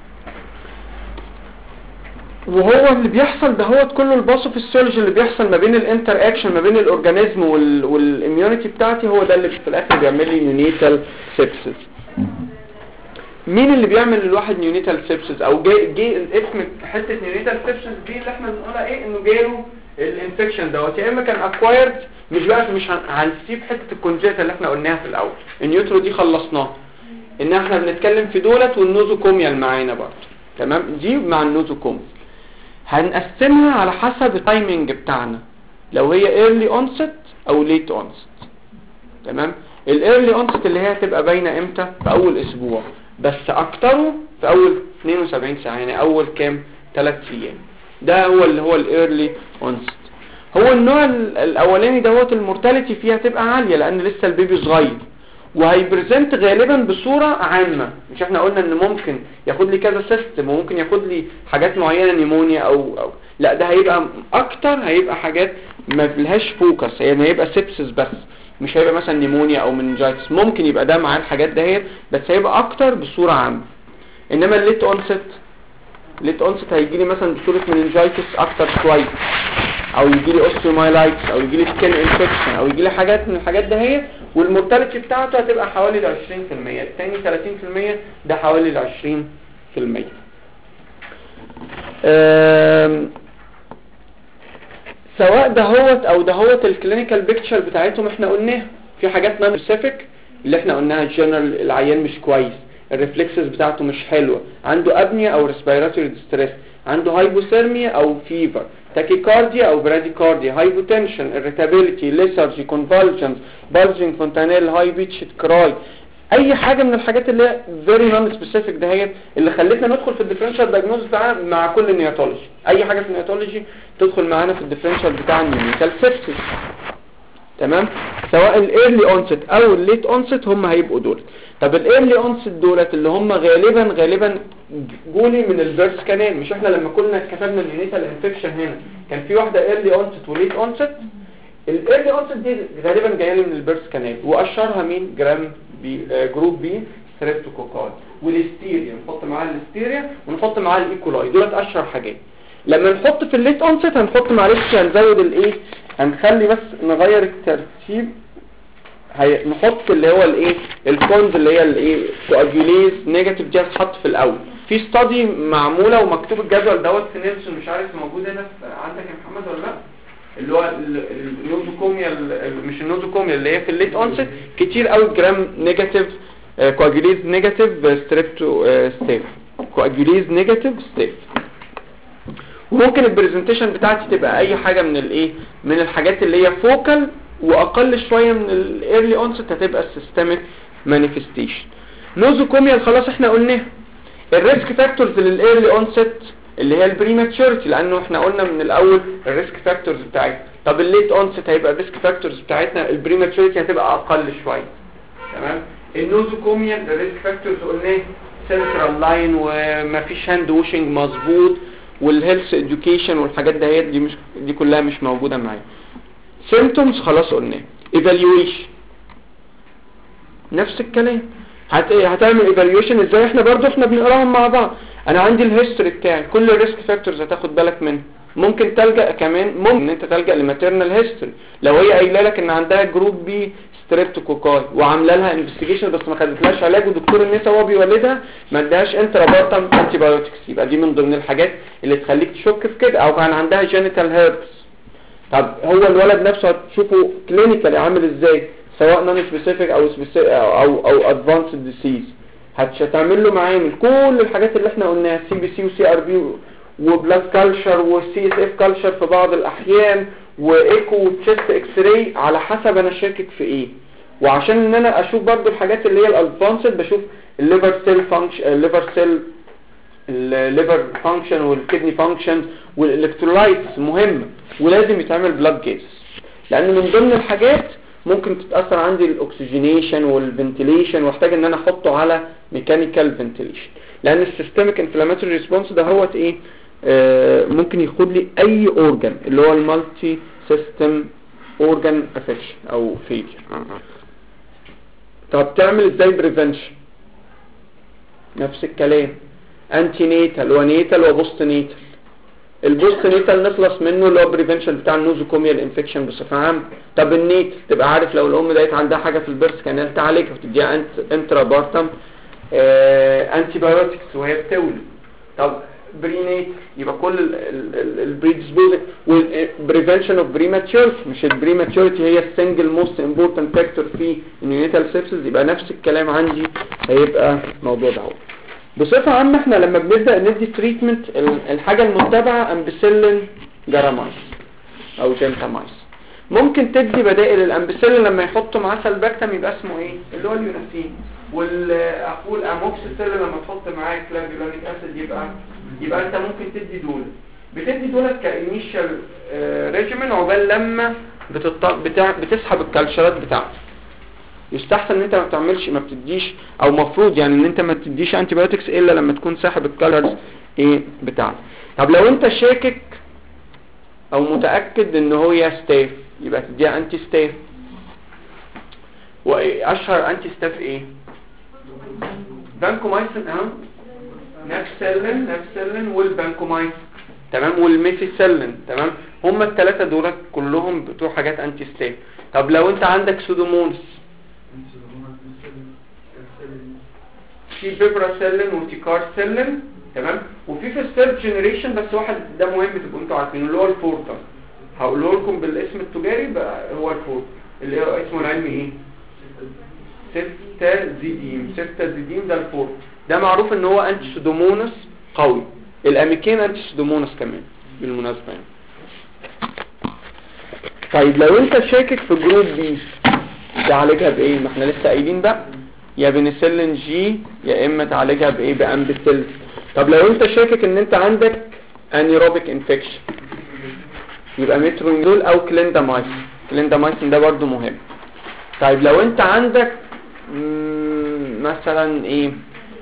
وهو اللي بيحصل ده هو كله الباثوفيسيولوجي اللي بيحصل ما بين الانتر اكشن ما بين الاورجانيزم والاميونيتي بتاعتي، هو ده اللي في الاخر بيعمل لي نيونيتال سيبسس. مين اللي بيعمل للواحد نيونيتال سيبسس؟ او جي اسم حته نيونيتال سيبسس دي اللي احنا بنقولها ايه؟ انه جاله الانفكشن دوت، يا اما كان اكوايرد. مش هنسيب حته الكونجيتا اللي احنا قلناها في الاول، النيوترو دي خلصناها، ان احنا بنتكلم في دولت والنوزوكوميال معانا برضه. تمام. دي مع النوزوكوميال هنقسمها على حسب التايمنج بتاعنا، لو هي ايرلي اونست او ليت اونست. تمام. الايرلي اونست اللي هي هتبقى باينه امتى؟ في اول اسبوع، بس اكتره في اول 72 ساعه، يعني اول كام؟ 3 ايام. ده هو اللي هو الايرلي اونست. هو النوع الاولاني دوت المورتاليتي فيها تبقى عاليه لان لسه البيبي صغير، وهيبريزنت غالبا بصوره عامه. مش احنا قلنا ان ممكن ياخد لي كذا سيستم وممكن ياخد لي حاجات معينه نيمونيا او لا، ده هيبقى اكتر، هيبقى حاجات ما فيهاش فوكس، يعني هيبقى سيبسس بس، مش هيبقى مثلا نيمونيا او مننجايتس. ممكن يبقى ده معاه الحاجات دهيت بس هيبقى اكتر بصوره عامه. انما الليت اونست هيجي لي مثلا بصوره مننجايتس اكتر شويه، او يجي لي اوستيومايلايتس، او يجي لي سكين انفكشن، او يجي لي حاجات من الحاجات دهيت، والمورتاليتي بتاعته هتبقى حوالي ال 20%. الثاني 30%، ده حوالي ال 20%. سواء دهوت او دهوت الكلينيكال بيكتشر بتاعتهم احنا قلناها. في حاجات نون سبيسيفيك اللي احنا قلناها، الجنرال العيان مش كويس، الريفلكسز بتاعته مش حلوه، عنده ابنيا او ريسبيراتوري ديستريس، عنده هايبوثيرميا او فيفر، تاكيكارديا او براديكارديا، هايبوتنشن، irritability، lethargy، convulsions، bulging fontanelle، high pitched cry. اي حاجه من الحاجات اللي هي فيري نون سبيسيفيك دهيت اللي خلتنا ندخل في الديفرنشال دايجنوز بتاعنا مع كل النياتولوجي. اي حاجه في النياتولوجي تدخل معانا في الديفرنشال بتاع النيونيتال سيبسيس. تمام، سواء الايرلي اونست او الليت اونست هم هيبقوا دول. طب الايرلي اونست دولت اللي هم غالبا جولي من البيرث كانال. مش احنا لما كنا كتبنا النيونيتال انفكشن هنا كان في واحده ايرلي اونست وليت اونست؟ الايرلي اونست دي غالبا جايه لي من البيرث كانال، واشهرها مين؟ جروب بي ستريبتوكوكاي والهستيريا. نحط معاها الهستيريا ونحط معاها الايكولاي، دولت اشهر حاجات. لما نحط في الليت اونست هنحط معلش هنزود الايه، هنخلي بس نغير الترتيب، نحط اللي هو الايه الكونز اللي هي الايه كواجوليز نيجاتيف دي هتتحط في الاول. في ستادي معموله ومكتوب الجدول دوت في نيلسون، مش عارف موجود هنا عندك يا محمد ولا لا، اللي هو النوزوكوميا مش النوزوكوميا اللي هي في الليت اونست كتير قوي جرام نيجاتيف كواجوليز نيجاتيف ستريبتو ستيف كواجوليز نيجاتيف ستيف. وممكن البرزنتيشن بتاعتي تبقى اي حاجه من الايه من الحاجات اللي هي فوكال، واقل شويه من الايرلي اونست هتبقى السيستميك مانيفستيشن. نوزوكوميا خلاص احنا قلناها. الريسك فاكتورز للايرلي اونست اللي هي البريماتشورتي، لانه احنا قلنا من الاول الريسك فاكتورز بتاعتنا. طب الليت اونست هيبقى الريسك فاكتورز بتاعتنا البريماتشورتي هتبقى اقل شويه. تمام. النوزوكوميا الريسك فاكتورز قلناه سنترال لاين ومفيش هاند ووشنج مظبوط والهيلث اديوكيشن والحاجات دي كلها مش موجوده معايا. سيمبتومز خلاص قلناه. ايفالويشن نفس الكلام، هتعمل ايفالويشن ازاي؟ احنا بنقراهم مع بعض. انا عندي الهيستوري بتاعي كل الريسك فاكتورز هتاخد بالك منها. ممكن تلجا كمان ممكن انت تلجا لماتيرنال هيستوري لو هي قايله لك ان عندها جروب بي ستريبتوكوكاي وعامله لها انفستيجيشن بس ما خدتلهاش علاج ودكتور النساء وهو بيولدها ما اداهاش انترابارتم انتي بايوتكس، يبقى دي من ضمن الحاجات اللي تخليك تشك في كده. او كان عندها جينيتال هيربس، طب هو الولد نفسه هتشوفه كلينيكالي عامل ازاي سواء نون سبيسيفيك او ادفانسد ديسيز، هتعمل له معامل كل الحاجات اللي احنا قلناها سي بي سي وسي ار بي وبلاد كالشر وسي اس اف كالشر في بعض الاحيان وايكو وتشست اكس راي على حسب انا شاكك في ايه. وعشان ان انا اشوف برضو الحاجات اللي هي الادفانسد بشوف الليفر سيل فانكشن الليفر فانكشن والكدني فانكشن والالكترولايتس مهمه، ولازم يتعمل بلاد جيز لان من ضمن الحاجات ممكن تتاثر عندي الاكسجينيشن والفنتيليشن واحتاج ان انا احطه على ميكانيكال فنتيليشن لان السيستميك انفلاماتوري ريسبونس ده هو ايه ممكن ياخد لي اي اورجان اللي هو المالتي سيستم اورجان افكشن او فيلير. طب تعمل ازاي بريفنشن؟ نفس الكلام، انتي نيتال ونيتال وبوست نيتال. البوست نيتال نخلص منه اللي هو بريفنشن بتاع النوزوكوميال انفكشن بصفه عامه. طب النيتال تبقى عارف لو الام ديت عندها حاجه في البيرث كانال تعالجها وتديها انترا بارتم انتي بايوتكس وهي بتولد. طب برينيتال يبقى كل البريدسبوزنج والبريفنشن اوف بريماتشورتي، مش البريماتشورتي هي السنجل موست امبورتنت فاكتور في النيونيتال سيبسز، يبقى نفس الكلام عندي هيبقى موضوع ده. بصفه عامه احنا لما بنبدا ندي تريتمنت الحاجه المتبعه امبيسيلين جرامايس او جنتامايس. ممكن تدي بدائل الامبيسيلين لما يحطوا معاه سلباكتم يبقى اسمه ايه اللي هو اليوناسين، والاقول اموكسيسيلين لما تحط معاه كلافيولانيك اسيد يبقى انت ممكن تدي دول. بتدي دولت كانيشال ريجيمن عقبال لما بتسحب الكالشرات بتاعته. يستحسن ان انت ما بتديش او مفروض يعني ان انت ما تديش انتي بايوتكس الا لما تكون ساحب الكالشرز ايه بتاعته. طب لو انت شاكك او متاكد ان هو ستاف يبقى تديها انتي ستاف. واشهر انتي ستاف ايه؟ بانكومايسين نفسلين والبانكومايسين تمام والميثيسيلين تمام. هما الثلاثه دول كلهم بتوع حاجات انتي ستاف. طب لو انت عندك سودومونس في بيبراسيلين وتيكارسيلين تمام. وفي الثيرد جنريشن بس واحد ده مهم تبقوا انتوا عارفينه اللي هو الفورتا، هقوله لكم بالاسم التجاري بقى هو الفورتا اللي هو اسمه العلمي ايه؟ سيفتازيديم ده الفورتا. ده معروف ان هو انتي سودومونس قوي. الاميكين انتي سودومونس كمان بالمناسبه يعني. طيب لو انت شاكك في جروب بي تعالجها بايه؟ ما احنا لسه قايلين بقى يا بنسلين جي يا اما تعالجها بايه بامبيسيل. طب لو انت شاكك ان انت عندك انيروبيك انفكشن يبقى مترونيدول او كليندامايسين. كليندامايسين ده برضو مهم. طيب لو انت عندك مثلا ايه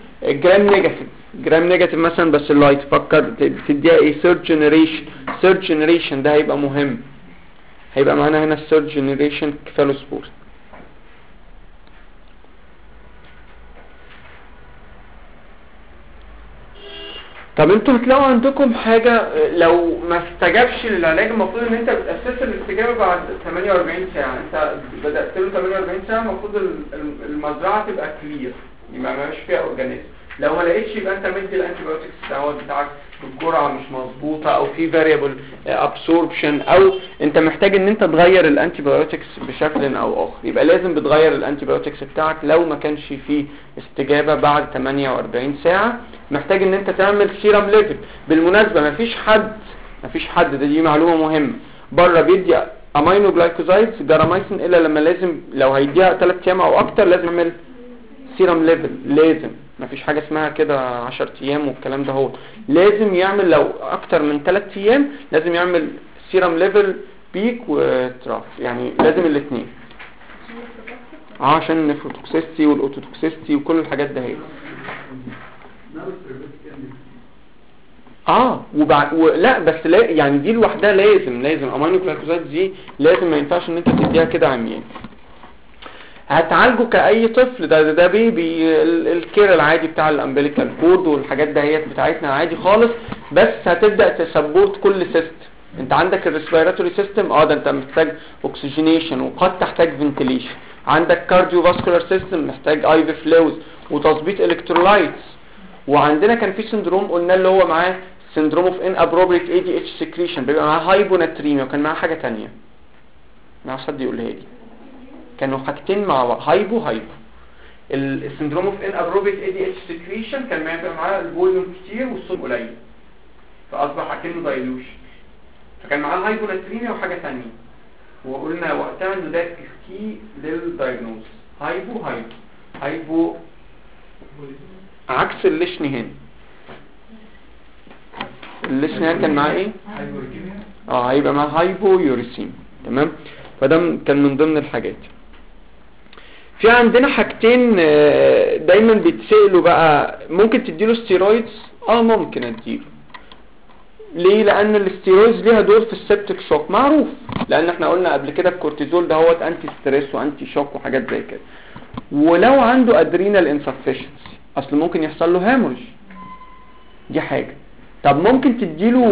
جرام نيجاتيف مثلا بس اللايت، فكر تديها ايه ثيرد جنريشن ده هيبقى مهم. هيبقى معانا هنا الثيرد جنريشن كفالوسبور. طب انتوا هتلاقوا عندكم حاجة لو ما استجابش للعلاج المفروض ان انت بتأسس الاستجابة بعد 48 ساعة. انت بدأت له 48 ساعة المفروض المزرعة تبقى كلير يبقى ما فيش فيها اورجانيزم. لو ما لقيتش يبقى انت مدي الانتيبيوتكس دوت بتاعك بالجرعة مش مظبوطة او في فاريبل ابسوربشن او انت محتاج ان انت تغير الانتيبيوتكس بشكل او اخر. يبقى لازم بتغير الانتيبيوتكس بتاعك لو ما كانش فيه استجابة بعد 48 ساعة. محتاج ان انت تعمل سيرم ليفل. بالمناسبة ما فيش حد دي معلومة مهمة بره بيدي امينو جلايكوزايدز جرامايسين الا لما لازم لو هيديها 3 ايام او اكتر لازم يعمل سيرم ليفل. لازم ما فيش حاجة اسمها كده 10 ايام والكلام ده. هو لازم يعمل لو اكتر من 3 ايام لازم يعمل سيرم ليفل بيك وتراف، يعني لازم الاثنين عشان النفروتوكسيستي والاوتوتوكسيستي وكل الحاجات ده هي لا بس لا يعني دي لوحدها لازم امينو جلايكوزايد دي لازم ما ينفعش ان انت تديها كده عميان. هتعالجه كأي طفل ده بيبي الكير العادي بتاع الامبليكال كورد والحاجات دهيت بتاعتنا عادي خالص. بس هتبدأ تسبورت كل سيستم. انت عندك الريسبيراتوري سيستم ده انت محتاج اوكسجينيشن وقد تحتاج فنتيليشن. عندك كارديو فاسكولار سيستم محتاج اي في فلويد وتظبيط الكترولايتس. وعندنا كان في سندروم قلنا اللي هو معاه سندروم اوف ان ابروبريت اي دي اتش سكريشن بيبقى معاه هايبوناتريميا وكان معاه حاجه ثانيه ما حد يقولها لي. كانوا حاجتين مع بعض هايبو السندروم اوف ان ابروبريت اي دي اتش سكريشن كان معاه الفوليوم كتير والصوت قليل فاصبح اكنه دايلوشن فكان معاه هايبوناتريميا وحاجه ثانيه وقلنا وقتها ان ده كي للدايجنوز هايبو عكس الليشنهان. الليشنهان كان معاه ايه هيبقى معاه هايبو يوريسيم. تمام. فده كان من ضمن الحاجات. في عندنا حاجتين دايما بيتسألوا بقى ممكن تديله ستيرويدز ممكن اديله. ليه؟ لان الستيرويدز ليها دور في السبتيك شوك معروف لان احنا قلنا قبل كده الكورتيزول ده هو انتي ستريس وانتي شوك وحاجات زي كده. ولو عنده ادرينال انسفشنسي اصل ممكن يحصل له هامورج دي حاجة. طب ممكن تديله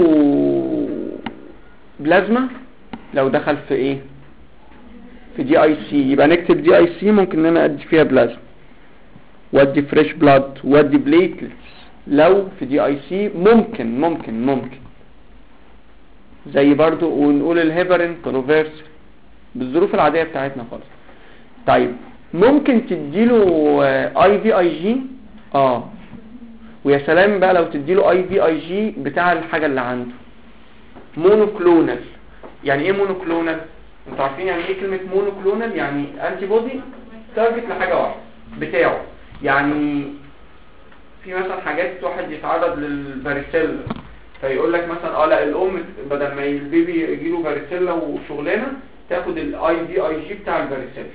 بلازما لو دخل في ايه في دي اي سي يبقى نكتب دي اي سي ممكن ان انا ادي فيها بلازما وادي فريش بلاد وادي بليتلتس لو في دي اي سي ممكن زي برضو ونقول الهيبرين كونفيرس بالظروف العادية بتاعتنا خالص. طيب ممكن تديله اي في اي جي ويا سلام بقى لو تديله اي في اي جي بتاع الحاجة اللي عنده مونوكلونال. يعني ايه مونوكلونال؟ انتوا عارفين يعني ايه كلمة مونوكلونال؟ يعني انتي بودي تارجت لحاجة واحدة بتاعه. يعني في مثلا حاجات واحد يتعرض للفاريسيلا فيقول لك مثلا لا الام بدل ما البيبي يجيله فاريسيلا وشغلانه تاخد الاي في اي جي بتاع الفاريسيلا.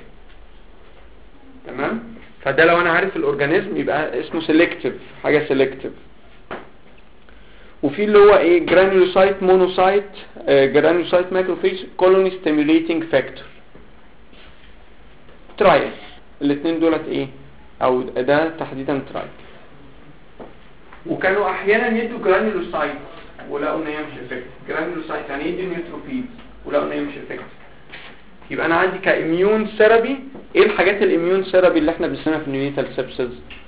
تمام. فده لو انا عارف الاورجانيزم يبقى اسمه سيلكتيف حاجه سيلكتيف. وفي اللي هو ايه جرانيولوسايت مونوسايت جرانيولوسايت ماكروفيج كولوني ستيميوليتنج فاكتور ترايل. الاثنين دولت ايه او ده تحديدا ترايل. وكانوا احيانا يدوا جرانيولوسايت ولقوا ان هي مش افكتيف. جرانيولوسايت يعني يدوا نيوتروفيلز ولقوا ان هي مش افكتيف. يبقى انا عندي كاميون ثيرابي ايه الحاجات الاميون ثيرابي اللي احنا بنسميها في النيونيتال سيبسز؟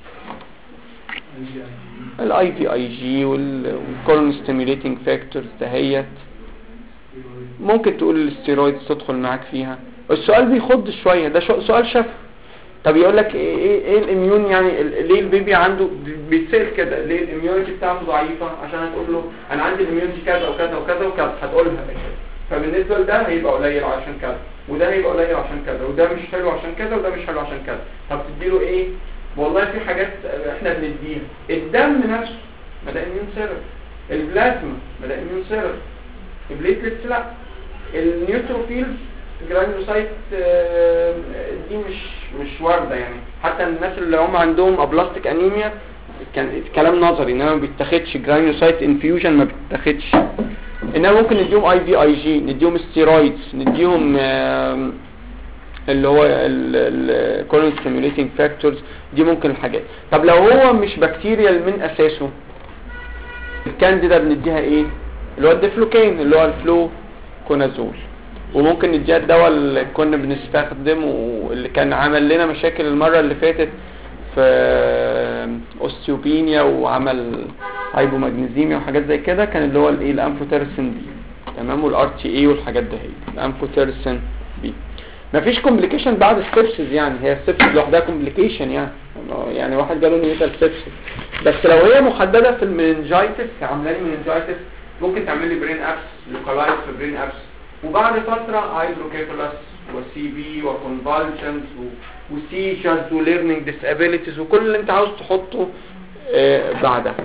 الاي في اي جي والكولون ستيميوليتنج فاكتورز دهيت. ممكن تقول الاستيرويدز تدخل معاك فيها. السؤال بيخض شويه ده سؤال شفوي. طب يقول لك ايه الاميون يعني ليه البيبي عنده بيتسال كده ليه الاميونيتي بتاعته ضعيفه عشان هتقول له انا عندي الاميونيتي كذا وكذا وكذا وكذا هتقولها كده. فبالنسبه لده هيبقى قليل عشان كذا. وده هيبقى قليل عشان كذا، وده مش حلو عشان كذا، وده مش حلو عشان كذا. طب تديله ايه؟ والله في حاجات احنا بنديها. الدم نفسه بدأ اميون سيرم، البلازما بدأ اميون سيرم، البليتلتس لا، النيوتروفيلز جرانيولوسايت دي مش وارده يعني. حتى الناس اللي هم عندهم ابلاستيك انيميا كان كلام نظري انما ما بيتاخدش جرانيولوسايت انفيوجن، ما بيتاخدش. انما ممكن نديهم اي في اي جي، نديهم ستيرويدز، نديهم اللي هو الكولون ستيميوليتنج فاكتورز، دي ممكن الحاجات. طب لو هو مش بكتيريال من اساسه، الكانديدا بنديها ايه؟ اللي هو الديفلوكين اللي هو الفلوكونازول. وممكن نديها الدواء اللي كنا بنستخدمه اللي كان عمل لنا مشاكل المرة اللي فاتت في اوستيوبينيا وعمل هايبوماجنيزيميا وحاجات زي كده، كان اللي هو الايه الانفوتيرسين بي، تمام، والار تي اي والحاجات ده هي الانفوتيرسين بي. مفيش كومبليكيشن بعد السبسز يعني، هي السبسز لوحدها كومبليكيشن يعني واحد جاله نيوتال سبسز. بس لو هي محدده في المننجايتس، عامله لي مننجايتس، ممكن تعمل لي برين ابس، لوكالايز في برين ابس، وبعد فتره هايدروكيفالس وسي بي وكونفالشنز وسيجرز وليرنينج ديسابيليتيز وكل اللي انت عاوز تحطه بعدها.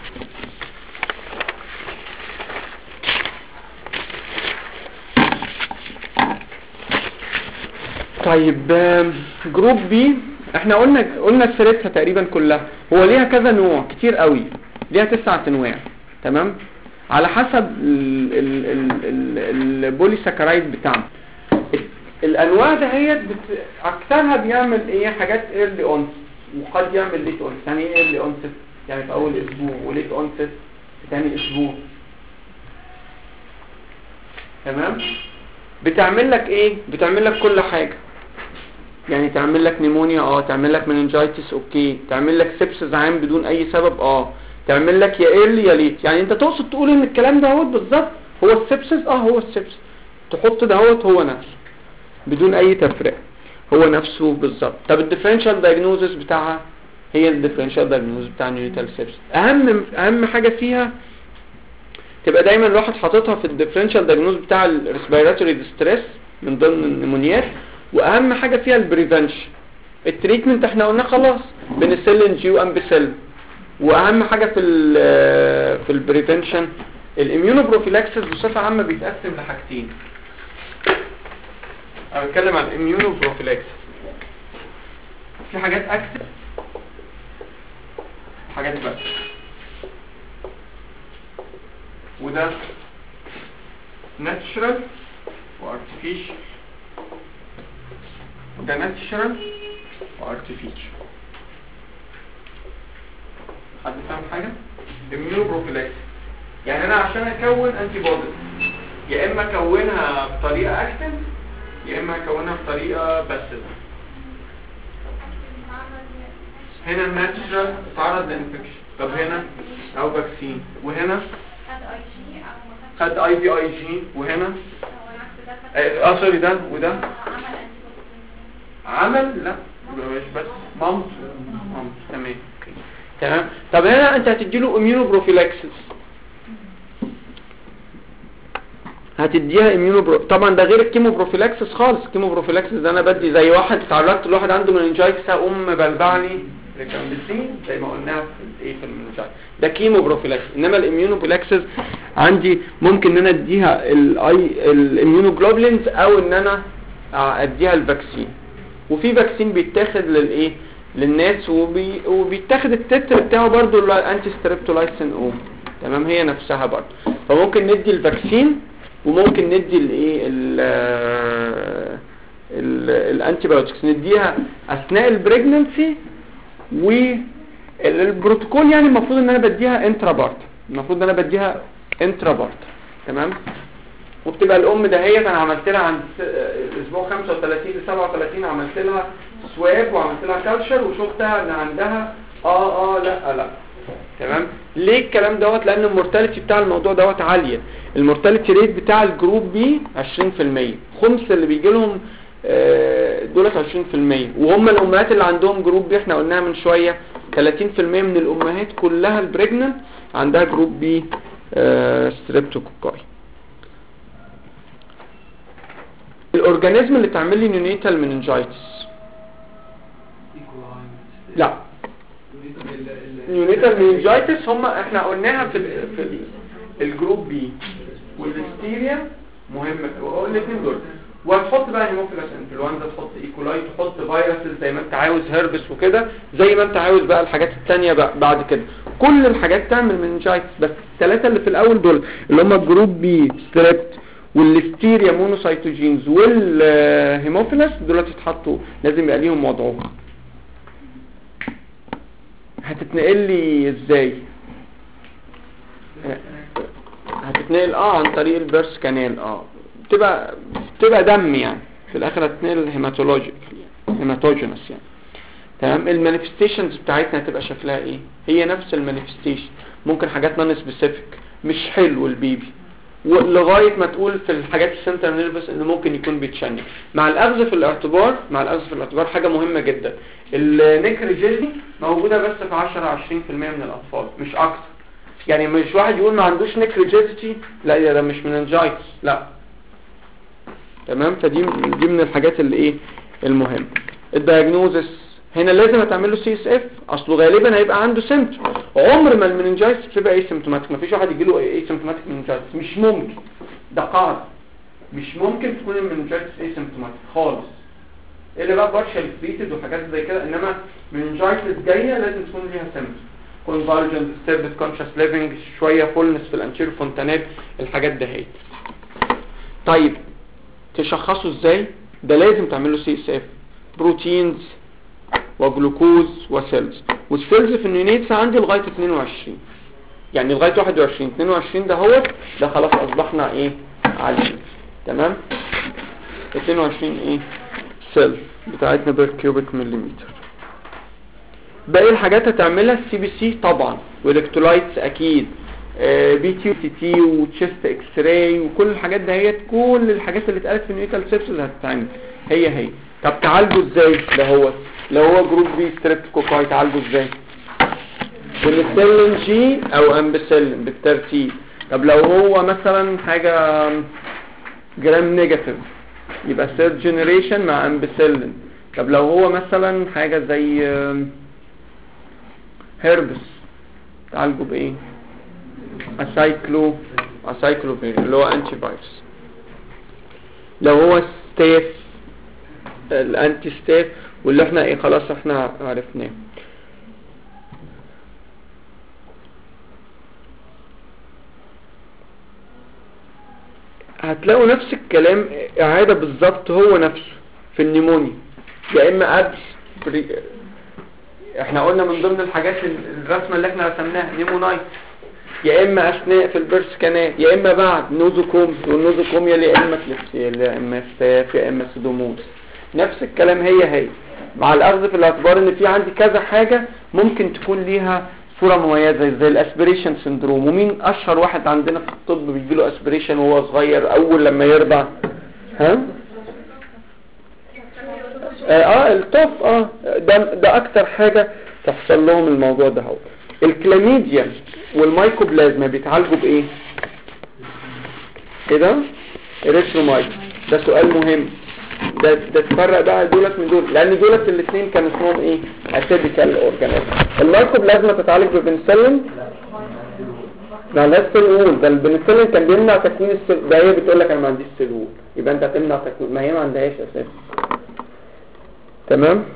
طيب جروب بي احنا قلنا سيرتها تقريبا كلها. هو ليها كذا نوع كتير قوي، ليها 9 انواع، تمام، على حسب البوليساكرايد بتاعها. الانواع دهيت اكثرها بيعمل ايه؟ حاجات ايرلي اونست، وقد يعمل ليت اونست. يعني ايه ايرلي اونست؟ يعني في اول اسبوع، وليت اونست في ثاني اسبوع، تمام. بتعمل لك ايه؟ بتعمل لك كل حاجه، يعني تعمل لك نيمونيا، تعمل لك مننجايتس، اوكي، تعمل لك سيبسز عام بدون اي سبب، تعمل لك يا ايرلي يا ليت. يعني انت تقصد تقول ان الكلام ده بالظبط هو السيبسز، هو السيبسز، تحط دهوت هو نفسه بدون اي تفرقه، هو نفسه بالظبط. طب الديفرنشال دايجنوزس بتاعها هي الديفرنشال دايجنوزس بتاع نيوتال سيبسز. اهم حاجه فيها تبقى دايما الواحد حاططها في الديفرنشال دايجنوزس بتاع الريسبيراتوري ديستريس من ضمن النمونيات، واهم حاجه فيها البريفنشن. التريتمنت احنا قلنا خلاص بنسلين جي وامبيسيل. واهم حاجه في البريفنشن الاميونوبروفيلاكسس بصفه عامه بيتقسم لحاجتين. انا بتكلم عن الاميونوبروفيلاكسس، في حاجات اكتف وحاجات بس، وده ناتشرال وارتفيشال، وده ناتشرال وارتفيشال. حد فاهم حاجه؟ اميونوبروفيلاكسس يعني انا عشان اكون انتي بودي يا اما اكونها بطريقه اكتف يا اما اكونها بطريقه باسيف. هنا الناتشرال اتعرض لانفكشن، طب هنا او فاكسين، وهنا خد اي في اي جي، وهنا سوري ده وده عمل لا مش بس مامت تمام. تمام. طب هنا انت هتديله اميونوبروفيلاكسس، هتديها طبعا ده غير الكيموبروفيلاكسس خالص. الكيموبروفيلاكسس ده انا بدي زي واحد اتعرضت لواحد عنده مننجايتس بلبعني ريكامبسين زي ما قلناها في المننجايتس، ده كيموبروفيلاكسس. انما الاميونوبروفيلاكسس عندي ممكن ان انا اديها الاميونوجلوبولينز او ان انا اديها الفاكسين. وفي فاكسين بيتاخد للناس وبيتاخد التتر بتاعه برضو الانتي ستريبتولايسين او، تمام، هي نفسها برضو. فممكن ندي الفاكسين وممكن ندي الانتي بايوتكس نديها اثناء البريجننسي. والبروتوكول يعني المفروض ان انا بديها انترا بارت، تمام. وبتبقى الام دهيت انا عملت لها عند اسبوع 35 ل 37 عملت لها سواب وعملت لها كالتشر وشفتها ان عندها لا تمام. ليه الكلام دوت؟ لان المورتاليتي بتاع الموضوع دوت عاليه. المورتاليتي ريت بتاع الجروب بي 20%، خمس اللي بيجي لهم دولت 20%. وهم الامهات اللي عندهم جروب بي احنا قلناها من شويه 30% من الامهات كلها البريجننت عندها جروب بي ستريبتوكوكاي. الاورجانيزم اللي تعمل لي نيونيتال مننجايتس. لا نيونيتال مننجايتس هم احنا قلناها في الجروب بي والهستيريا مهمه، الاثنين دول. وهتحط بقى هيموفيلس انفلونزا، تحط ايكولاي، تحط فيروسز زي ما انت عاوز، هربس وكده زي ما انت عاوز بقى. الحاجات الثانيه بعد كده كل الحاجات تعمل مننجايتس، بس الثلاثه اللي في الاول دول اللي هم الجروب بي ستريبت والليستيريا مونوسايتوجينز والهيموفيلس دول يتحطوا، لازم يبقى ليهم وضعهم. هتتنقل لي ازاي؟ هتتنقل عن طريق البيرس كانال. بتبقى دم يعني، في الاخر هتتنقل هيماتوجينس يعني. تمام. المانيفستيشنز بتاعتنا هتبقى شكلها ايه؟ هي نفس المانيفستيشن، ممكن حاجات نون سبيسيفيك مش حلو البيبي، ولغايه ما تقول في الحاجات السنتر نيرفس انه ممكن يكون بيتشنج. مع الاخذ في الاعتبار حاجه مهمه جدا، النيكروجيني موجوده بس في 10-20% من الاطفال مش اكتر. يعني مش واحد يقول ما عندوش نيكروجينيتي لا ده مش مننجايتس، لا. تمام. فدي من الحاجات اللي ايه المهم. الدايجنوزس هنا لازم هتعمل له سي اس اف، اصله غالبا هيبقى عنده سيمتوم. عمر ما المننجايتس بتبقى اي سيمتوماتيك، مفيش واحد يجي له اي سيمتوماتيك مننجايتس، مش ممكن، ده قاعده مش ممكن تكون المننجايتس اي سيمتوماتيك خالص، الا بقى بارشال تريتد وحاجات زي كده. انما مننجايتس جايه لازم تكون ليها سيمتوم، كونفالجنت، ستيبت كونشس ليفنج، شويه فولنس في الانتيريور فونتانيل، الحاجات دهيت. طيب تشخصه ازاي؟ ده لازم تعمل له سي اس اف، بروتينز وجلوكوز وسيلز. والسيلز في النيونيتس عندي لغايه 22، يعني لغايه 21 22 ده خلاص اصبحنا ايه عليه. تمام. 22 ايه سيل بتاعتنا بير كيوبيك مليمتر. باقي الحاجات هتعملها السي بي سي طبعا، والكترولايتس اكيد، بي تي وتي تي وتشيست اكس راي وكل الحاجات دهيت، كل الحاجات اللي اتقالت في النيوتال سيبسز هتتعمل هي. طب تعالجه ازاي؟ لو هو جروب بي ستريبتوكوكاي تعالجه ازاي؟ بنسلين جي او امبسلين بالترتيب. طب لو هو مثلا حاجه جرام نيجاتيف يبقى ثيرد جنريشن مع امبسلين. طب لو هو مثلا حاجه زي هيربس تعالجه بايه؟ اسايكلوفير اللي هو انتي فايروس. لو هو ستاف الانتي ستاف، واللي احنا ايه خلاص احنا عرفناه. هتلاقوا نفس الكلام اعادة بالظبط هو نفسه في النيمونيا، يا اما قبل احنا قلنا من ضمن الحاجات الرسمه اللي احنا رسمناها نيمونايت، يا اما اثناء في البيرس كانال، يا اما بعد نوزوكوم، والنوزوكوم يا اما كليبسي يا اما ستاف يا اما سيدوموس. نفس الكلام هي مع الاخذ في الاعتبار ان في عندي كذا حاجه ممكن تكون ليها صوره مميزه زي الاسبريشن سندروم. ومين اشهر واحد عندنا في الطب بيجيله اسبريشن وهو صغير اول لما يرضع؟ الطف ده اكتر حاجه تحصل لهم الموضوع ده. هو الكلاميديا والمايكوبلازما بيتعالجوا بايه كده؟ اريثرومايت. ده سؤال مهم، ده تفرق بقى دولت من دول، لان دولت الاثنين كانوا اسمهم ايه؟ اسيديكال اورجانيزم. المايكوبلازما تتعالج ببنسلين، لا السيلول، ده البنسلين كان بيمنع تكوين السيل، ده هي بتقول لك انا ما عنديش سيلول، يبقى انت هتمنع تكوين، ما هي ما عندهاش اساسا. تمام.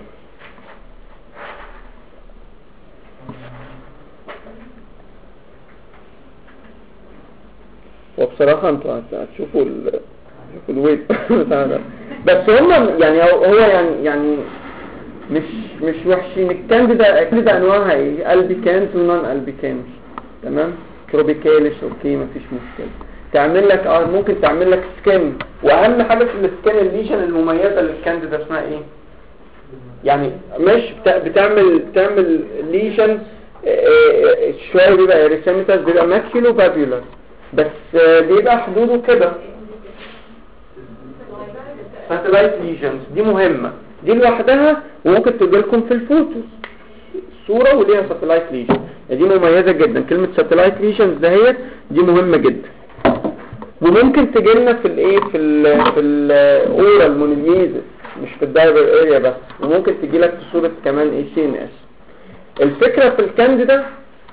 وبصراحه انتوا هتشوفوا الويت بتاعنا، بس هم يعني هو يعني مش وحشين. الكانديدا انواعها ايه؟ البيكانز ونون البيكانز. تمام. تروبيكاليش اوكي مفيش مشكله. تعمل لك ممكن تعمل لك سكان، واهم حاجه في السكان الليشن المميزه للكانديدا اسمها ايه؟ يعني مش بتعمل ليشن شويه بيبقى ريسيمتاس، بيبقى ماكيولو بابيولار، بس بيبقى حدوده كده ساتلايت ليجنز. دي مهمه، دي لوحدها وممكن تجي لكم في الفوتوس صوره وليها ساتلايت ليجن، دي مميزه جدا. كلمه ساتلايت ليجنز دهيت دي مهمه جدا. وممكن تجي لنا في الايه في الاورال مونيميزس مش في الدايبر اريا بس، وممكن تجي لك في صوره كمان اي سي ان اس. الفكره في الكانديدا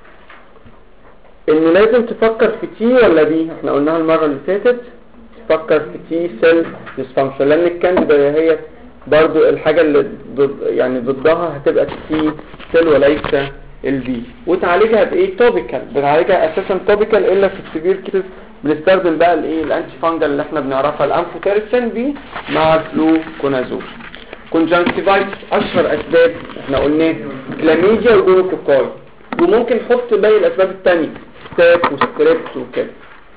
انه لازم تفكر في تي ولا بي، احنا قلناها المره اللي فاتت، تفكر في تي سيل ديسفانكشن، لان الكانديدا هي برضو الحاجه اللي يعني ضدها هتبقى تي سيل وليس البي، وتعالجها بايه؟ توبيكال، بنعالجها اساسا توبيكال الا في السيفير كيسز بنستخدم بقى الايه الانتي فانجل اللي احنا بنعرفها الانفوتيرسين بي مع الفلوكونازول. كونجنكتيفايتس اشهر اسباب احنا قلنا كلاميديا وجونوكوكاي، وممكن نحط باقي الاسباب الثانيه ستاف وستريبس وكده.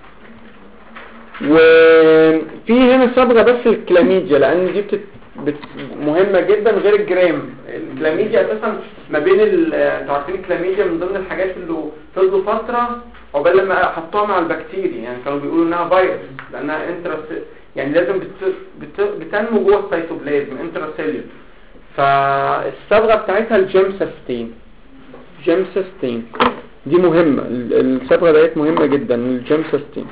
وفي هنا صبغه بس الكلاميديا لان دي مهمه جدا غير الجرام. الكلاميديا اساسا ما بين انتوا عارفين الكلاميديا من ضمن الحاجات اللي فضلوا فتره عقبال لما حطوها مع البكتيريا، يعني كانوا بيقولوا انها فيروس لانها يعني لازم بتنمو جوه السيتوبلازم انتراسيلولر. فالصبغه بتاعتها الجيمساستين، جيمساستين دي مهمه، الصبغه ديت مهمه جدا الجيمساستين.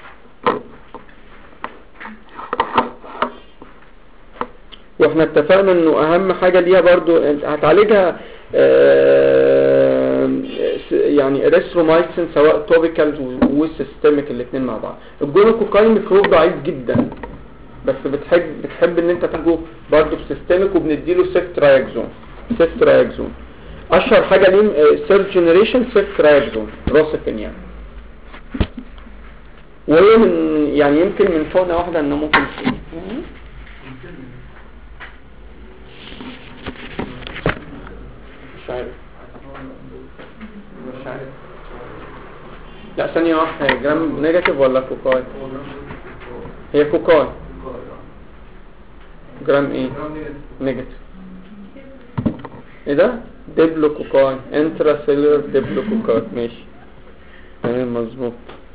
واحنا اتفقنا انه اهم حاجه ليها برضو هتعالجها يعني اريثرومايسين سواء توبيكال وسيستميك الاثنين مع بعض. الجونوكوكاين ميكروب ضعيف جدا بس بتحب ان انت تاخده برضو بسيستميك، وبنديله سيفتراياكزون. سيفتراياكزون اشهر حاجه ليه ثيرد جنريشن سيفتراياكزون روسيفين يعني، وهي من يعني يمكن من فوقنا واحده انه ممكن مش عارف لا ثانية واحدة، جرام نيجاتيف ولا كوكاي؟ هي كوكاي جرام ايه؟ نيجاتيف. ايه ده؟ ديبلو كوكاي انترا سيلولر ديبلو كوكاي ماشي تمام مظبوط.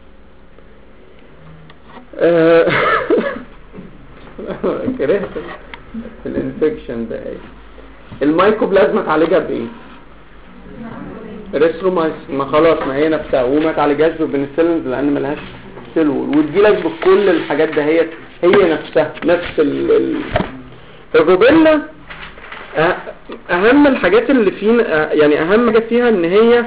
كرهت الانفكشن ده. ايه المايكوبلازما تعالجها بايه؟ ريثرومايسين. ما خلاص ما هي نفسها، وما تعالجهاش بالبنسلين لان ملهاش سيلول، وتجيلك بكل الحاجات ده هي نفسها نفس الروبيلا. اهم الحاجات اللي فينا يعني اهم حاجه فيها ان هي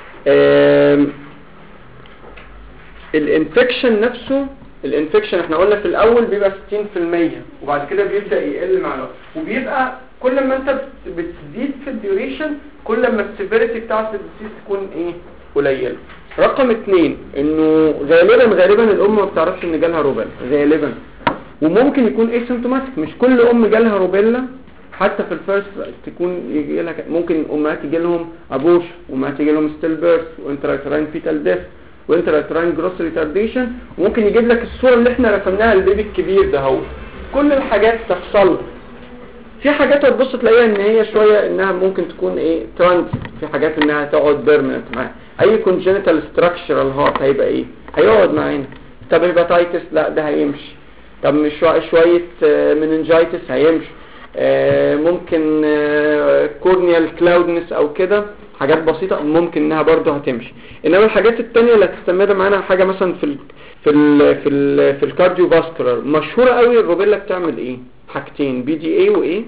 الانفكشن نفسه. الانفكشن احنا قلنا في الاول بيبقى 60% وبعد كده بيبدا يقل مع الوقت، وبيبقى كل ما انت بتزيد في الديوريشن كل ما السيفيريتي بتاعت الديسيز تكون ايه قليله. رقم 2 انه غالبا الام ما بتعرفش ان جالها روبيلا غالبا، وممكن يكون اسيمتوماتيك. مش كل ام جالها روبيلا حتى في الفيرست تكون يجي لها، ممكن امهات يجي لهم ابوش، امهات يجي لهم ستيل بيرث وانترايتراين فيتال ديث وانترايتراين جروس ريتارديشن، وممكن يجيب لك الصوره اللي احنا رسمناها البيبي الكبير ده اهو. كل الحاجات تحصل. في حاجات هتبص تلاقيها ان هي شويه انها ممكن تكون ايه ترانس، في حاجات انها تقعد بيرمننت معاها. اي كونجنتال ستراكشرال هارت هيبقى ايه هيقعد معانا. طب هيباتايتس لا ده هيمشي. طب مش شويه مننجايتس هيمشي. ممكن كورنيال كلاودنس او كده حاجات بسيطه ممكن انها برضو هتمشي. انما الحاجات التانية اللي هتستمر معانا حاجه مثلا في الكارديو فاسكولار مشهوره قوي. الروبيلا بتعمل ايه؟ حاجتين بي دي اي وايه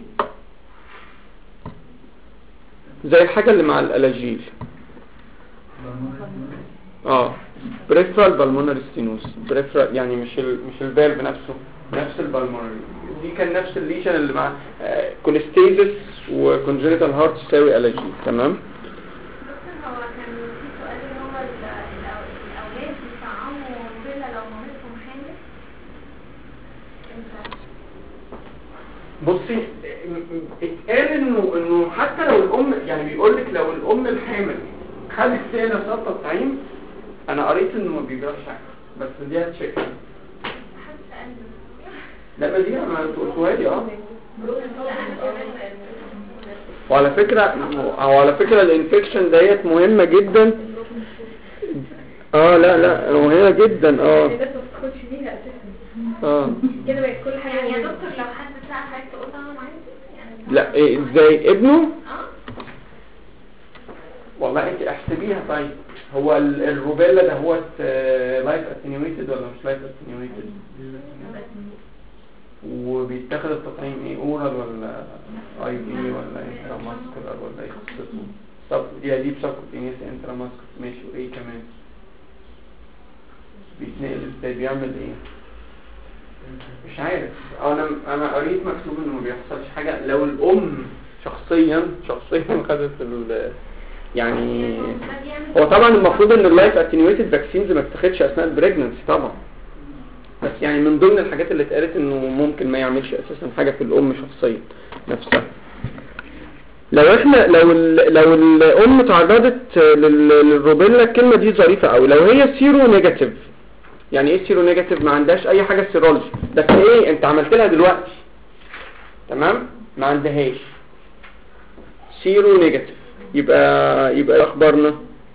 زي الحاجه اللي مع الالاجيل بريفرال بالمونري ستينوس. بريفرال يعني مش الفالف نفسه، نفس البالمونري. دي كان نفس الليشن اللي مع كوليستيزس وكونجنتال هارت تساوي الاجيل. تمام. هو كان في سؤال ان هو الاولاد بيطعموا روبيلا لو مامتهم حامل. بصي اتقال انه حتى لو الام يعني بيقول لك لو الام الحامل خدت سنه سلطه طعيم، انا قريت انه ما بيجراش حاجه، بس دي هتشيك. لا ما دي انا قلتوها لي وعلى فكره الانفكشن ديت مهمه جدا. لا مهمه جدا. كده بقت كل حاجه يعني يا دكتور لو حد ساعه حضرتك تقول انا معاكي لا ازاي ابنه؟ والله انت احسبيها. طيب هو الروبيلا ده هو لايف اتنيويتد ولا مش لايف اتنيويتد؟ وبيتاخد التطعيم ايه، اورال ولا اي بي ولا انتراماسكولار ولا ايه قصته؟ طب دي بسبكوتينيوس انتراماسكولار ماشي. وايه كمان؟ بيتنقل ازاي، بيعمل ايه؟ مش عارف. انا قريت مكتوب انه ما بيحصلش حاجه لو الام شخصيا خدت يعني هو طبعا المفروض ان اللايف اتنيويتد فاكسينز ما بتاخدش اثناء البريجننسي طبعا، بس يعني من ضمن الحاجات اللي اتقالت انه ممكن ما يعملش اساسا حاجه في الام شخصيا نفسها. لو الام تعرضت للروبيلا، الكلمه دي ظريفه قوي. لو هي سيرو نيجاتيف، يعني ايه سيرو نيجاتيف؟ ما عندهاش اي حاجه سيرولوجي، بس ايه انت عملت لها دلوقتي تمام، ما عندهاش سيرو نيجاتيف، يبقى اخبارنا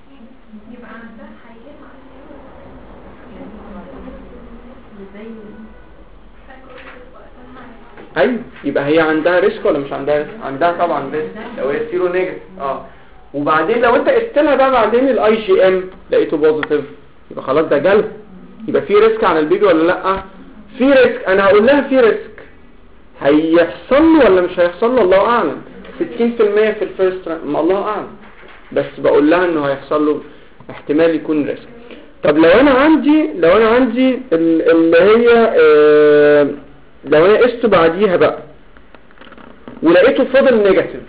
ايوه، يبقى هي عندها ريسك ولا مش عندها ريسك؟ عندها طبعا ريسك لو هي سيرو نيجاتيف. وبعدين لو انت قست لها بقى بعدين الاي جي ام لقيته بوزيتيف، يبقى خلاص ده جالها، يبقى في ريسك على البيبي ولا لا؟ في ريسك. انا هقول لها في ريسك، هيحصل له ولا مش هيحصل له الله اعلم، 60% في الفيرست الله اعلم، بس بقول لها انه هيحصل له احتمال يكون ريسك. طب لو انا عندي اللي هي لو انا قست بعديها بقى ولقيته فضل نيجاتيف،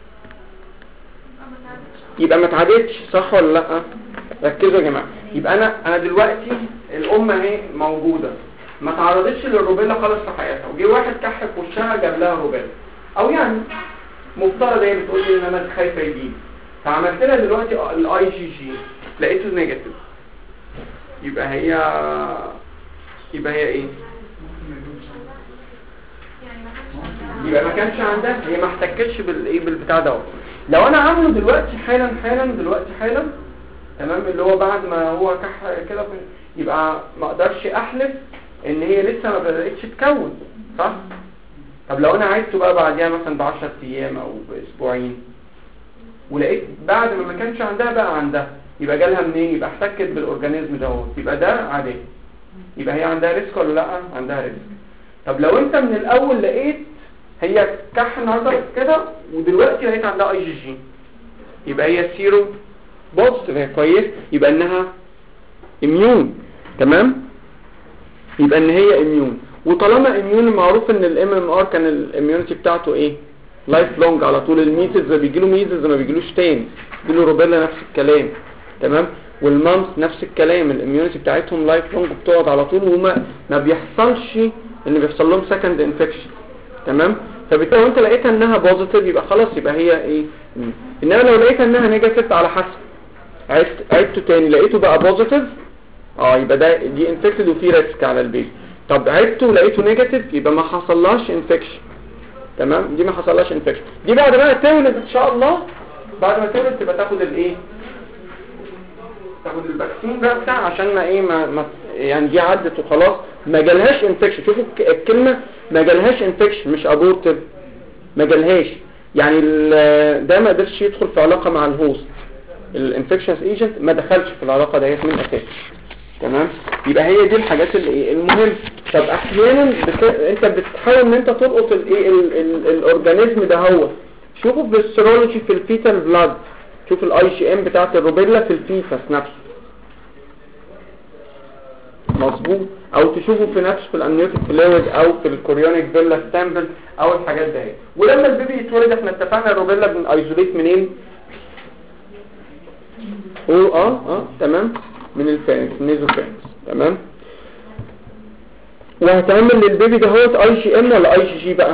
يبقى ما اتعدتش صح ولا لا؟ ركزوا يا جماعه. يبقى انا دلوقتي الام اهي موجوده ما تعرضتش للروبيلا خالص في حياتها، وجي واحد كح في وشها جاب لها روبيلا، او يعني مفترض هي بتقول لي ان انا خايفه يجيب، فعملت لها دلوقتي الاي جي جي لقيته نيجاتيف، يبقى هي ايه؟ يبقى ما كانش عندها، هي ما احتكتش بالبتاع ده. لو انا عامله دلوقتي حالا تمام، اللي هو بعد ما هو كح كده، يبقى ما اقدرش احلف ان هي لسه ما بدأتش تكون صح. طب لو انا عدته بقى بعديها مثلا ب10 ايام او باسبوعين ولقيت بعد ما كانش عندها بقى عندها، يبقى جالها منين؟ يبقى احتكت بالاورجانيزم دوت، يبقى ده عادي، يبقى هي عندها ريسك ولا لا؟ عندها ريسك. طب لو انت من الاول لقيت هي كح النهارده كده ودلوقتي لقيت عندها اي جي جي، يبقى هي سيرو بوزيتيف، هي كويس، يبقى انها اميون تمام، يبقى ان هي اميون. وطالما اميون معروف ان الام ام ار كان الاميونيتي بتاعته ايه؟ لايف لونج على طول. الميتلز بيجيله ميتلز ما بيجيلوش تاني، بيجيله روبيلا نفس الكلام تمام، والمامس نفس الكلام، الاميونيتي بتاعتهم لايف لونج بتقعد على طول، وما بيحصلش ان بيحصل لهم سكند انفكشن تمام. فبالتالي انت لقيتها انها بوزيتيف يبقى خلاص، يبقى هي ايه؟ انما لو لقيتها انها نيجاتيف على حسب عدته تاني لقيته بقى بوزيتيف، يبقى دي انفكتد وفي ريسك على البيبي. طب عدته ولقيته نيجاتيف يبقى ما حصلهاش انفكشن تمام، دي ما حصلهاش انفكشن. دي بعد ما تولد ان شاء الله، بعد ما تولد تبقى تاخد الايه؟ تاخد الفاكسين بقى بتاع، عشان ما ايه ما يعني دي عدت وخلاص ما جالهاش انفكشن. شوفوا الكلمه، ما جالهاش انفكشن مش ابورتيف، ما جالهاش يعني ده ما قدرش يدخل في علاقه مع الهوست، الانفكشنز ايجنت ما دخلش في العلاقه ديت من الاساس تمام. يبقى هي دي الحاجات اللي ايه المهم. طب احيانا انت بتحاول ان انت تلقط الايه الاورجانيزم ده. هو شوفوا في السيرولوجي في الفيتال بلاد، شوف الاي جي ام بتاعه الروبيلا في الفيتس نفسه مظبوط، او تشوفه في نفسه في الامنيوتيك فلويد او في الكوريونيك فيلا ستامبل او الحاجات دي. ولما البيبي يتولد احنا اتفقنا الروبيلا بنايزوليت منين؟ تمام، من الفانكس النيزوفانكس تمام. وهتعمل للبيبي ده هو اي جي ام ولا اي جي جي بقى؟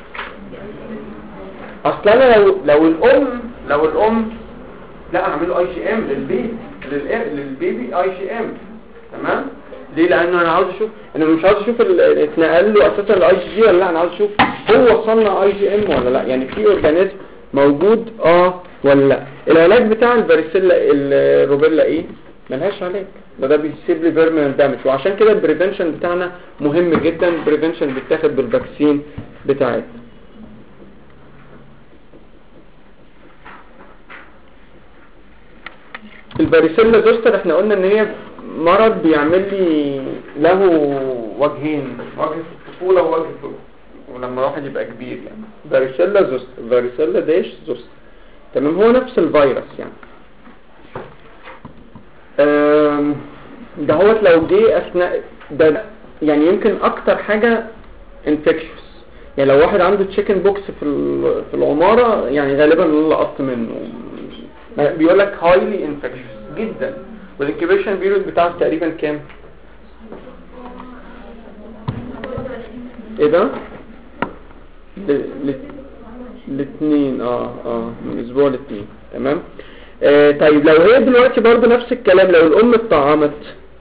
اصل انا لو الام لا اعمله اي جي ام للبيبي اي جي ام تمام. ليه؟ لانه انا عاوز اشوف، انا مش عاوز اشوف اتنقل له اساسا الاي جي جي ولا لا، انا عاوز اشوف هو وصلنا اي جي ام ولا لا، يعني في اورجانيزم موجود ولا لا. العلاج بتاع الفاريسيلا الروبيلا ايه؟ ملهاش علاج، ده بيسيب لي بيرمننت دامج، وعشان كده البريفنشن بتاعنا مهم جدا. البريفنشن بيتاخد بالفاكسين بتاعتنا. الباريسيلا زوستر احنا قلنا ان هي مرض بيعمل لي له وجهين، وجه في الطفولة ووجه في ولما الواحد يبقى كبير يعني. باريسيلا زوستر، باريسيلا داش زوستر، تمام. هو نفس الفيروس يعني. ده هو لو جه اثناء ده يعني يمكن اكتر حاجة انفكشوس يعني. لو واحد عنده تشيكن بوكس في العمارة يعني غالبا اللي لقط منه بيقول لك هايلي انفكشوس جدا. والانكيبيشن بيريود بتاعه تقريبا كام؟ ايه ده؟ الاثنين من اسبوع الاثنين، تمام. طيب لو هي دلوقتي برضو نفس الكلام، لو الام اتطعمت،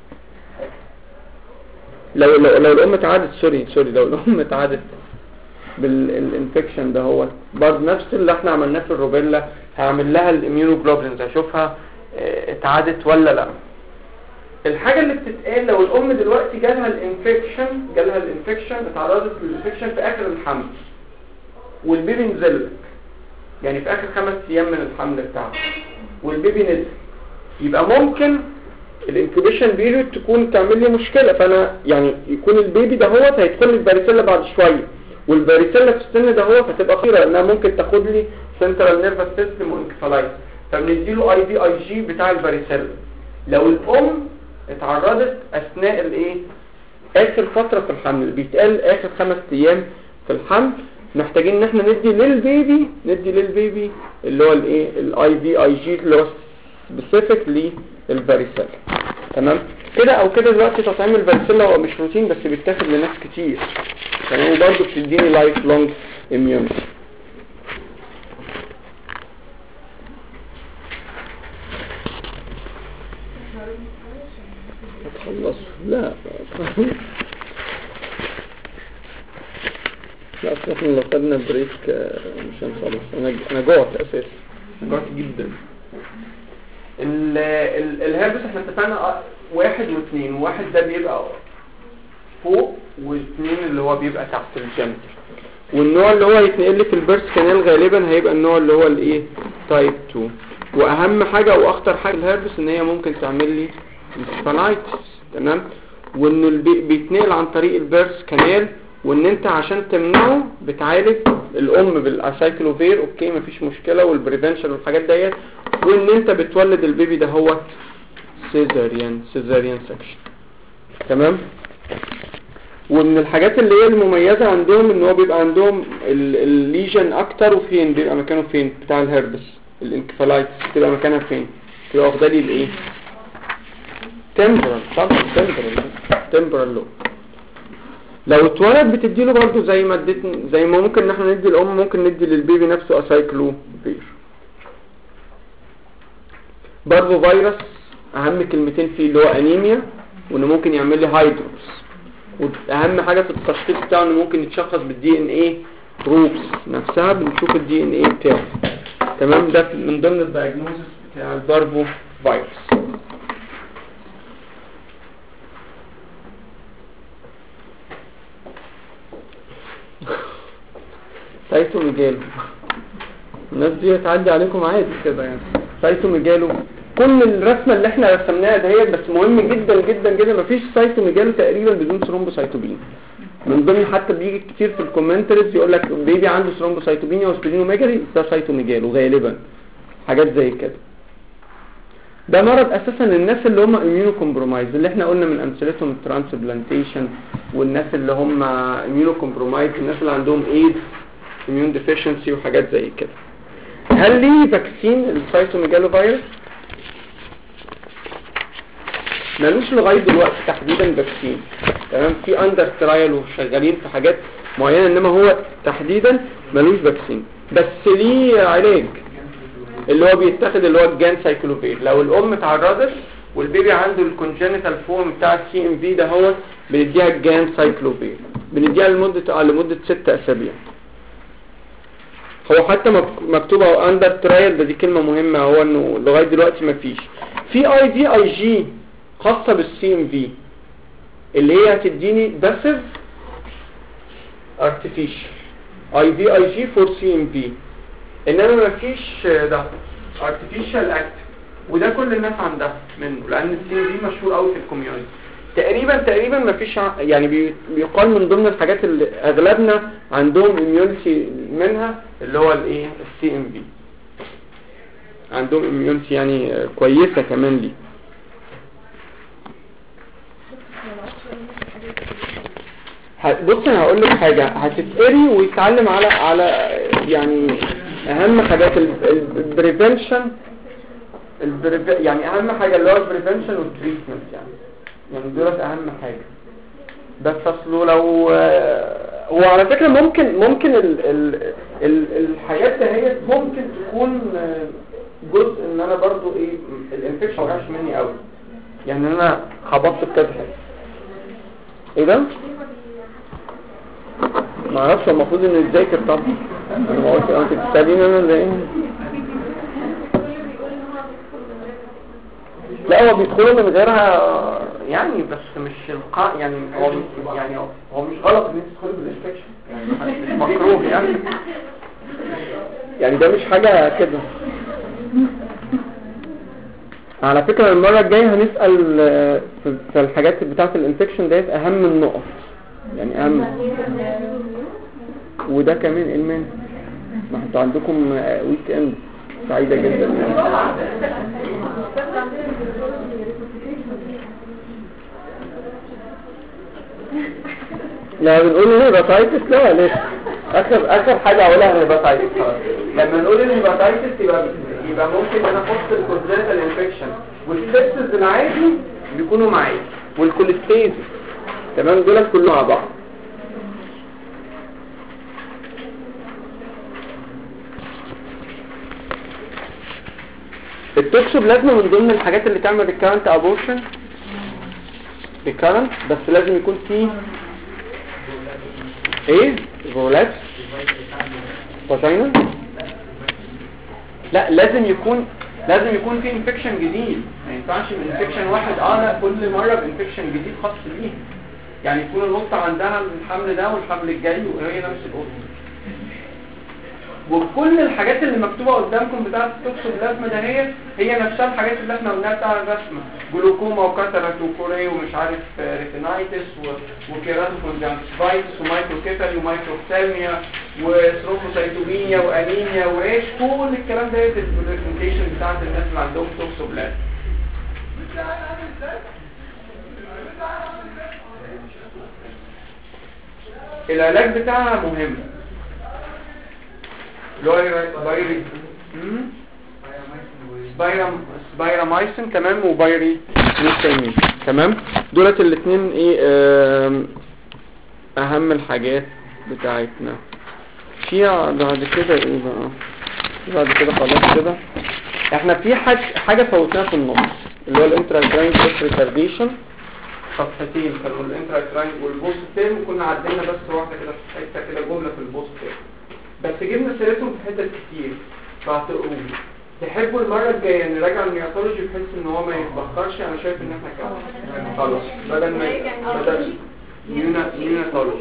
لو الام اتعادت سوري لو الام اتعادت بالانفكشن ده هو برضو نفس اللي احنا عملناه في الروبيلا، هعمل لها الاميونوجلوبولينز اشوفها اتعادت ولا لا. الحاجة اللي بتتقال لو الام دلوقتي جالها الانفكشن اتعرضت للانفكشن في اخر الحمل والبيبي نزل يعني في اخر 5 ايام من الحمل بتاعه والبيبي نزل، يبقى ممكن الانكوبيشن بيريود تكون تعمل لي مشكلة. فانا يعني يكون البيبي ده هو هيدخل لي الباريسيلا بعد شوية، والباريسيلا في السن ده هو فتبقى خطيرة لانها ممكن تاخد لي سنترال نيرفس سيستم وانكفالايتس، فبنديله IVIG بتاع الباريسيلا. لو الام اتعرضت اثناء الايه اخر فترة في الحمل، بيتقال اخر 5 ايام في الحمل، محتاجين ان احنا ندي للبيبي اللي هو الايه IVIG اللي هو سبيسيفيك للباريسيلا، تمام كده او كده. دلوقتي تطعيم الباريسيلا هو مش روتين بس بيتاخد لناس كتير، تمام، وبرضه بتديني لايف لونج اميونيتي. خلص لا اصلا لو خدنا بريك مش هنخلص. انا جوعت اساسا، جوعت جدا. الهربس احنا اتفقنا 1 و2، 1 ده بيبقى فوق و2 اللي هو بيبقى تحت الجنتل، والنوع اللي هو هيتنقل لي في البيرث كانال غالبا هيبقى النوع اللي هو الايه تايب 2. واهم حاجة واخطر حاجة الهربس ان هي ممكن تعمل لي انسفالايتس، تمام، وانه بيتنقل عن طريق البيرث كانال، وان انت عشان تمنعه بتعالج الام بالاسايكلوفير، اوكي مفيش مشكلة، والبريفنشن والحاجات ديت، وان انت بتولد البيبي ده هو سيزاريان سكشن، تمام. ومن الحاجات اللي هي المميزة عندهم ان هو بيبقى عندهم الليجن اكتر، وفين بيبقى مكانه فين بتاع الهربس الانكفالايتس بتبقى مكانها فين؟ بتبقى واخده لي الايه تمبرال، طبعا تمبرال لو. لو اتولد بتديله برضو زي ما ممكن ان احنا ندي الام، ممكن ندي للبيبي نفسه اسايكلوفير. برضو فيروس اهم كلمتين فيه اللي هو انيميا، وانه ممكن يعمل لي هايدروبس، واهم حاجه في التشخيص بتاعه انه ممكن يتشخص بالدي ان ايه جروبس نفسها، بنشوف الدي ان ايه بتاعه، تمام. ده من ضمن الدايجنوزس بتاع البارفو فيروس. سايتوميجالو الناس دي هتعدي عليكم عادي كده يعني. سايتوميجالو كل الرسمه اللي احنا رسمناها دهيت، بس مهم جدا جدا جدا مفيش سايتوميجالو تقريبا بدون ثرومبوسايتوبين. من ضمن حتى بيجي كتير في الكومنتريز يقول لك بيبي عنده ثرومبوسايتوبينيا وسبلينوميجالي، ده سايتوميجالو غالبا، حاجات زي كده. ده مرض اساسا الناس اللي هم اميونو كومبرومايز، اللي احنا قلنا من امثلتهم الترانسبلانتيشن، والناس اللي هم اميونو كومبرومايز، الناس اللي عندهم ايدز، اميون ديفيشنسي وحاجات زي كده. هل ليه فاكسين السايتوميجالو فيروس؟ مالوش لغايه دلوقتي تحديدا فاكسين، تمام. في اندر ترايل وشغالين في حاجات معينه، انما هو تحديدا مالوش فاكسين، بس ليه علاج اللي هو بيتاخد اللي هو الجان سايكلوفير. لو الام اتعرضت والبيبي عنده الكونجنتال فورم بتاع السي ام في ده هو بنديها الجان سايكلوفير، بنديها لمده 6 اسابيع. هو حتى مكتوبه اندر ترايل، ده دي كلمه مهمه، هو انه لغايه دلوقتي مفيش. في IVIG خاصه بالسي ام في اللي هي هتديني باسيف ارتفيشال IVIG فور سي ام في، انما مفيش ده ارتفيشال اكتف. وده كل الناس عندها منه، لان السي ام في مشهور قوي في الكوميونتي. تقريبا ما فيش يعني بيقال من ضمن الحاجات اللي اغلبنا عندهم اميونتي منها اللي هو الايه السي ام في، عندهم اميونتي يعني كويسه كمان ليه. بص انا هقول لك حاجه، هتتقري ويتعلم على يعني اهم حاجات البريفنشن، يعني اهم حاجه اللي هو البريفنشن والتريتمنت، يعني دولت اهم حاجه. بس اصله لو وعلى فكره ممكن الحاجات دهيت ممكن تكون جزء ان انا برضو ايه الانفكشن ما جاش مني قوي، يعني انا خبطت بكذا حاجه. ايه ده؟ ما اعرفش، المفروض انه يتذاكر طبعا. انا ما قلت انت بتساليني انا زي لا هو بيدخلوا من غيرها يعني، بس مش يعني هو مش غلط ان انت تدخلي بالانفكشن، يعني مش مكروه يعني ده مش حاجه كده. على فكره المره الجايه هنسال في الحاجات بتاعه الانفكشن ديت اهم النقط، يعني اهم، وده كمان المن ما انتوا عندكم ويك اند سعيده جدا يعني. لا بنقول الهيباتايتس لا ليش اخر حاجه اقولها الهيباتايتس. لما نقول الهيباتايتس يبقى ممكن انا احط الكونجنتال انفكشن والسيبسس العادي بيكونوا معايا والكوليستيز، تمام، دول كلهم مع بعض. التوكسوبلازما من ضمن الحاجات اللي تعمل ريكارنت ابورشن، ريكارنت، بس لازم يكون فيه ايه فولات فاجينا، لا لازم يكون في انفكشن جديد، ما ينفعش من انفكشن واحد لا كل مره بانفكشن جديد خاص بيه، يعني يكون القطه عندها الحمل ده والحمل الجاي وهي نفس القطه. وكل الحاجات اللي مكتوبه قدامكم بتاعه التوكسوبلازما ده هي نفسها الحاجات اللي احنا قلناها بتاع الرسمه، جلوكوما وكاتاراكت وكوري ومش عارف ريتينايتس وكيراتوكونجكتيفايتس ومايكروكيفالي ومايكروثالميا وثرومبوسايتوبينيا وانيميا وايش، كل الكلام ده البرزنتيشن بتاعه الناس اللي عندهم توكسوبلازما. العلاج بتاعها مهم، سبايرامايسين تمام وبايري ميثامين، تمام، دولت الاثنين ايه اهم الحاجات بتاعتنا. في بعد كده ايه بقى، بعد كده خلاص كده احنا في حاجه فوتناها في النص اللي هو الانتراكراين ريتارديشن، صفحتين كانوا الانتراكراين والبوست تيرم، وكنا عدينا بس واحده كده في حته كده جمله في البوست تيرم، بس جبنا سيرتهم في حتت كتير فهتقروه. تحبوا المره الجايه نراجع النياتولوجي بحيث ان هو ما يتبخرش؟ انا شايف ان احنا كده خلاص بدل نيوناتولوجي.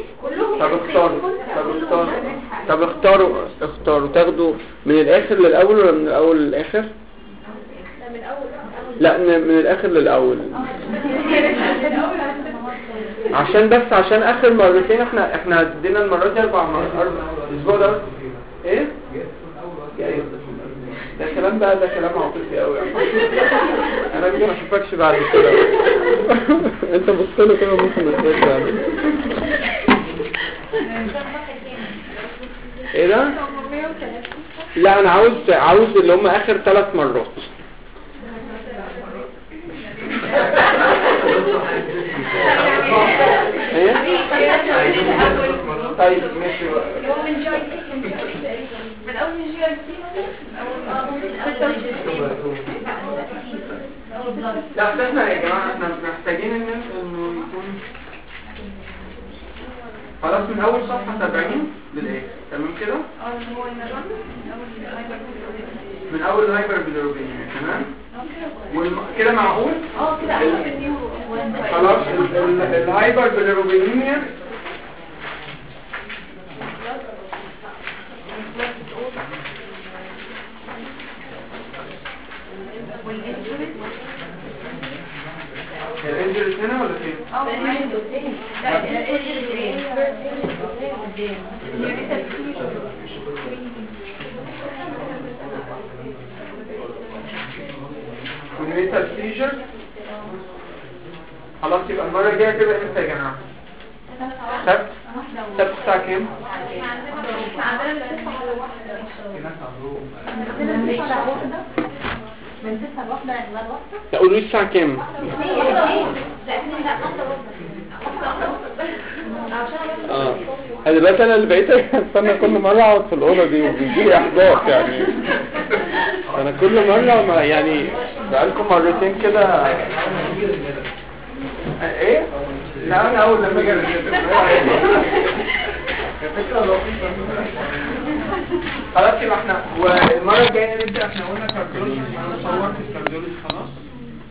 طب اختاروا تاخدوا من الاخر للاول ولا من الاول للاخر؟ لا من الاخر للاول عشان اخر مرتين احنا ادينا المره دي 4 مرات الاسبوع ده ايه ده كلام بقى، ده كلام عاطفي قوي انا ما اشوفكش بعد كده انت بص له كده ممكن ما تشوفش بعد ايه ده. لا انا عاوز اللي هم اخر 3 مرات ايه. طيب ماشي من اول جي لا احنا يا جماعه احنا محتاجين انه يكون خلاص من اول صفحه 70 للاخر، تمام كده. من اول الهايبر بيليروبينيا، تمام كده معقول. كده خلاص الهايبر بيليروبينيا والانت الانجريز هنا ولا فين؟ كونيتال سيجر. خلاص يبقى المرة الجاية كده امتى يا جماعة؟ سبت الساعة كام؟ من 9 لواحدة يعني لا الوقت لا قولوا لي الساعة كام؟ دلوقتي انا اللي بقيت استنى كل مرة اقعد في الأوضة دي وبيجيلي احباط يعني. انا كل مرة ما يعني بقالكم مرتين كده. ايه؟ لا انا اول لما اجي خلاص يبقى احنا والمرة الجاية نبدأ. احنا قلنا كارديولوجي، انا صورت الكارديولوجي خلاص.